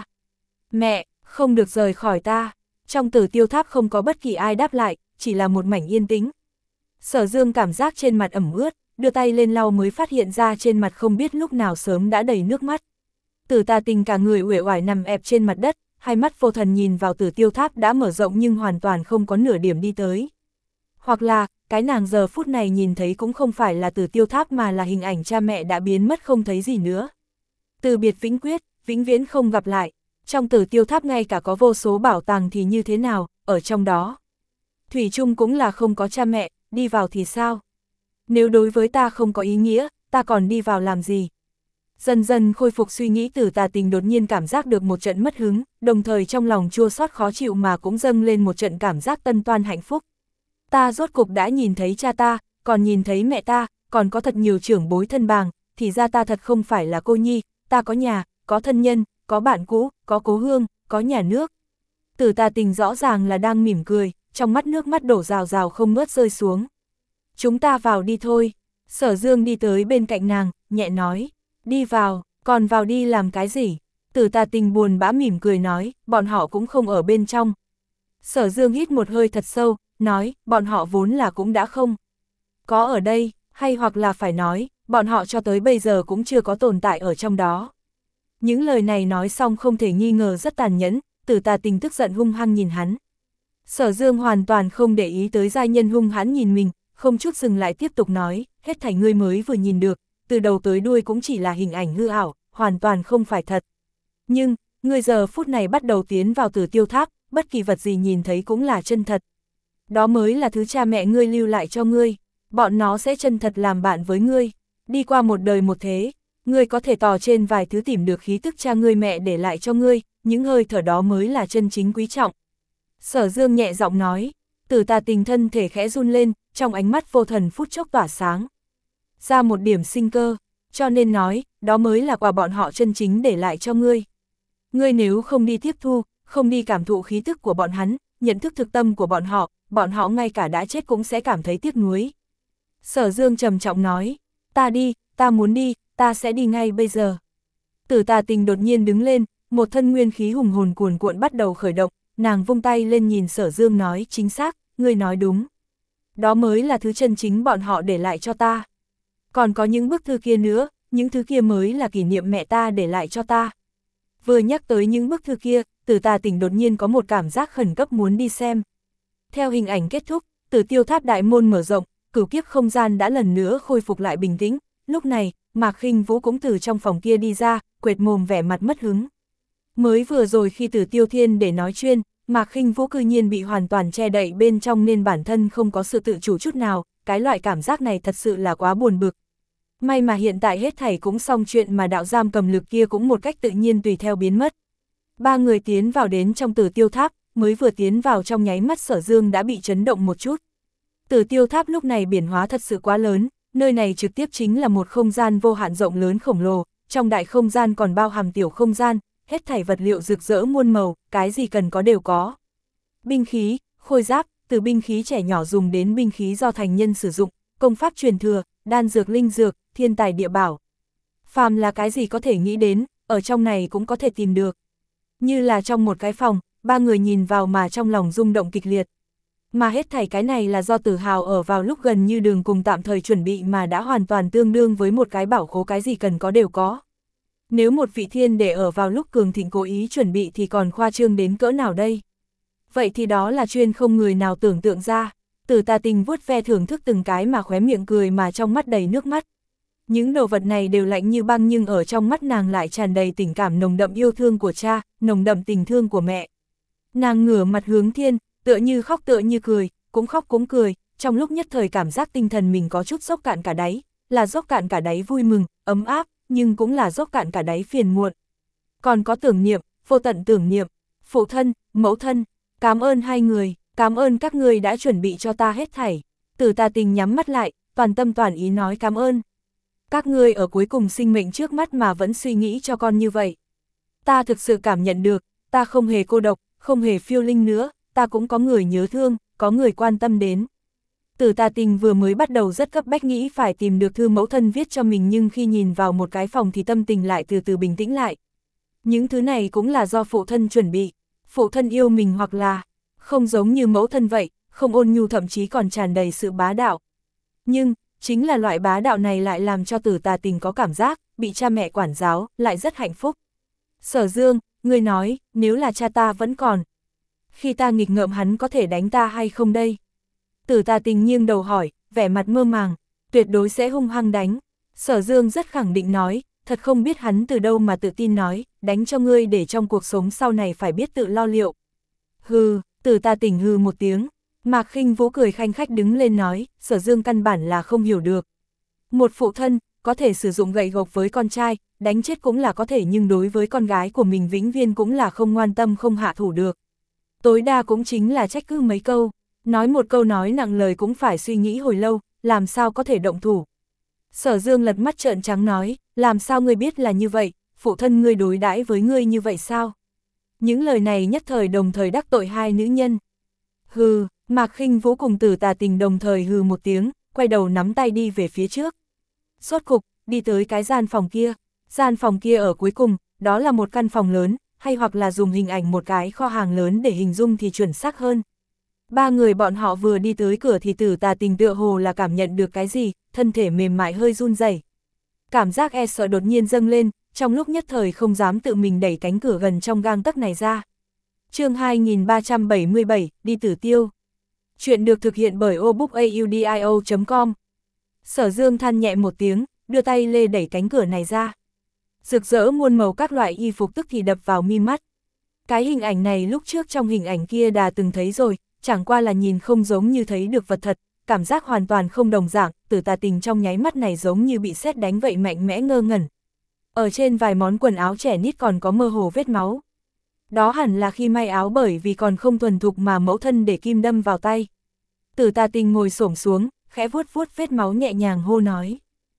mẹ, không được rời khỏi ta. Trong Tử Tiêu Tháp không có bất kỳ ai đáp lại, chỉ là một mảnh yên tĩnh. Sở Dương cảm giác trên mặt ẩm ướt, đưa tay lên lau mới phát hiện ra trên mặt không biết lúc nào sớm đã đầy nước mắt. Tử Tà Tình cả người uể oải nằm ẹp trên mặt đất, hai mắt vô thần nhìn vào Tử Tiêu Tháp đã mở rộng nhưng hoàn toàn không có nửa điểm đi tới. Hoặc là, cái nàng giờ phút này nhìn thấy cũng không phải là Tử Tiêu Tháp mà là hình ảnh cha mẹ đã biến mất không thấy gì nữa. Từ biệt vĩnh quyết, vĩnh viễn không gặp lại. Trong Tử Tiêu Tháp ngay cả có vô số bảo tàng thì như thế nào, ở trong đó. Thủy chung cũng là không có cha mẹ, đi vào thì sao? Nếu đối với ta không có ý nghĩa, ta còn đi vào làm gì? Dần dần khôi phục suy nghĩ Tử Tà Tình đột nhiên cảm giác được một trận mất hứng, đồng thời trong lòng chua xót khó chịu mà cũng dâng lên một trận cảm giác tân toan hạnh phúc. Ta rốt cục đã nhìn thấy cha ta, còn nhìn thấy mẹ ta, còn có thật nhiều trưởng bối thân bàng, thì ra ta thật không phải là cô nhi, ta có nhà, có thân nhân, có bạn cũ, có cố hương, có nhà nước. Tử Tà Tình rõ ràng là đang mỉm cười, trong mắt nước mắt đổ rào rào không ngớt rơi xuống. Chúng ta vào đi thôi. Sở Dương đi tới bên cạnh nàng, nhẹ nói, đi vào, còn vào đi làm cái gì? Tử Tà Tình buồn bã mỉm cười nói, bọn họ cũng không ở bên trong. Sở Dương hít một hơi thật sâu, nói, bọn họ vốn là cũng đã không có ở đây, hay hoặc là phải nói, bọn họ cho tới bây giờ cũng chưa có tồn tại ở trong đó. Những lời này nói xong không thể nghi ngờ rất tàn nhẫn, Tử Tà Tình tức giận hung hăng nhìn hắn. Sở Dương hoàn toàn không để ý tới giai nhân hung hãn nhìn mình, không chút dừng lại tiếp tục nói, hết thảy ngươi mới vừa nhìn được, từ đầu tới đuôi cũng chỉ là hình ảnh hư ảo, hoàn toàn không phải thật. Nhưng, ngươi giờ phút này bắt đầu tiến vào Tử Tiêu Tháp, bất kỳ vật gì nhìn thấy cũng là chân thật. Đó mới là thứ cha mẹ ngươi lưu lại cho ngươi, bọn nó sẽ chân thật làm bạn với ngươi. Đi qua một đời một thế, ngươi có thể tò trên vài thứ tìm được khí tức cha ngươi mẹ để lại cho ngươi, những hơi thở đó mới là chân chính quý trọng. Sở Dương nhẹ giọng nói, Tử Tà Tình thân thể khẽ run lên, trong ánh mắt vô thần phút chốc tỏa sáng. Ra một điểm sinh cơ, cho nên nói, đó mới là quà bọn họ chân chính để lại cho ngươi. Ngươi nếu không đi tiếp thu, không đi cảm thụ khí tức của bọn hắn, nhận thức thực tâm của bọn họ, bọn họ ngay cả đã chết cũng sẽ cảm thấy tiếc nuối. Sở Dương trầm trọng nói, ta đi, ta muốn đi, ta sẽ đi ngay bây giờ. Tử Tà Tình đột nhiên đứng lên, một thân nguyên khí hùng hồn cuồn cuộn bắt đầu khởi động, nàng vung tay lên nhìn Sở Dương nói, chính xác, ngươi nói đúng. Đó mới là thứ chân chính bọn họ để lại cho ta. Còn có những bức thư kia nữa, những thứ kia mới là kỷ niệm mẹ ta để lại cho ta. Vừa nhắc tới những bức thư kia, Tử Tà Tình đột nhiên có một cảm giác khẩn cấp muốn đi xem. Theo hình ảnh kết thúc, Tử Tiêu Tháp đại môn mở rộng, cửu kiếp không gian đã lần nữa khôi phục lại bình tĩnh. Lúc này, Mạc Khinh Vũ cũng từ trong phòng kia đi ra, quệt mồm vẻ mặt mất hứng. Mới vừa rồi khi Tử Tiêu Thiên để nói chuyên, Mạc Khinh Vũ cư nhiên bị hoàn toàn che đậy bên trong nên bản thân không có sự tự chủ chút nào, cái loại cảm giác này thật sự là quá buồn bực. May mà hiện tại hết thảy cũng xong chuyện mà đạo giam cầm lực kia cũng một cách tự nhiên tùy theo biến mất. Ba người tiến vào đến trong Tử Tiêu Tháp, mới vừa tiến vào trong nháy mắt Sở Dương đã bị chấn động một chút. Tử Tiêu Tháp lúc này biển hóa thật sự quá lớn, nơi này trực tiếp chính là một không gian vô hạn rộng lớn khổng lồ, trong đại không gian còn bao hàm tiểu không gian, hết thảy vật liệu rực rỡ muôn màu, cái gì cần có đều có. Binh khí, khôi giáp, từ binh khí trẻ nhỏ dùng đến binh khí do thành nhân sử dụng, công pháp truyền thừa, đan dược linh dược, thiên tài địa bảo. Phàm là cái gì có thể nghĩ đến, ở trong này cũng có thể tìm được. Như là trong một cái phòng, ba người nhìn vào mà trong lòng rung động kịch liệt. Mà hết thảy cái này là do Tử Hào ở vào lúc gần như đường cùng tạm thời chuẩn bị mà đã hoàn toàn tương đương với một cái bảo khố, cái gì cần có đều có. Nếu một vị thiên để ở vào lúc cường thịnh cố ý chuẩn bị thì còn khoa trương đến cỡ nào đây? Vậy thì đó là chuyên không người nào tưởng tượng ra. Tử Tà Tình vuốt ve thưởng thức từng cái mà khóe miệng cười mà trong mắt đầy nước mắt. Những đồ vật này đều lạnh như băng nhưng ở trong mắt nàng lại tràn đầy tình cảm nồng đậm yêu thương của cha, nồng đậm tình thương của mẹ. Nàng ngửa mặt hướng thiên, tựa như khóc tựa như cười, cũng khóc cũng cười, trong lúc nhất thời cảm giác tinh thần mình có chút dốc cạn cả đáy, là dốc cạn cả đáy vui mừng, ấm áp, nhưng cũng là dốc cạn cả đáy phiền muộn. Còn có tưởng niệm, vô tận tưởng niệm, phụ thân, mẫu thân, cảm ơn hai người, cảm ơn các người đã chuẩn bị cho ta hết thảy. Tử Tà Tình nhắm mắt lại, toàn tâm toàn ý nói cảm ơn. Các ngươi ở cuối cùng sinh mệnh trước mắt mà vẫn suy nghĩ cho con như vậy. Ta thực sự cảm nhận được, ta không hề cô độc, không hề phiêu linh nữa, ta cũng có người nhớ thương, có người quan tâm đến. Tử Tà Tình vừa mới bắt đầu rất cấp bách nghĩ phải tìm được thư mẫu thân viết cho mình, nhưng khi nhìn vào một cái phòng thì tâm tình lại từ từ bình tĩnh lại. Những thứ này cũng là do phụ thân chuẩn bị, phụ thân yêu mình hoặc là không giống như mẫu thân vậy, không ôn nhu thậm chí còn tràn đầy sự bá đạo. Nhưng, chính là loại bá đạo này lại làm cho Tử Tà Tình có cảm giác, bị cha mẹ quản giáo, lại rất hạnh phúc. Sở Dương, ngươi nói, nếu là cha ta vẫn còn. Khi ta nghịch ngợm hắn có thể đánh ta hay không đây? Tử Tà Tình nghiêng đầu hỏi, vẻ mặt mơ màng, tuyệt đối sẽ hung hăng đánh. Sở Dương rất khẳng định nói, thật không biết hắn từ đâu mà tự tin nói, đánh cho ngươi để trong cuộc sống sau này phải biết tự lo liệu. Hừ, Tử Tà Tình hừ một tiếng. Mạc Khinh Vũ cười khanh khách đứng lên nói, Sở Dương căn bản là không hiểu được. Một phụ thân, có thể sử dụng gậy gộc với con trai, đánh chết cũng là có thể, nhưng đối với con gái của mình vĩnh viên cũng là không ngoan tâm không hạ thủ được. Tối đa cũng chính là trách cứ mấy câu, nói một câu nói nặng lời cũng phải suy nghĩ hồi lâu, làm sao có thể động thủ. Sở Dương lật mắt trợn trắng nói, làm sao ngươi biết là như vậy, phụ thân ngươi đối đãi với ngươi như vậy sao? Những lời này nhất thời đồng thời đắc tội hai nữ nhân. Hừ, Mạc Khinh Vũ cùng Tử Tà Tình đồng thời hừ một tiếng, quay đầu nắm tay đi về phía trước. Sốt cục, đi tới cái gian phòng kia. Gian phòng kia ở cuối cùng, đó là một căn phòng lớn, hay hoặc là dùng hình ảnh một cái kho hàng lớn để hình dung thì chuẩn xác hơn. Ba người bọn họ vừa đi tới cửa thì Tử Tà Tình tựa hồ là cảm nhận được cái gì, thân thể mềm mại hơi run rẩy. Cảm giác e sợ đột nhiên dâng lên, trong lúc nhất thời không dám tự mình đẩy cánh cửa gần trong gang tấc này ra. Chương hai nghìn ba trăm bảy mươi bảy, đi Tử Tiêu. Chuyện được thực hiện bởi obookaudio chấm com. Sở Dương than nhẹ một tiếng, đưa tay lê đẩy cánh cửa này ra. Rực rỡ muôn màu các loại y phục tức thì đập vào mi mắt. Cái hình ảnh này lúc trước trong hình ảnh kia đã từng thấy rồi, chẳng qua là nhìn không giống như thấy được vật thật, cảm giác hoàn toàn không đồng dạng. Tử Tà Tình trong nháy mắt này giống như bị sét đánh vậy, mạnh mẽ ngơ ngẩn. Ở trên vài món quần áo trẻ nít còn có mơ hồ vết máu. Đó hẳn là khi may áo bởi vì còn không thuần thục mà mẫu thân để kim đâm vào tay. Tử Tà Tình ngồi xổm xuống, khẽ vuốt vuốt vết máu nhẹ nhàng hô nói.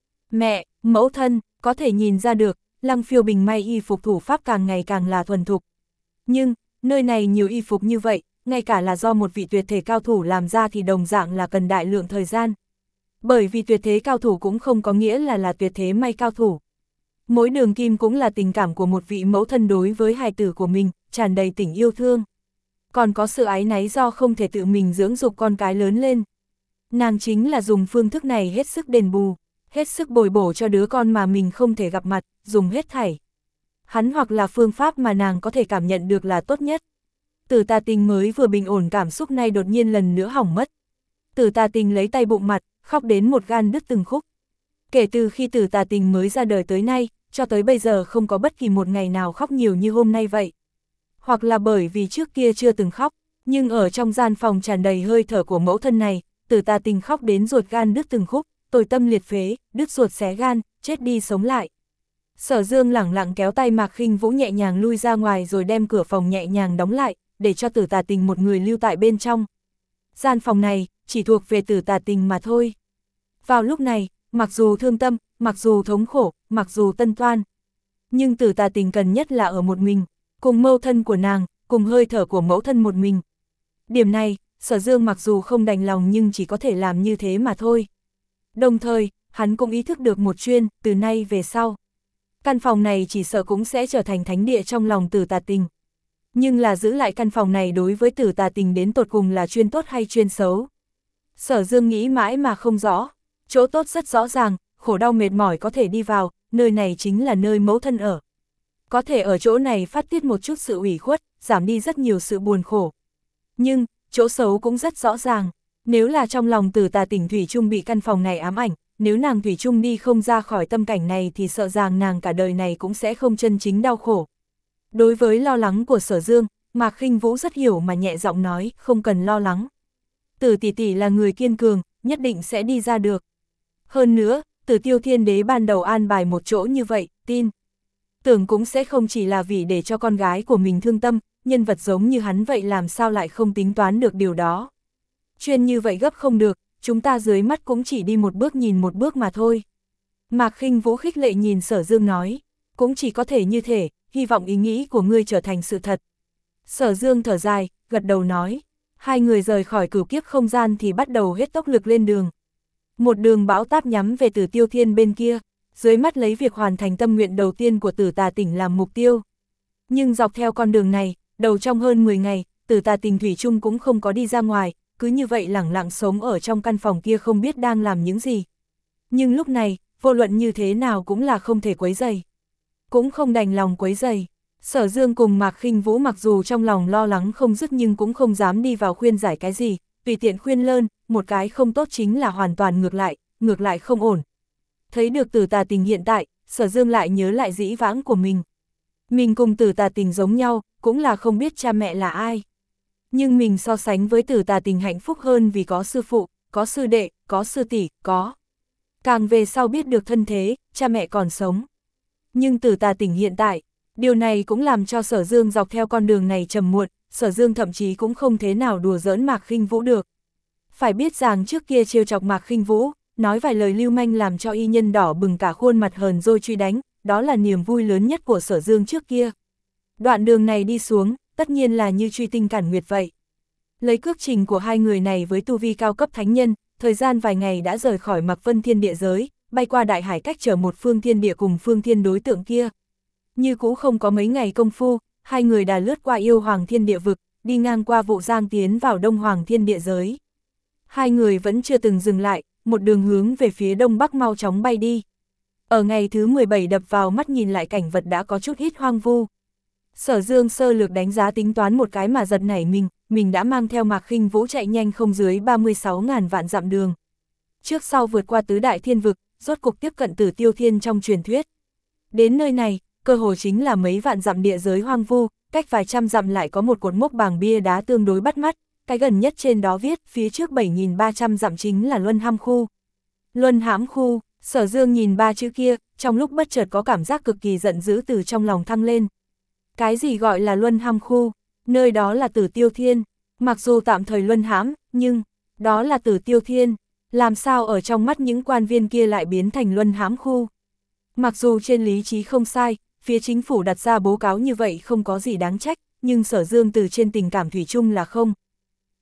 Mẹ, mẫu thân, có thể nhìn ra được, Lăng Phiêu Bình may y phục thủ pháp càng ngày càng là thuần thục. Nhưng, nơi này nhiều y phục như vậy, ngay cả là do một vị tuyệt thể cao thủ làm ra thì đồng dạng là cần đại lượng thời gian. Bởi vì tuyệt thế cao thủ cũng không có nghĩa là là tuyệt thế may cao thủ. Mỗi đường kim cũng là tình cảm của một vị mẫu thân đối với hài tử của mình, tràn đầy tình yêu thương. Còn có sự áy náy do không thể tự mình dưỡng dục con cái lớn lên. Nàng chính là dùng phương thức này hết sức đền bù, hết sức bồi bổ cho đứa con mà mình không thể gặp mặt, dùng hết thảy. Hắn hoặc là phương pháp mà nàng có thể cảm nhận được là tốt nhất. Tử Tà Tình mới vừa bình ổn cảm xúc này đột nhiên lần nữa hỏng mất. Tử Tà Tình lấy tay bụng mặt, khóc đến một gan đứt từng khúc. Kể từ khi Tử Tà Tình mới ra đời tới nay, cho tới bây giờ không có bất kỳ một ngày nào khóc nhiều như hôm nay vậy. Hoặc là bởi vì trước kia chưa từng khóc, nhưng ở trong gian phòng tràn đầy hơi thở của mẫu thân này, Tử Tà Tình khóc đến ruột gan đứt từng khúc, tồi tâm liệt phế, đứt ruột xé gan, chết đi sống lại. Sở Dương lẳng lặng kéo tay Mạc Khinh Vũ nhẹ nhàng lui ra ngoài rồi đem cửa phòng nhẹ nhàng đóng lại, để cho Tử Tà Tình một người lưu tại bên trong. Gian phòng này, chỉ thuộc về Tử Tà Tình mà thôi. Vào lúc này, mặc dù thương tâm, mặc dù thống khổ, mặc dù tân toan, nhưng Tử Tà Tình cần nhất là ở một mình, cùng mẫu thân của nàng, cùng hơi thở của mẫu thân một mình. Điểm này, Sở Dương mặc dù không đành lòng nhưng chỉ có thể làm như thế mà thôi. Đồng thời, hắn cũng ý thức được một chuyên, từ nay về sau. Căn phòng này chỉ sợ cũng sẽ trở thành thánh địa trong lòng Tử Tà Tình. Nhưng là giữ lại căn phòng này đối với Tử Tà Tình đến tột cùng là chuyên tốt hay chuyên xấu. Sở Dương nghĩ mãi mà không rõ, chỗ tốt rất rõ ràng, khổ đau mệt mỏi có thể đi vào, nơi này chính là nơi mẫu thân ở. Có thể ở chỗ này phát tiết một chút sự ủy khuất, giảm đi rất nhiều sự buồn khổ. Nhưng, chỗ xấu cũng rất rõ ràng, nếu là trong lòng Tử Tà Tình thủy chung bị căn phòng này ám ảnh, nếu nàng thủy chung đi không ra khỏi tâm cảnh này thì sợ rằng nàng cả đời này cũng sẽ không chân chính đau khổ. Đối với lo lắng của Sở Dương, Mạc Khinh Vũ rất hiểu mà nhẹ giọng nói, không cần lo lắng. Tử tỷ tỷ là người kiên cường, nhất định sẽ đi ra được. Hơn nữa, Tử Tiêu Thiên Đế ban đầu an bài một chỗ như vậy, tin tưởng cũng sẽ không chỉ là vì để cho con gái của mình thương tâm, nhân vật giống như hắn vậy làm sao lại không tính toán được điều đó. Chuyên như vậy gấp không được, chúng ta dưới mắt cũng chỉ đi một bước nhìn một bước mà thôi. Mạc Khinh Vũ khích lệ nhìn Sở Dương nói, cũng chỉ có thể như thế, hy vọng ý nghĩ của ngươi trở thành sự thật. Sở Dương thở dài, gật đầu nói, hai người rời khỏi cửu kiếp không gian thì bắt đầu hết tốc lực lên đường. Một đường bão táp nhắm về Tử Tiêu Thiên bên kia, dưới mắt lấy việc hoàn thành tâm nguyện đầu tiên của Tử Tà Tình làm mục tiêu. Nhưng dọc theo con đường này, đầu trong hơn mười ngày, Tử Tà Tình thủy chung cũng không có đi ra ngoài, cứ như vậy lẳng lặng sống ở trong căn phòng kia không biết đang làm những gì. Nhưng lúc này, vô luận như thế nào cũng là không thể quấy rầy. Cũng không đành lòng quấy rầy. Sở Dương cùng Mạc Khinh Vũ mặc dù trong lòng lo lắng không dứt nhưng cũng không dám đi vào khuyên giải cái gì, tùy tiện khuyên lơn, một cái không tốt chính là hoàn toàn ngược lại, ngược lại không ổn. Thấy được Tử Tà Tình hiện tại, Sở Dương lại nhớ lại dĩ vãng của mình. Mình cùng Tử Tà Tình giống nhau, cũng là không biết cha mẹ là ai. Nhưng mình so sánh với Tử Tà Tình hạnh phúc hơn vì có sư phụ, có sư đệ, có sư tỷ, có. Càng về sau biết được thân thế, cha mẹ còn sống. Nhưng Tử Tà Tình hiện tại, điều này cũng làm cho Sở Dương dọc theo con đường này trầm muộn, Sở Dương thậm chí cũng không thế nào đùa giỡn Mạc Khinh Vũ được. Phải biết rằng trước kia trêu chọc Mạc Khinh Vũ, nói vài lời lưu manh làm cho y nhân đỏ bừng cả khuôn mặt hờn dỗi truy đánh, đó là niềm vui lớn nhất của Sở Dương trước kia. Đoạn đường này đi xuống, tất nhiên là như truy tinh cản nguyệt vậy. Lấy cước trình của hai người này với tu vi cao cấp thánh nhân, thời gian vài ngày đã rời khỏi Mạc Vân Thiên Địa giới, bay qua đại hải cách trở một phương thiên địa cùng phương thiên đối tượng kia. Như cũ không có mấy ngày công phu, hai người đã lướt qua yêu hoàng thiên địa vực, đi ngang qua Vụ Giang tiến vào Đông Hoàng thiên địa giới. Hai người vẫn chưa từng dừng lại, một đường hướng về phía đông bắc mau chóng bay đi. Ở ngày thứ mười bảy đập vào mắt nhìn lại cảnh vật đã có chút ít hoang vu. Sở Dương sơ lược đánh giá tính toán một cái mà giật nảy mình, mình đã mang theo Mạc Khinh Vũ chạy nhanh không dưới ba mươi sáu ngàn vạn dặm đường. Trước sau vượt qua tứ đại thiên vực, rốt cục tiếp cận Tử Tiêu Thiên trong truyền thuyết. Đến nơi này, cơ hồ chính là mấy vạn dặm địa giới hoang vu, cách vài trăm dặm lại có một cột mốc bảng bia đá tương đối bắt mắt, cái gần nhất trên đó viết phía trước bảy nghìn ba trăm dặm chính là Luân Hãm khu. Luân Hãm khu, Sở Dương nhìn ba chữ kia, trong lúc bất chợt có cảm giác cực kỳ giận dữ từ trong lòng thăng lên. Cái gì gọi là Luân Hãm khu? Nơi đó là Tử Tiêu Thiên, mặc dù tạm thời luân hãm, nhưng đó là Tử Tiêu Thiên, làm sao ở trong mắt những quan viên kia lại biến thành Luân Hãm khu? Mặc dù trên lý trí không sai, phía chính phủ đặt ra báo cáo như vậy không có gì đáng trách, nhưng Sở Dương từ trên tình cảm thủy chung là không,